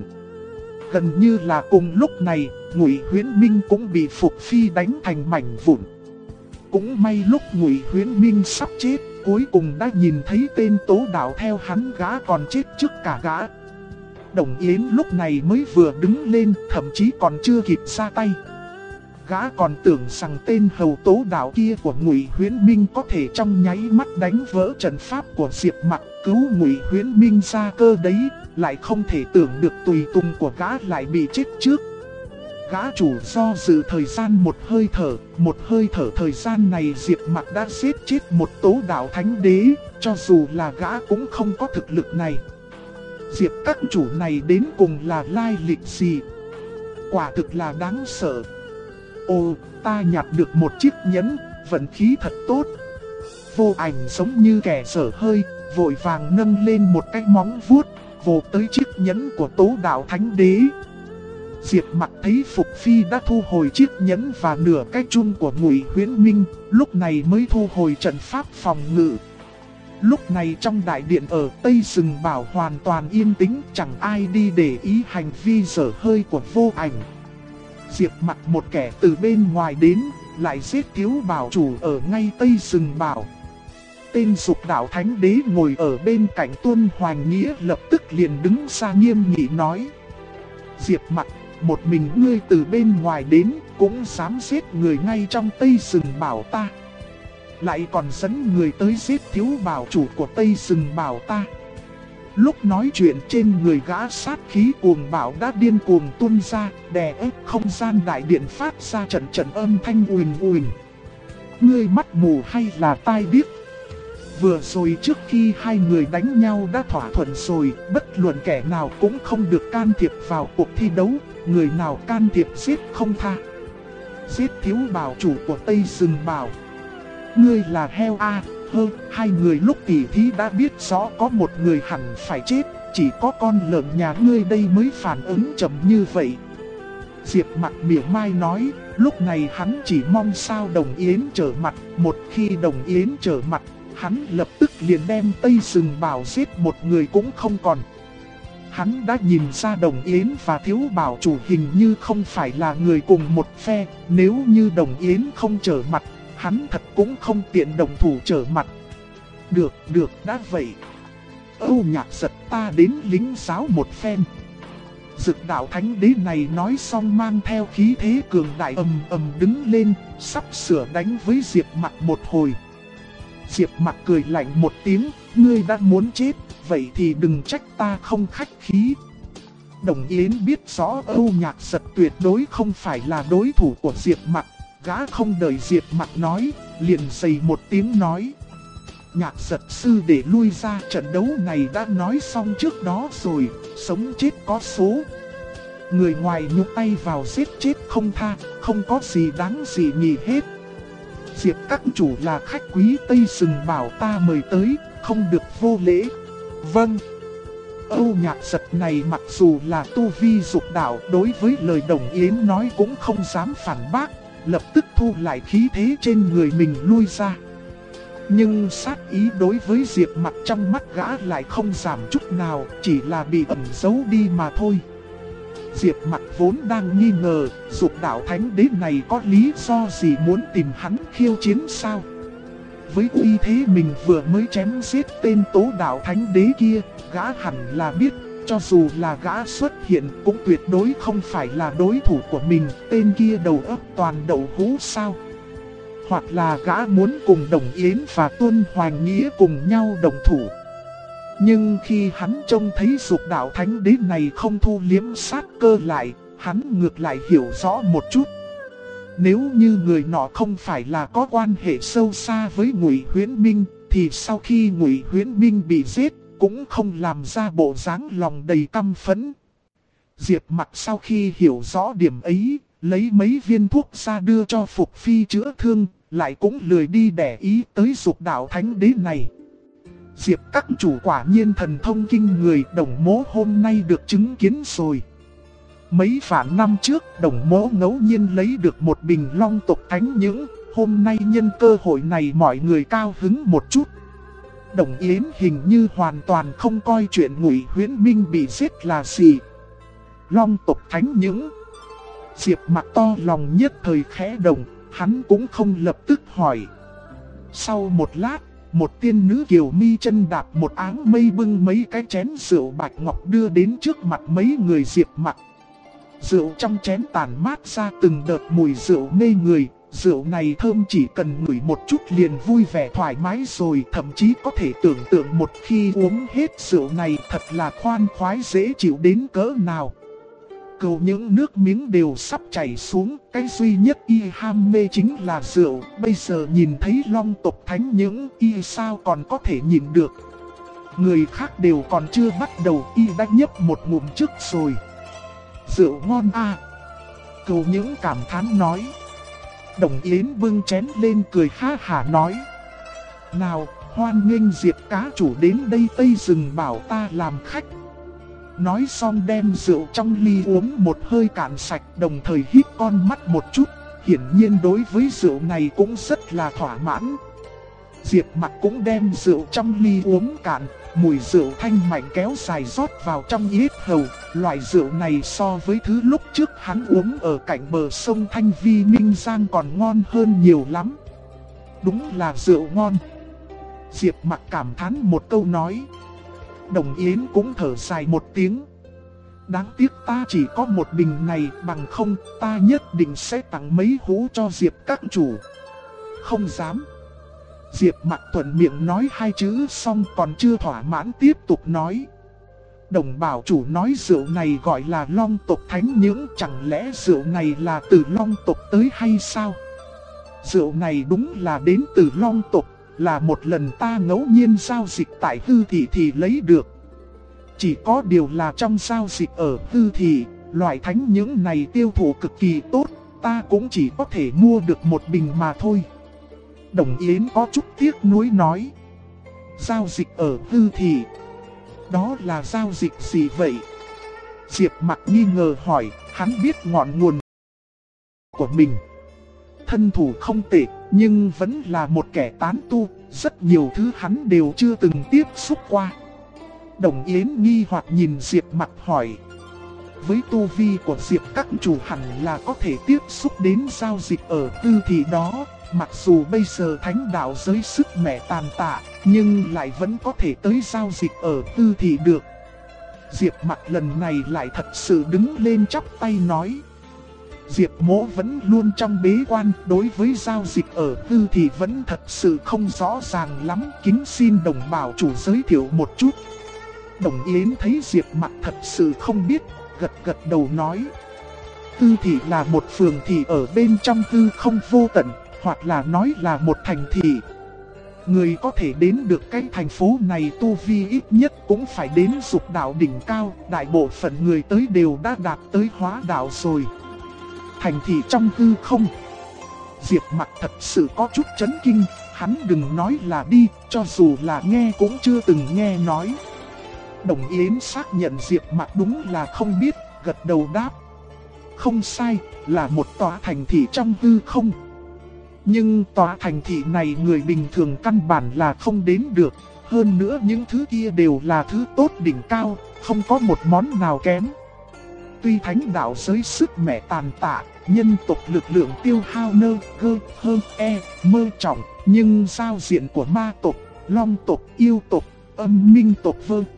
Gần như là cùng lúc này, Ngụy Huyễn Minh cũng bị Phục Phi đánh thành mảnh vụn. Cũng may lúc Ngụy Huyễn Minh sắp chết, cuối cùng đã nhìn thấy tên Tố Đạo theo hắn, gã còn chết trước cả gã. Đồng Yến lúc này mới vừa đứng lên, thậm chí còn chưa kịp ra tay. Gã còn tưởng rằng tên hầu Tố Đạo kia của Ngụy Huyễn Minh có thể trong nháy mắt đánh vỡ trận pháp của Diệp Mặc, cứu Ngụy Huyễn Minh ra cơ đấy, lại không thể tưởng được tùy tùng của gã lại bị chết trước. Gã chủ do dự thời gian một hơi thở thời gian này Diệp Mặc đã giết chết một Tố Đạo Thánh Đế, cho dù là gã cũng không có thực lực này. Diệp các chủ này đến cùng là lai lịch gì? Quả thực là đáng sợ. Ồ, ta nhặt được một chiếc nhẫn, vận khí thật tốt. Vô Ảnh giống như kẻ dở hơi, vội vàng nâng lên một cái móng vuốt, vồ tới chiếc nhẫn của Tố Đạo Thánh Đế. Diệp Mặc thấy Phục Phi đã thu hồi chiếc nhẫn và nửa cái chum của Ngụy Huyễn Minh, lúc này mới thu hồi trận pháp phòng ngự. Lúc này trong đại điện ở Tây Sừng Bảo hoàn toàn yên tĩnh, chẳng ai đi để ý hành vi dở hơi của Vô Ảnh. Diệp Mặc một kẻ từ bên ngoài đến, lại giết thiếu bảo chủ ở ngay Tây Sừng Bảo. Tên Dục Đạo Thánh Đế ngồi ở bên cạnh Tuân Hoành Nghĩa lập tức liền đứng ra nghiêm nghị nói: Diệp Mặc, một mình ngươi từ bên ngoài đến, cũng dám giết người ngay trong Tây Sừng Bảo ta. Lại còn dẫn người tới giết thiếu bảo chủ của Tây Sừng Bảo ta. Lúc nói chuyện trên người gã sát khí cuồng bạo đã điên cuồng tuôn ra, đè ép không gian đại điện phát ra trận trận âm thanh ùn ùn. Ngươi mắt mù hay là tai điếc? Vừa rồi trước khi hai người đánh nhau đã thỏa thuận rồi, bất luận kẻ nào cũng không được can thiệp vào cuộc thi đấu, người nào can thiệp giết không tha. Giết thiếu bảo chủ của Tây Sừng Bảo. Ngươi là heo a, hai người lúc tỉ thí đã biết rõ có một người hẳn phải chết, chỉ có con lợn nhà ngươi đây mới phản ứng chậm như vậy. Diệp Mặc mỉa mai nói, lúc này hắn chỉ mong sao Đồng Yến trở mặt, một khi Đồng Yến trở mặt, hắn lập tức liền đem Tây Sừng Bảo giết một người cũng không còn. Hắn đã nhìn ra Đồng Yến và thiếu bảo chủ hình như không phải là người cùng một phe, nếu như Đồng Yến không trở mặt, hắn thật cũng không tiện đồng thủ trở mặt. Được, đã vậy. Âu Nhạc Giật ta đến lính giáo một phen. Dực Đạo Thánh Đế này nói xong mang theo khí thế cường đại ầm đứng lên, sắp sửa đánh với Diệp Mặc một hồi. Diệp Mặc cười lạnh một tiếng, ngươi đã muốn chết, vậy thì đừng trách ta không khách khí. Đồng Yến biết rõ Âu Nhạc Giật tuyệt đối không phải là đối thủ của Diệp Mặc. Gã không đợi Diệp Mặc nói, liền dày một tiếng nói: Nhạc Giật sư để lui ra, trận đấu này đã nói xong trước đó rồi, sống chết có số. Người ngoài nhúc tay vào giết chết không tha, không có gì đáng gì nhỉ hết. Diệp các chủ là khách quý Tây Sừng Bảo ta mời tới, không được vô lễ. Vâng. Âu Nhạc Giật này mặc dù là tu vi dục đạo, đối với lời Đồng Yến nói cũng không dám phản bác, lập tức thu lại khí thế trên người mình lui ra. Nhưng sát ý đối với Diệp Mặc trong mắt gã lại không giảm chút nào, chỉ là bị ẩn giấu đi mà thôi. Diệp Mặc vốn đang nghi ngờ, Dục Đạo Thánh Đế này có lý do gì muốn tìm hắn khiêu chiến sao? Với uy thế mình vừa mới chém giết tên Tố Đạo Thánh Đế kia, gã hẳn là biết, cho dù là gã xuất hiện cũng tuyệt đối không phải là đối thủ của mình. Tên kia đầu óc toàn đậu hũ sao? Hoặc là gã muốn cùng Đồng Yến và Tuân Hoành Nghĩa cùng nhau đồng thủ. Nhưng khi hắn trông thấy Dục Đạo Thánh Đế này không thu liếm sát cơ lại, hắn ngược lại hiểu rõ một chút. Nếu như người nọ không phải là có quan hệ sâu xa với Ngụy Huyễn Minh, thì sau khi Ngụy Huyễn Minh bị giết, cũng không làm ra bộ dáng lòng đầy căm phẫn. Diệp Mặc sau khi hiểu rõ điểm ấy, lấy mấy viên thuốc ra đưa cho Phục Phi chữa thương, lại cũng lười đi để ý tới Dục Đạo Thánh Đế này. Diệp các chủ quả nhiên thần thông kinh người, Đồng Mỗ hôm nay được chứng kiến rồi. Mấy vạn năm trước, Đồng Mỗ ngẫu nhiên lấy được một bình long tộc thánh nhưỡng, hôm nay nhân cơ hội này mọi người cao hứng một chút. Đồng Yến hình như hoàn toàn không coi chuyện Ngụy Huyễn Minh bị giết là gì. Long tộc thánh nhưỡng. Diệp Mặc to lòng nhất thời khẽ động, hắn cũng không lập tức hỏi. Sau một lát, một tiên nữ kiều mi chân đạp một áng mây bưng mấy cái chén rượu bạch ngọc đưa đến trước mặt mấy người Diệp Mặc. Rượu trong chén tản mát ra từng đợt mùi rượu mê người. Rượu này thơm chỉ cần ngửi một chút liền vui vẻ thoải mái rồi. Thậm chí có thể tưởng tượng một khi uống hết rượu này thật là khoan khoái dễ chịu đến cỡ nào. Cầu những nước miếng đều sắp chảy xuống. Cái duy nhất y ham mê chính là rượu. Bây giờ nhìn thấy long tộc thánh nhưỡng, y sao còn có thể nhìn được. Người khác đều còn chưa bắt đầu, y đã nhấp một ngụm trước rồi. Rượu ngon à. Cầu những cảm thán nói. Đồng Yến bưng chén lên cười ha hả nói. Nào, hoan nghênh Diệp cá chủ đến đây Tây Sừng Bảo ta làm khách. nói xong đem rượu trong ly uống một hơi cạn sạch, đồng thời híp con mắt một chút, hiển nhiên đối với rượu này cũng rất là thỏa mãn. Diệp Mặc cũng đem rượu trong ly uống cạn, mùi rượu thanh mạnh kéo dài rót vào trong yết hầu. Loại rượu này so với thứ lúc trước hắn uống ở cạnh bờ sông Thanh Vi Minh Giang còn ngon hơn nhiều lắm. Đúng là rượu ngon. Diệp Mặc cảm thán một câu nói. Đồng Yến cũng thở dài một tiếng. Đáng tiếc ta chỉ có một bình này, bằng không ta nhất định sẽ tặng mấy hũ cho Diệp các chủ. Không dám. Diệp Mặc thuận miệng nói hai chữ xong còn chưa thỏa mãn tiếp tục nói. Đồng bảo chủ nói rượu này gọi là Long tộc thánh nhưỡng, chẳng lẽ rượu này là từ Long tộc tới hay sao? Rượu này đúng là đến từ Long tộc, là một lần ta ngẫu nhiên giao dịch tại Hư Thị thì lấy được. Chỉ có điều là trong giao dịch ở Hư Thị, loại thánh nhưỡng này tiêu thụ cực kỳ tốt, ta cũng chỉ có thể mua được một bình mà thôi. Đồng Yến có chút tiếc nuối nói. Giao dịch ở Hư Thị? Đó là giao dịch gì vậy? Diệp Mặc nghi ngờ hỏi, hắn biết ngọn nguồn của mình. Thân thủ không tệ, nhưng vẫn là một kẻ tán tu, rất nhiều thứ hắn đều chưa từng tiếp xúc qua. Đồng Yến nghi hoặc nhìn Diệp Mặc hỏi. Với tu vi của Diệp các chủ hẳn là có thể tiếp xúc đến giao dịch ở Tư Thị đó. Mặc dù bây giờ thánh đạo giới sức mẻ tàn tạ, nhưng lại vẫn có thể tới giao dịch ở Tư Thị được. Diệp Mặc lần này lại thật sự đứng lên chắp tay nói. Diệp mỗ vẫn luôn trong bế quan, đối với giao dịch ở Tư Thị vẫn thật sự không rõ ràng lắm, kính xin đồng bảo chủ giới thiệu một chút. Đồng Yến thấy Diệp Mặc thật sự không biết, gật gật đầu nói. Tư Thị là một phường thị ở bên trong hư không vô tận, hoặc là nói là một thành thị. Người có thể đến được cái thành phố này tu vi ít nhất cũng phải đến dục đạo đỉnh cao, đại bộ phận người tới đều đã đạt tới hóa đạo rồi. Thành thị trong hư không. Diệp Mặc thật sự có chút chấn kinh, hắn đừng nói là đi, cho dù là nghe cũng chưa từng nghe nói. Đồng Yến xác nhận Diệp Mặc đúng là không biết, gật đầu đáp. Không sai, là một tòa thành thị trong hư không. Nhưng tòa thành thị này người bình thường căn bản là không đến được. Hơn nữa những thứ kia đều là thứ tốt đỉnh cao, không có một món nào kém. Tuy thánh đạo giới sức mẻ tàn tạ, nhân tộc lực lượng tiêu hao nơ gơ hơn mơ trọng, nhưng giao diện của ma tộc, long tộc, yêu tộc, âm minh tộc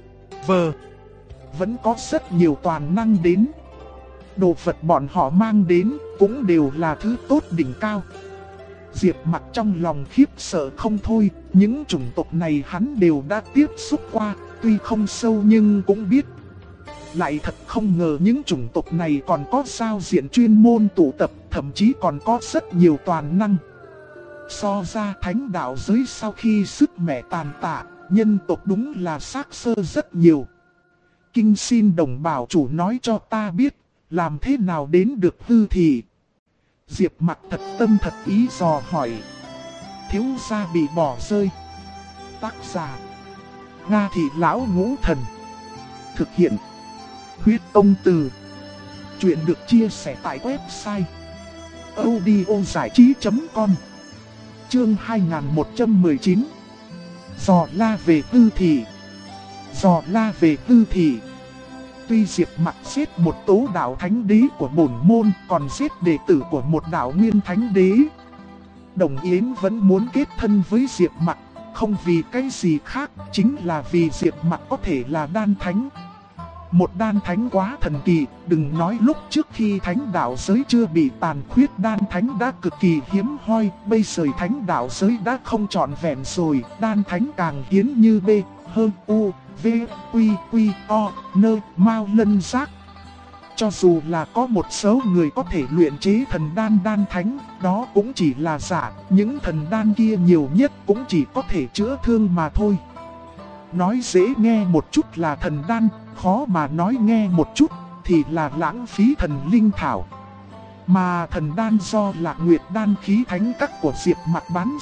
vẫn có rất nhiều toàn năng đến. Đồ vật bọn họ mang đến cũng đều là thứ tốt đỉnh cao. Diệp Mặc trong lòng khiếp sợ không thôi, những chủng tộc này hắn đều đã tiếp xúc qua, tuy không sâu nhưng cũng biết. Lại thật không ngờ những chủng tộc này còn có giao diện chuyên môn tụ tập, thậm chí còn có rất nhiều toàn năng. So ra thánh đạo giới sau khi sức mẻ tàn tạ, nhân tộc đúng là xác sơ rất nhiều. Kinh xin đồng bảo chủ nói cho ta biết, làm thế nào đến được Hư Thị. Diệp Mặc thật tâm thật ý dò hỏi. Thiếu gia bị bỏ rơi. Tác giả Nga Thị Lão Ngũ Thần. Thực hiện Huyết Tông Từ. Chuyện được chia sẻ tại website audiozảichí.com. Chương 2119. Dò la về Hư Thị. Dò la về Hư Thị. Tuy Diệp Mặc giết một tố đạo thánh đế của bổn môn, còn giết đệ tử của một đạo nguyên thánh đế, Đồng Yến vẫn muốn kết thân với Diệp Mặc, không vì cái gì khác, chính là vì Diệp Mặc có thể là đan thánh. Một đan thánh quá thần kỳ, đừng nói lúc trước khi thánh đạo giới chưa bị tàn khuyết, đan thánh đã cực kỳ hiếm hoi, bây giờ thánh đạo giới đã không trọn vẹn rồi, đan thánh càng hiếm như B, hơn U, V, Quy, Quy, O, Nơ, Mao Lân Giác. Cho dù là có một số người có thể luyện chế thần đan đan thánh, đó cũng chỉ là giả, những thần đan kia nhiều nhất cũng chỉ có thể chữa thương mà thôi. Nói dễ nghe một chút là thần đan, khó mà nói nghe một chút thì là lãng phí thần linh thảo. Mà thần đan do Lạc Nguyệt đan khí thánh các của Diệp Mặc bán ra,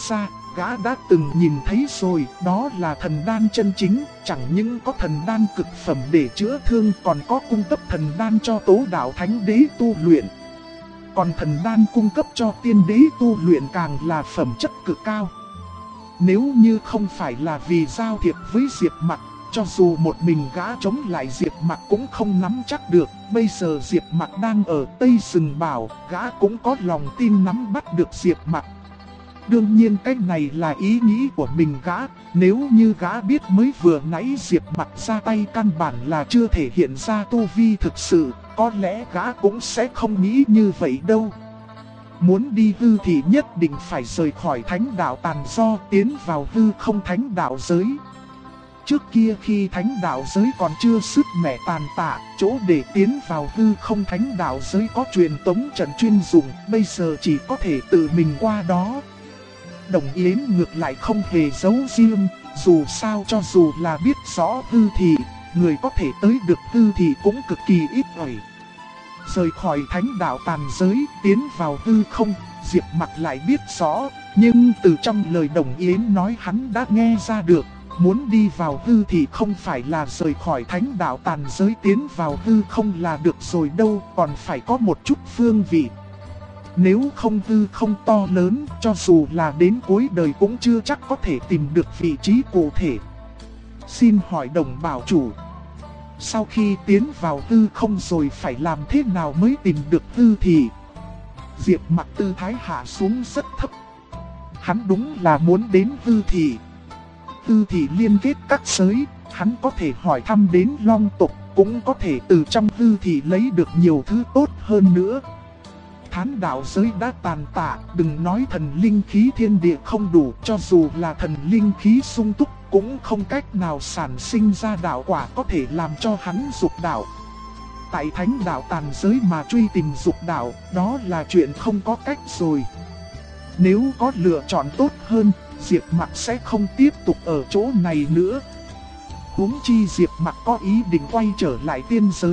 gã đã từng nhìn thấy rồi, đó là thần đan chân chính, chẳng những có thần đan cực phẩm để chữa thương còn có cung cấp thần đan cho tố đạo thánh đế tu luyện. Còn thần đan cung cấp cho tiên đế tu luyện càng là phẩm chất cực cao. Nếu như không phải là vì giao thiệp với Diệp Mặc, cho dù một mình gã chống lại Diệp Mặc cũng không nắm chắc được. Bây giờ Diệp Mặc đang ở Tây Sừng Bảo, gã cũng có lòng tin nắm bắt được Diệp Mặc. Đương nhiên cái này là ý nghĩ của mình gã, nếu như gã biết mới vừa nãy Diệp Mặc ra tay căn bản là chưa thể hiện ra tu vi thực sự, có lẽ gã cũng sẽ không nghĩ như vậy đâu. Muốn đi hư thì nhất định phải rời khỏi thánh đạo tàn do, tiến vào hư không thánh đạo giới. Trước kia khi thánh đạo giới còn chưa sức mẻ tàn tạ, chỗ để tiến vào hư không thánh đạo giới có truyền tống trận chuyên dụng, bây giờ chỉ có thể tự mình qua đó. Đồng Yến ngược lại không hề giấu riêng, dù sao cho dù là biết rõ hư thì, người có thể tới được hư thì cũng cực kỳ ít ỏi. Rời khỏi thánh đạo tàn giới, tiến vào hư không, Diệp Mặc lại biết rõ, nhưng từ trong lời Đồng Yến nói hắn đã nghe ra được, muốn đi vào hư thì không phải là rời khỏi thánh đạo tàn giới tiến vào hư không là được rồi đâu, còn phải có một chút phương vị. Nếu không hư không to lớn, cho dù là đến cuối đời cũng chưa chắc có thể tìm được vị trí cụ thể. Xin hỏi Đồng bảo chủ, sau khi tiến vào hư không rồi phải làm thế nào mới tìm được hư thì? Diệp Mặc tư thái hạ xuống rất thấp. Hắn đúng là muốn đến hư thì. Hư thì liên kết các giới, hắn có thể hỏi thăm đến long tộc, cũng có thể từ trong hư thì lấy được nhiều thứ tốt hơn nữa. Thánh đạo giới đã tàn tạ, đừng nói thần linh khí thiên địa không đủ, cho dù là thần linh khí sung túc cũng không cách nào sản sinh ra đạo quả có thể làm cho hắn dục đạo. Tại thánh đạo tàn giới mà truy tìm dục đạo, đó là chuyện không có cách rồi. Nếu có lựa chọn tốt hơn, Diệp Mặc sẽ không tiếp tục ở chỗ này nữa. Huống chi Diệp Mặc có ý định quay trở lại tiên giới,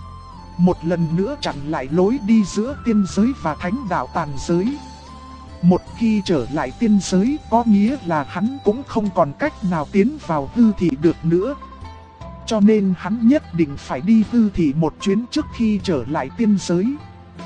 một lần nữa chặn lại lối đi giữa tiên giới và thánh đạo tàn giới. Một khi trở lại tiên giới có nghĩa là hắn cũng không còn cách nào tiến vào hư thị được nữa. Cho nên hắn nhất định phải đi hư thị một chuyến trước khi trở lại tiên giới.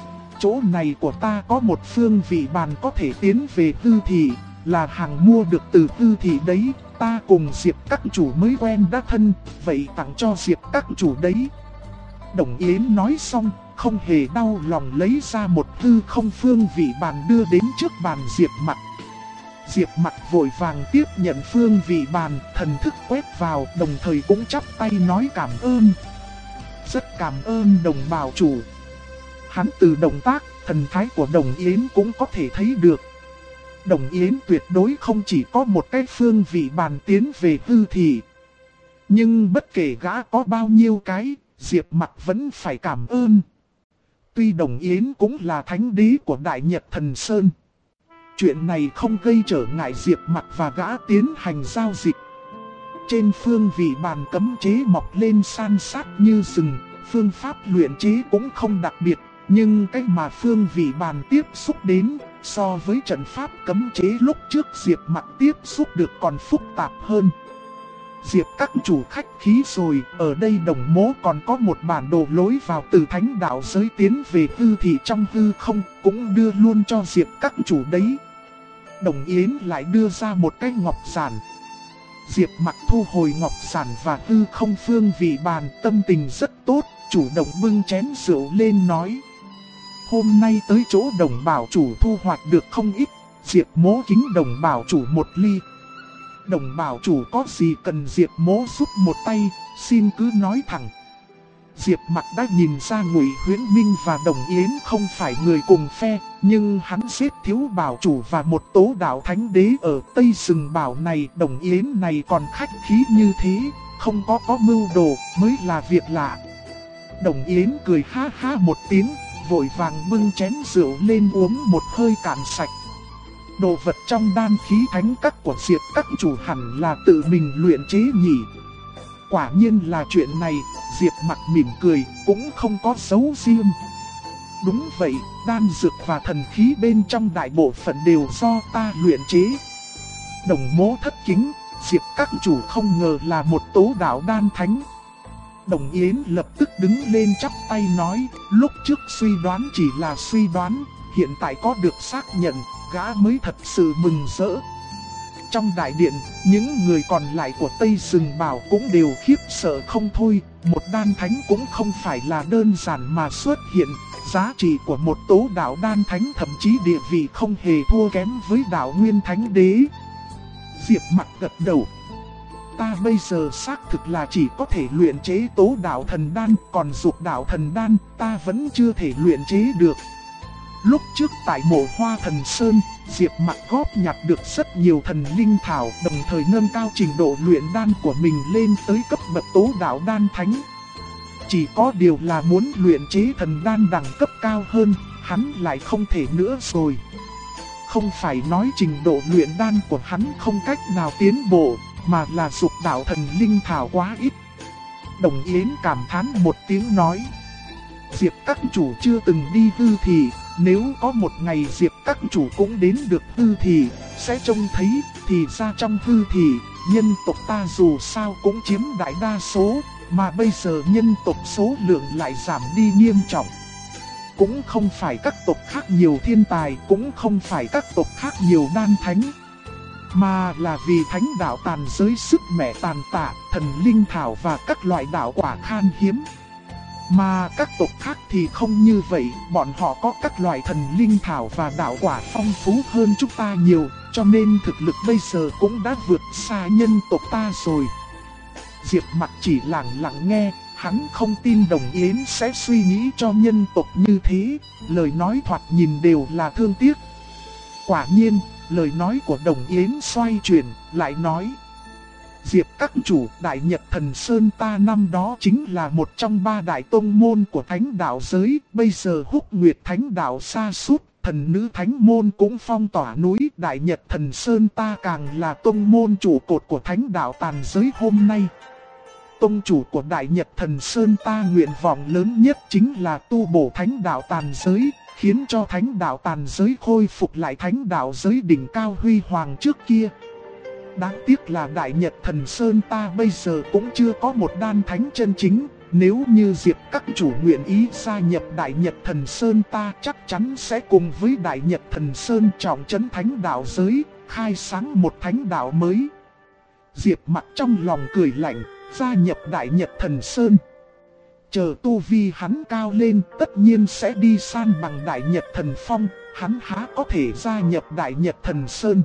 Chỗ này của ta có một phương vị bàn có thể tiến về hư thị, là hàng mua được từ hư thị đấy. Ta cùng Diệp các chủ mới quen đã thân, vậy tặng cho Diệp các chủ đấy. Đồng Yến nói xong, không hề đau lòng lấy ra một hư không phương vị bàn đưa đến trước bàn Diệp Mặc. Diệp Mặc vội vàng tiếp nhận phương vị bàn, thần thức quét vào, đồng thời cũng chắp tay nói cảm ơn. Rất cảm ơn Đồng bảo chủ. Hắn từ động tác, thần thái của Đồng Yến cũng có thể thấy được. Đồng Yến tuyệt đối không chỉ có một cái phương vị bàn tiến về hư thị. Nhưng bất kể gã có bao nhiêu cái, Diệp Mặc vẫn phải cảm ơn. Tuy Đồng Yến cũng là thánh đế của Đại Nhật Thần Sơn, chuyện này không gây trở ngại Diệp Mặc và gã tiến hành giao dịch. Trên phương vị bàn cấm chế mọc lên san sát như rừng, phương pháp luyện chế cũng không đặc biệt, nhưng cách mà phương vị bàn tiếp xúc đến, so với trận pháp cấm chế lúc trước Diệp Mặc tiếp xúc được còn phức tạp hơn. Diệp các chủ khách khí rồi, ở đây Đồng mỗ còn có một bản đồ lối vào từ thánh đạo giới tiến về hư thị trong hư không, cũng đưa luôn cho Diệp các chủ đấy. Đồng Yến lại đưa ra một cái ngọc giản. Diệp Mặc thu hồi ngọc giản và hư không phương vị bàn, tâm tình rất tốt, chủ động bưng chén rượu lên nói: hôm nay tới chỗ Đồng bảo chủ thu hoạch được không ít, Diệp mỗ kính Đồng bảo chủ một ly. Đồng bảo chủ có gì cần Diệp mỗ giúp một tay, xin cứ nói thẳng. Diệp Mặc đã nhìn ra Ngụy Huyễn Minh và Đồng Yến không phải người cùng phe, nhưng hắn giết Thiếu bảo chủ và một tố đạo thánh đế ở Tây Sừng Bảo này, Đồng Yến này còn khách khí như thế, không có mưu đồ mới là việc lạ. Đồng Yến cười ha ha một tiếng, vội vàng bưng chén rượu lên uống một hơi cạn sạch. Đồ vật trong đan khí thánh các của Diệp các chủ hẳn là tự mình luyện chế nhỉ. Quả nhiên là chuyện này, Diệp Mặc mỉm cười, cũng không có giấu riêng. Đúng vậy, đan dược và thần khí bên trong đại bộ phận đều do ta luyện chế. Đồng Mỗ thất kính, Diệp các chủ không ngờ là một tố đạo đan thánh. Đồng Yến lập tức đứng lên chắp tay nói, lúc trước suy đoán chỉ là suy đoán, hiện tại có được xác nhận, gã mới thật sự mừng rỡ. Trong đại điện, những người còn lại của Tây Sừng Bảo cũng đều khiếp sợ không thôi, một đan thánh cũng không phải là đơn giản mà xuất hiện, giá trị của một tố đạo đan thánh thậm chí địa vị không hề thua kém với đạo Nguyên Thánh Đế. Diệp Mặc gật đầu. Ta bây giờ xác thực là chỉ có thể luyện chế tố đạo thần đan, còn dục đạo thần đan ta vẫn chưa thể luyện chế được. Lúc trước tại mộ Hoa Thần Sơn, Diệp Mặc góp nhặt được rất nhiều thần linh thảo, đồng thời nâng cao trình độ luyện đan của mình lên tới cấp bậc tố đạo đan thánh. Chỉ có điều là muốn luyện chế thần đan đẳng cấp cao hơn, hắn lại không thể nữa rồi. Không phải nói trình độ luyện đan của hắn không cách nào tiến bộ, mà là dục đạo thần linh thảo quá ít. Đồng Yến cảm thán một tiếng nói, Diệp các chủ chưa từng đi hư thì, nếu có một ngày Diệp các chủ cũng đến được hư thì, sẽ trông thấy, thì ra trong hư thì, nhân tộc ta dù sao cũng chiếm đại đa số, mà bây giờ nhân tộc số lượng lại giảm đi nghiêm trọng. Cũng không phải các tộc khác nhiều thiên tài, cũng không phải các tộc khác nhiều đan thánh, mà là vì thánh đạo tàn giới sức mẻ tàn tạ, thần linh thảo và các loại đạo quả khan hiếm. Mà các tộc khác thì không như vậy, bọn họ có các loại thần linh thảo và đạo quả phong phú hơn chúng ta nhiều, cho nên thực lực bây giờ cũng đã vượt xa nhân tộc ta rồi. Diệp Mặc chỉ lặng lặng nghe, hắn không tin Đồng Yến sẽ suy nghĩ cho nhân tộc như thế, lời nói thoạt nhìn đều là thương tiếc. Quả nhiên, lời nói của Đồng Yến xoay chuyển, lại nói, Diệp các chủ, Đại Nhật Thần Sơn ta năm đó chính là một trong 3 đại tông môn của thánh đạo giới, bây giờ Húc Nguyệt thánh đạo sa sút, thần nữ thánh môn cũng phong tỏa núi, Đại Nhật Thần Sơn ta càng là tông môn trụ cột của thánh đạo tàn giới hôm nay. Tông chủ của Đại Nhật Thần Sơn ta nguyện vọng lớn nhất chính là tu bổ thánh đạo tàn giới, khiến cho thánh đạo tàn giới khôi phục lại thánh đạo giới đỉnh cao huy hoàng trước kia. Đáng tiếc là Đại Nhật Thần Sơn ta bây giờ cũng chưa có một đan thánh chân chính. Nếu như Diệp các chủ nguyện ý gia nhập Đại Nhật Thần Sơn ta, chắc chắn sẽ cùng với Đại Nhật Thần Sơn trọng trấn thánh đạo giới, khai sáng một thánh đạo mới. Diệp Mặc trong lòng cười lạnh, gia nhập Đại Nhật Thần Sơn. Chờ tu vi hắn cao lên, tất nhiên sẽ đi san bằng Đại Nhật Thần Phong, hắn há có thể gia nhập Đại Nhật Thần Sơn.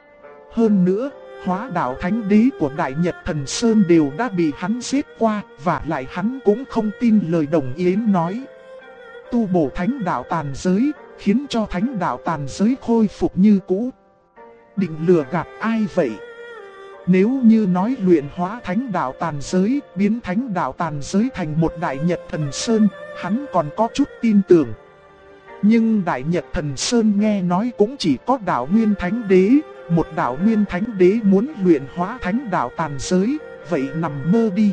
Hơn nữa, Hóa đạo thánh đế của Đại Nhật Thần Sơn đều đã bị hắn giết qua, và lại hắn cũng không tin lời Đồng Yến nói. Tu bổ thánh đạo tàn giới, khiến cho thánh đạo tàn giới khôi phục như cũ. Định lừa gạt ai vậy? Nếu như nói luyện hóa thánh đạo tàn giới, biến thánh đạo tàn giới thành một Đại Nhật Thần Sơn, hắn còn có chút tin tưởng. Nhưng Đại Nhật Thần Sơn nghe nói cũng chỉ có đạo Nguyên Thánh Đế. Một đạo Nguyên Thánh Đế muốn luyện hóa thánh đạo tàn giới, vậy nằm mơ đi.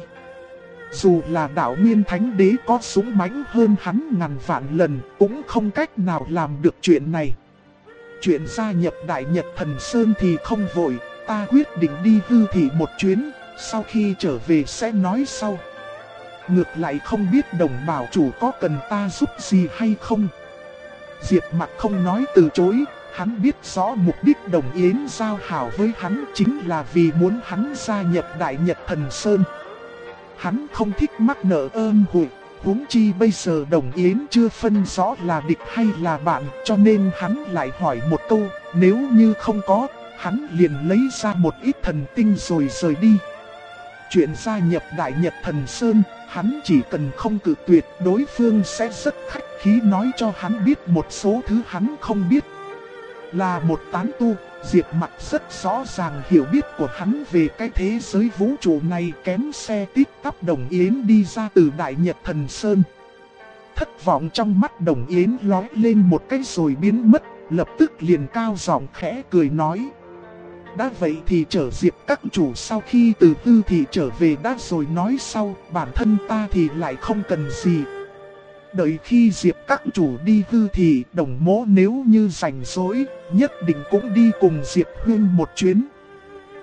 Dù là đạo Nguyên Thánh Đế có dũng mãnh hơn hắn ngàn vạn lần, cũng không cách nào làm được chuyện này. Chuyện gia nhập Đại Nhật Thần Sơn thì không vội, ta quyết định đi hư thị một chuyến, sau khi trở về sẽ nói sau. Ngược lại không biết Đồng bảo chủ có cần ta giúp gì hay không. Diệp Mặc không nói từ chối. Hắn biết rõ mục đích Đồng Yến giao hảo với hắn chính là vì muốn hắn gia nhập Đại Nhật Thần Sơn. Hắn không thích mắc nợ ơn hụi, huống chi bây giờ Đồng Yến chưa phân rõ là địch hay là bạn, cho nên hắn lại hỏi một câu, nếu như không có, hắn liền lấy ra một ít thần tinh rồi rời đi. Chuyện gia nhập Đại Nhật Thần Sơn, hắn chỉ cần không cự tuyệt, đối phương sẽ rất khách khí nói cho hắn biết một số thứ hắn không biết. Là một tán tu, Diệp Mặc rất rõ ràng hiểu biết của hắn về cái thế giới vũ trụ này kém xe tít tắp Đồng Yến đi ra từ Đại Nhật Thần Sơn. Thất vọng trong mắt Đồng Yến lóe lên một cái rồi biến mất, lập tức liền cao giọng khẽ cười nói. Đã vậy thì chở Diệp các chủ sau khi từ tư thì trở về đã rồi nói sau, bản thân ta thì lại không cần gì. Đợi khi Diệp các chủ đi hư thì Đồng mỗ nếu như rảnh rỗi, nhất định cũng đi cùng Diệp Huyên một chuyến.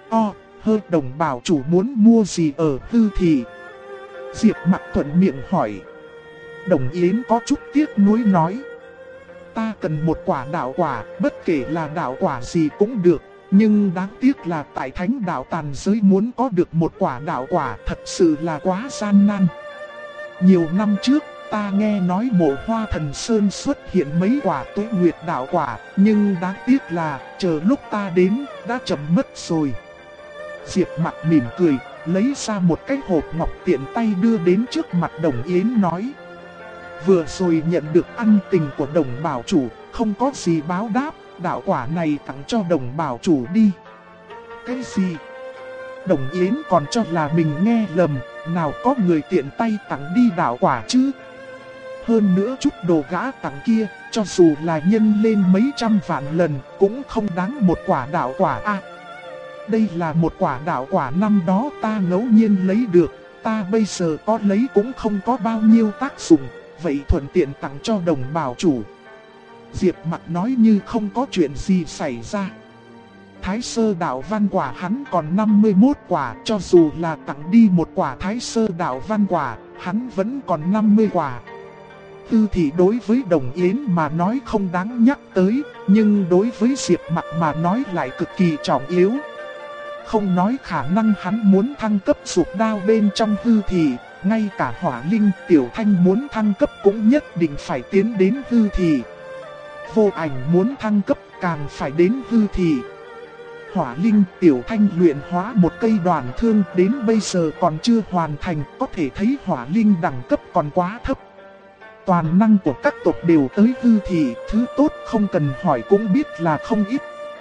Đồng bảo chủ muốn mua gì ở Tư Thị? Diệp Mặc thuận miệng hỏi. Đồng Yến có chút tiếc nuối nói. Ta cần một quả đạo quả, bất kể là đạo quả gì cũng được. Nhưng đáng tiếc là tại thánh đạo tàn giới muốn có được một quả đạo quả thật sự là quá gian nan. Nhiều năm trước, ta nghe nói Mộ Hoa Thần Sơn xuất hiện mấy quả Tuế Nguyệt đạo quả, nhưng đáng tiếc là chờ lúc ta đến đã chậm mất rồi. Diệp Mặc mỉm cười, lấy ra một cái hộp ngọc tiện tay đưa đến trước mặt Đồng Yến nói. Vừa rồi nhận được ân tình của Đồng bảo chủ, không có gì báo đáp, đạo quả này tặng cho Đồng bảo chủ đi. Cái gì? Đồng Yến còn cho là mình nghe lầm, nào có người tiện tay tặng đi đạo quả chứ? Hơn nữa chút đồ gã tặng kia, cho dù là nhân lên mấy trăm vạn lần, cũng không đáng một quả đạo quả a. Đây là một quả đạo quả năm đó ta ngẫu nhiên lấy được, ta bây giờ có lấy cũng không có bao nhiêu tác dụng, vậy thuận tiện tặng cho Đồng bảo chủ. Diệp Mặc nói như không có chuyện gì xảy ra. Thái sơ đạo văn quả hắn còn 51 quả, cho dù là tặng đi một quả thái sơ đạo văn quả, hắn vẫn còn 50 quả. Tư Thị đối với Đồng Yến mà nói không đáng nhắc tới, nhưng đối với Diệp Mặc mà nói lại cực kỳ trọng yếu. Không nói khả năng hắn muốn thăng cấp dục đao bên trong Tư Thị, ngay cả Hỏa Linh Tiểu Thanh muốn thăng cấp cũng nhất định phải tiến đến Tư Thị. Vô Ảnh muốn thăng cấp càng phải đến Tư Thị. Hỏa Linh Tiểu Thanh luyện hóa một cây đoàn thương đến bây giờ còn chưa hoàn thành, có thể thấy Hỏa Linh đẳng cấp còn quá thấp. Toàn năng của các tộc đều tới Tư Thị, thứ tốt không cần hỏi cũng biết là không ít.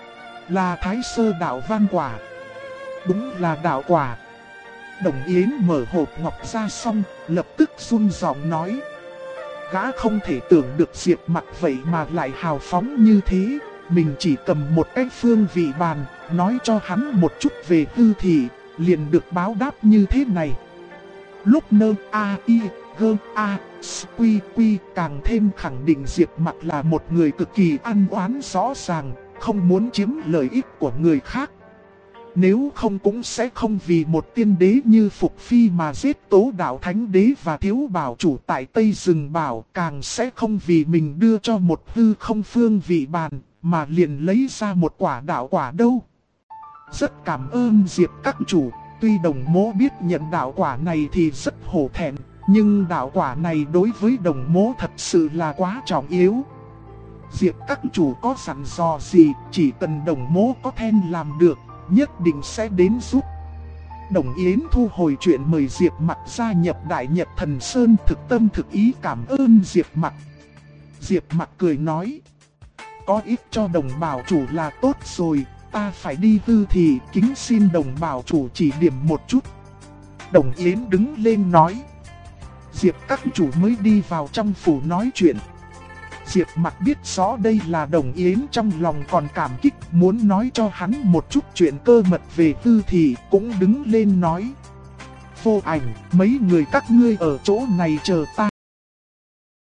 Là thái sơ đạo văn quả. Đúng là đạo quả. Đồng Yến mở hộp ngọc ra xong, lập tức run giọng nói. Gã không thể tưởng được Diệp Mặc vậy mà lại hào phóng như thế. Mình chỉ cầm một cái phương vị bàn, nói cho hắn một chút về Tư Thị, liền được báo đáp như thế này. Lúc nơ quy càng thêm khẳng định Diệp Mặc là một người cực kỳ ăn oán rõ ràng, không muốn chiếm lợi ích của người khác. Nếu không cũng sẽ không vì một tiên đế như Phục Phi mà giết Tố Đạo Thánh Đế và Thiếu Bảo chủ tại Tây Rừng Bảo, càng sẽ không vì mình đưa cho một hư không phương vị bàn mà liền lấy ra một quả đạo quả đâu. Rất cảm ơn Diệp các chủ, tuy Đồng Mỗ biết nhận đạo quả này thì rất hổ thẹn, nhưng đạo quả này đối với Đồng Mỗ thật sự là quá trọng yếu. Diệp các chủ có sẵn dò gì, chỉ cần Đồng Mỗ có then làm được, nhất định sẽ đến giúp. Đồng Yến thu hồi chuyện mời Diệp Mặc gia nhập Đại Nhật Thần Sơn, thực tâm thực ý cảm ơn Diệp Mặc. Diệp Mặc cười nói. Có ít cho Đồng bảo chủ là tốt rồi, ta phải đi Tư Thị, kính xin Đồng bảo chủ chỉ điểm một chút. Đồng Yến đứng lên nói. Diệp các chủ mới đi vào trong phủ nói chuyện. Diệp Mặc biết rõ đây là Đồng Yến, trong lòng còn cảm kích, muốn nói cho hắn một chút chuyện cơ mật về Tư Thị, cũng đứng lên nói. Vô Ảnh, mấy người các ngươi ở chỗ này chờ ta.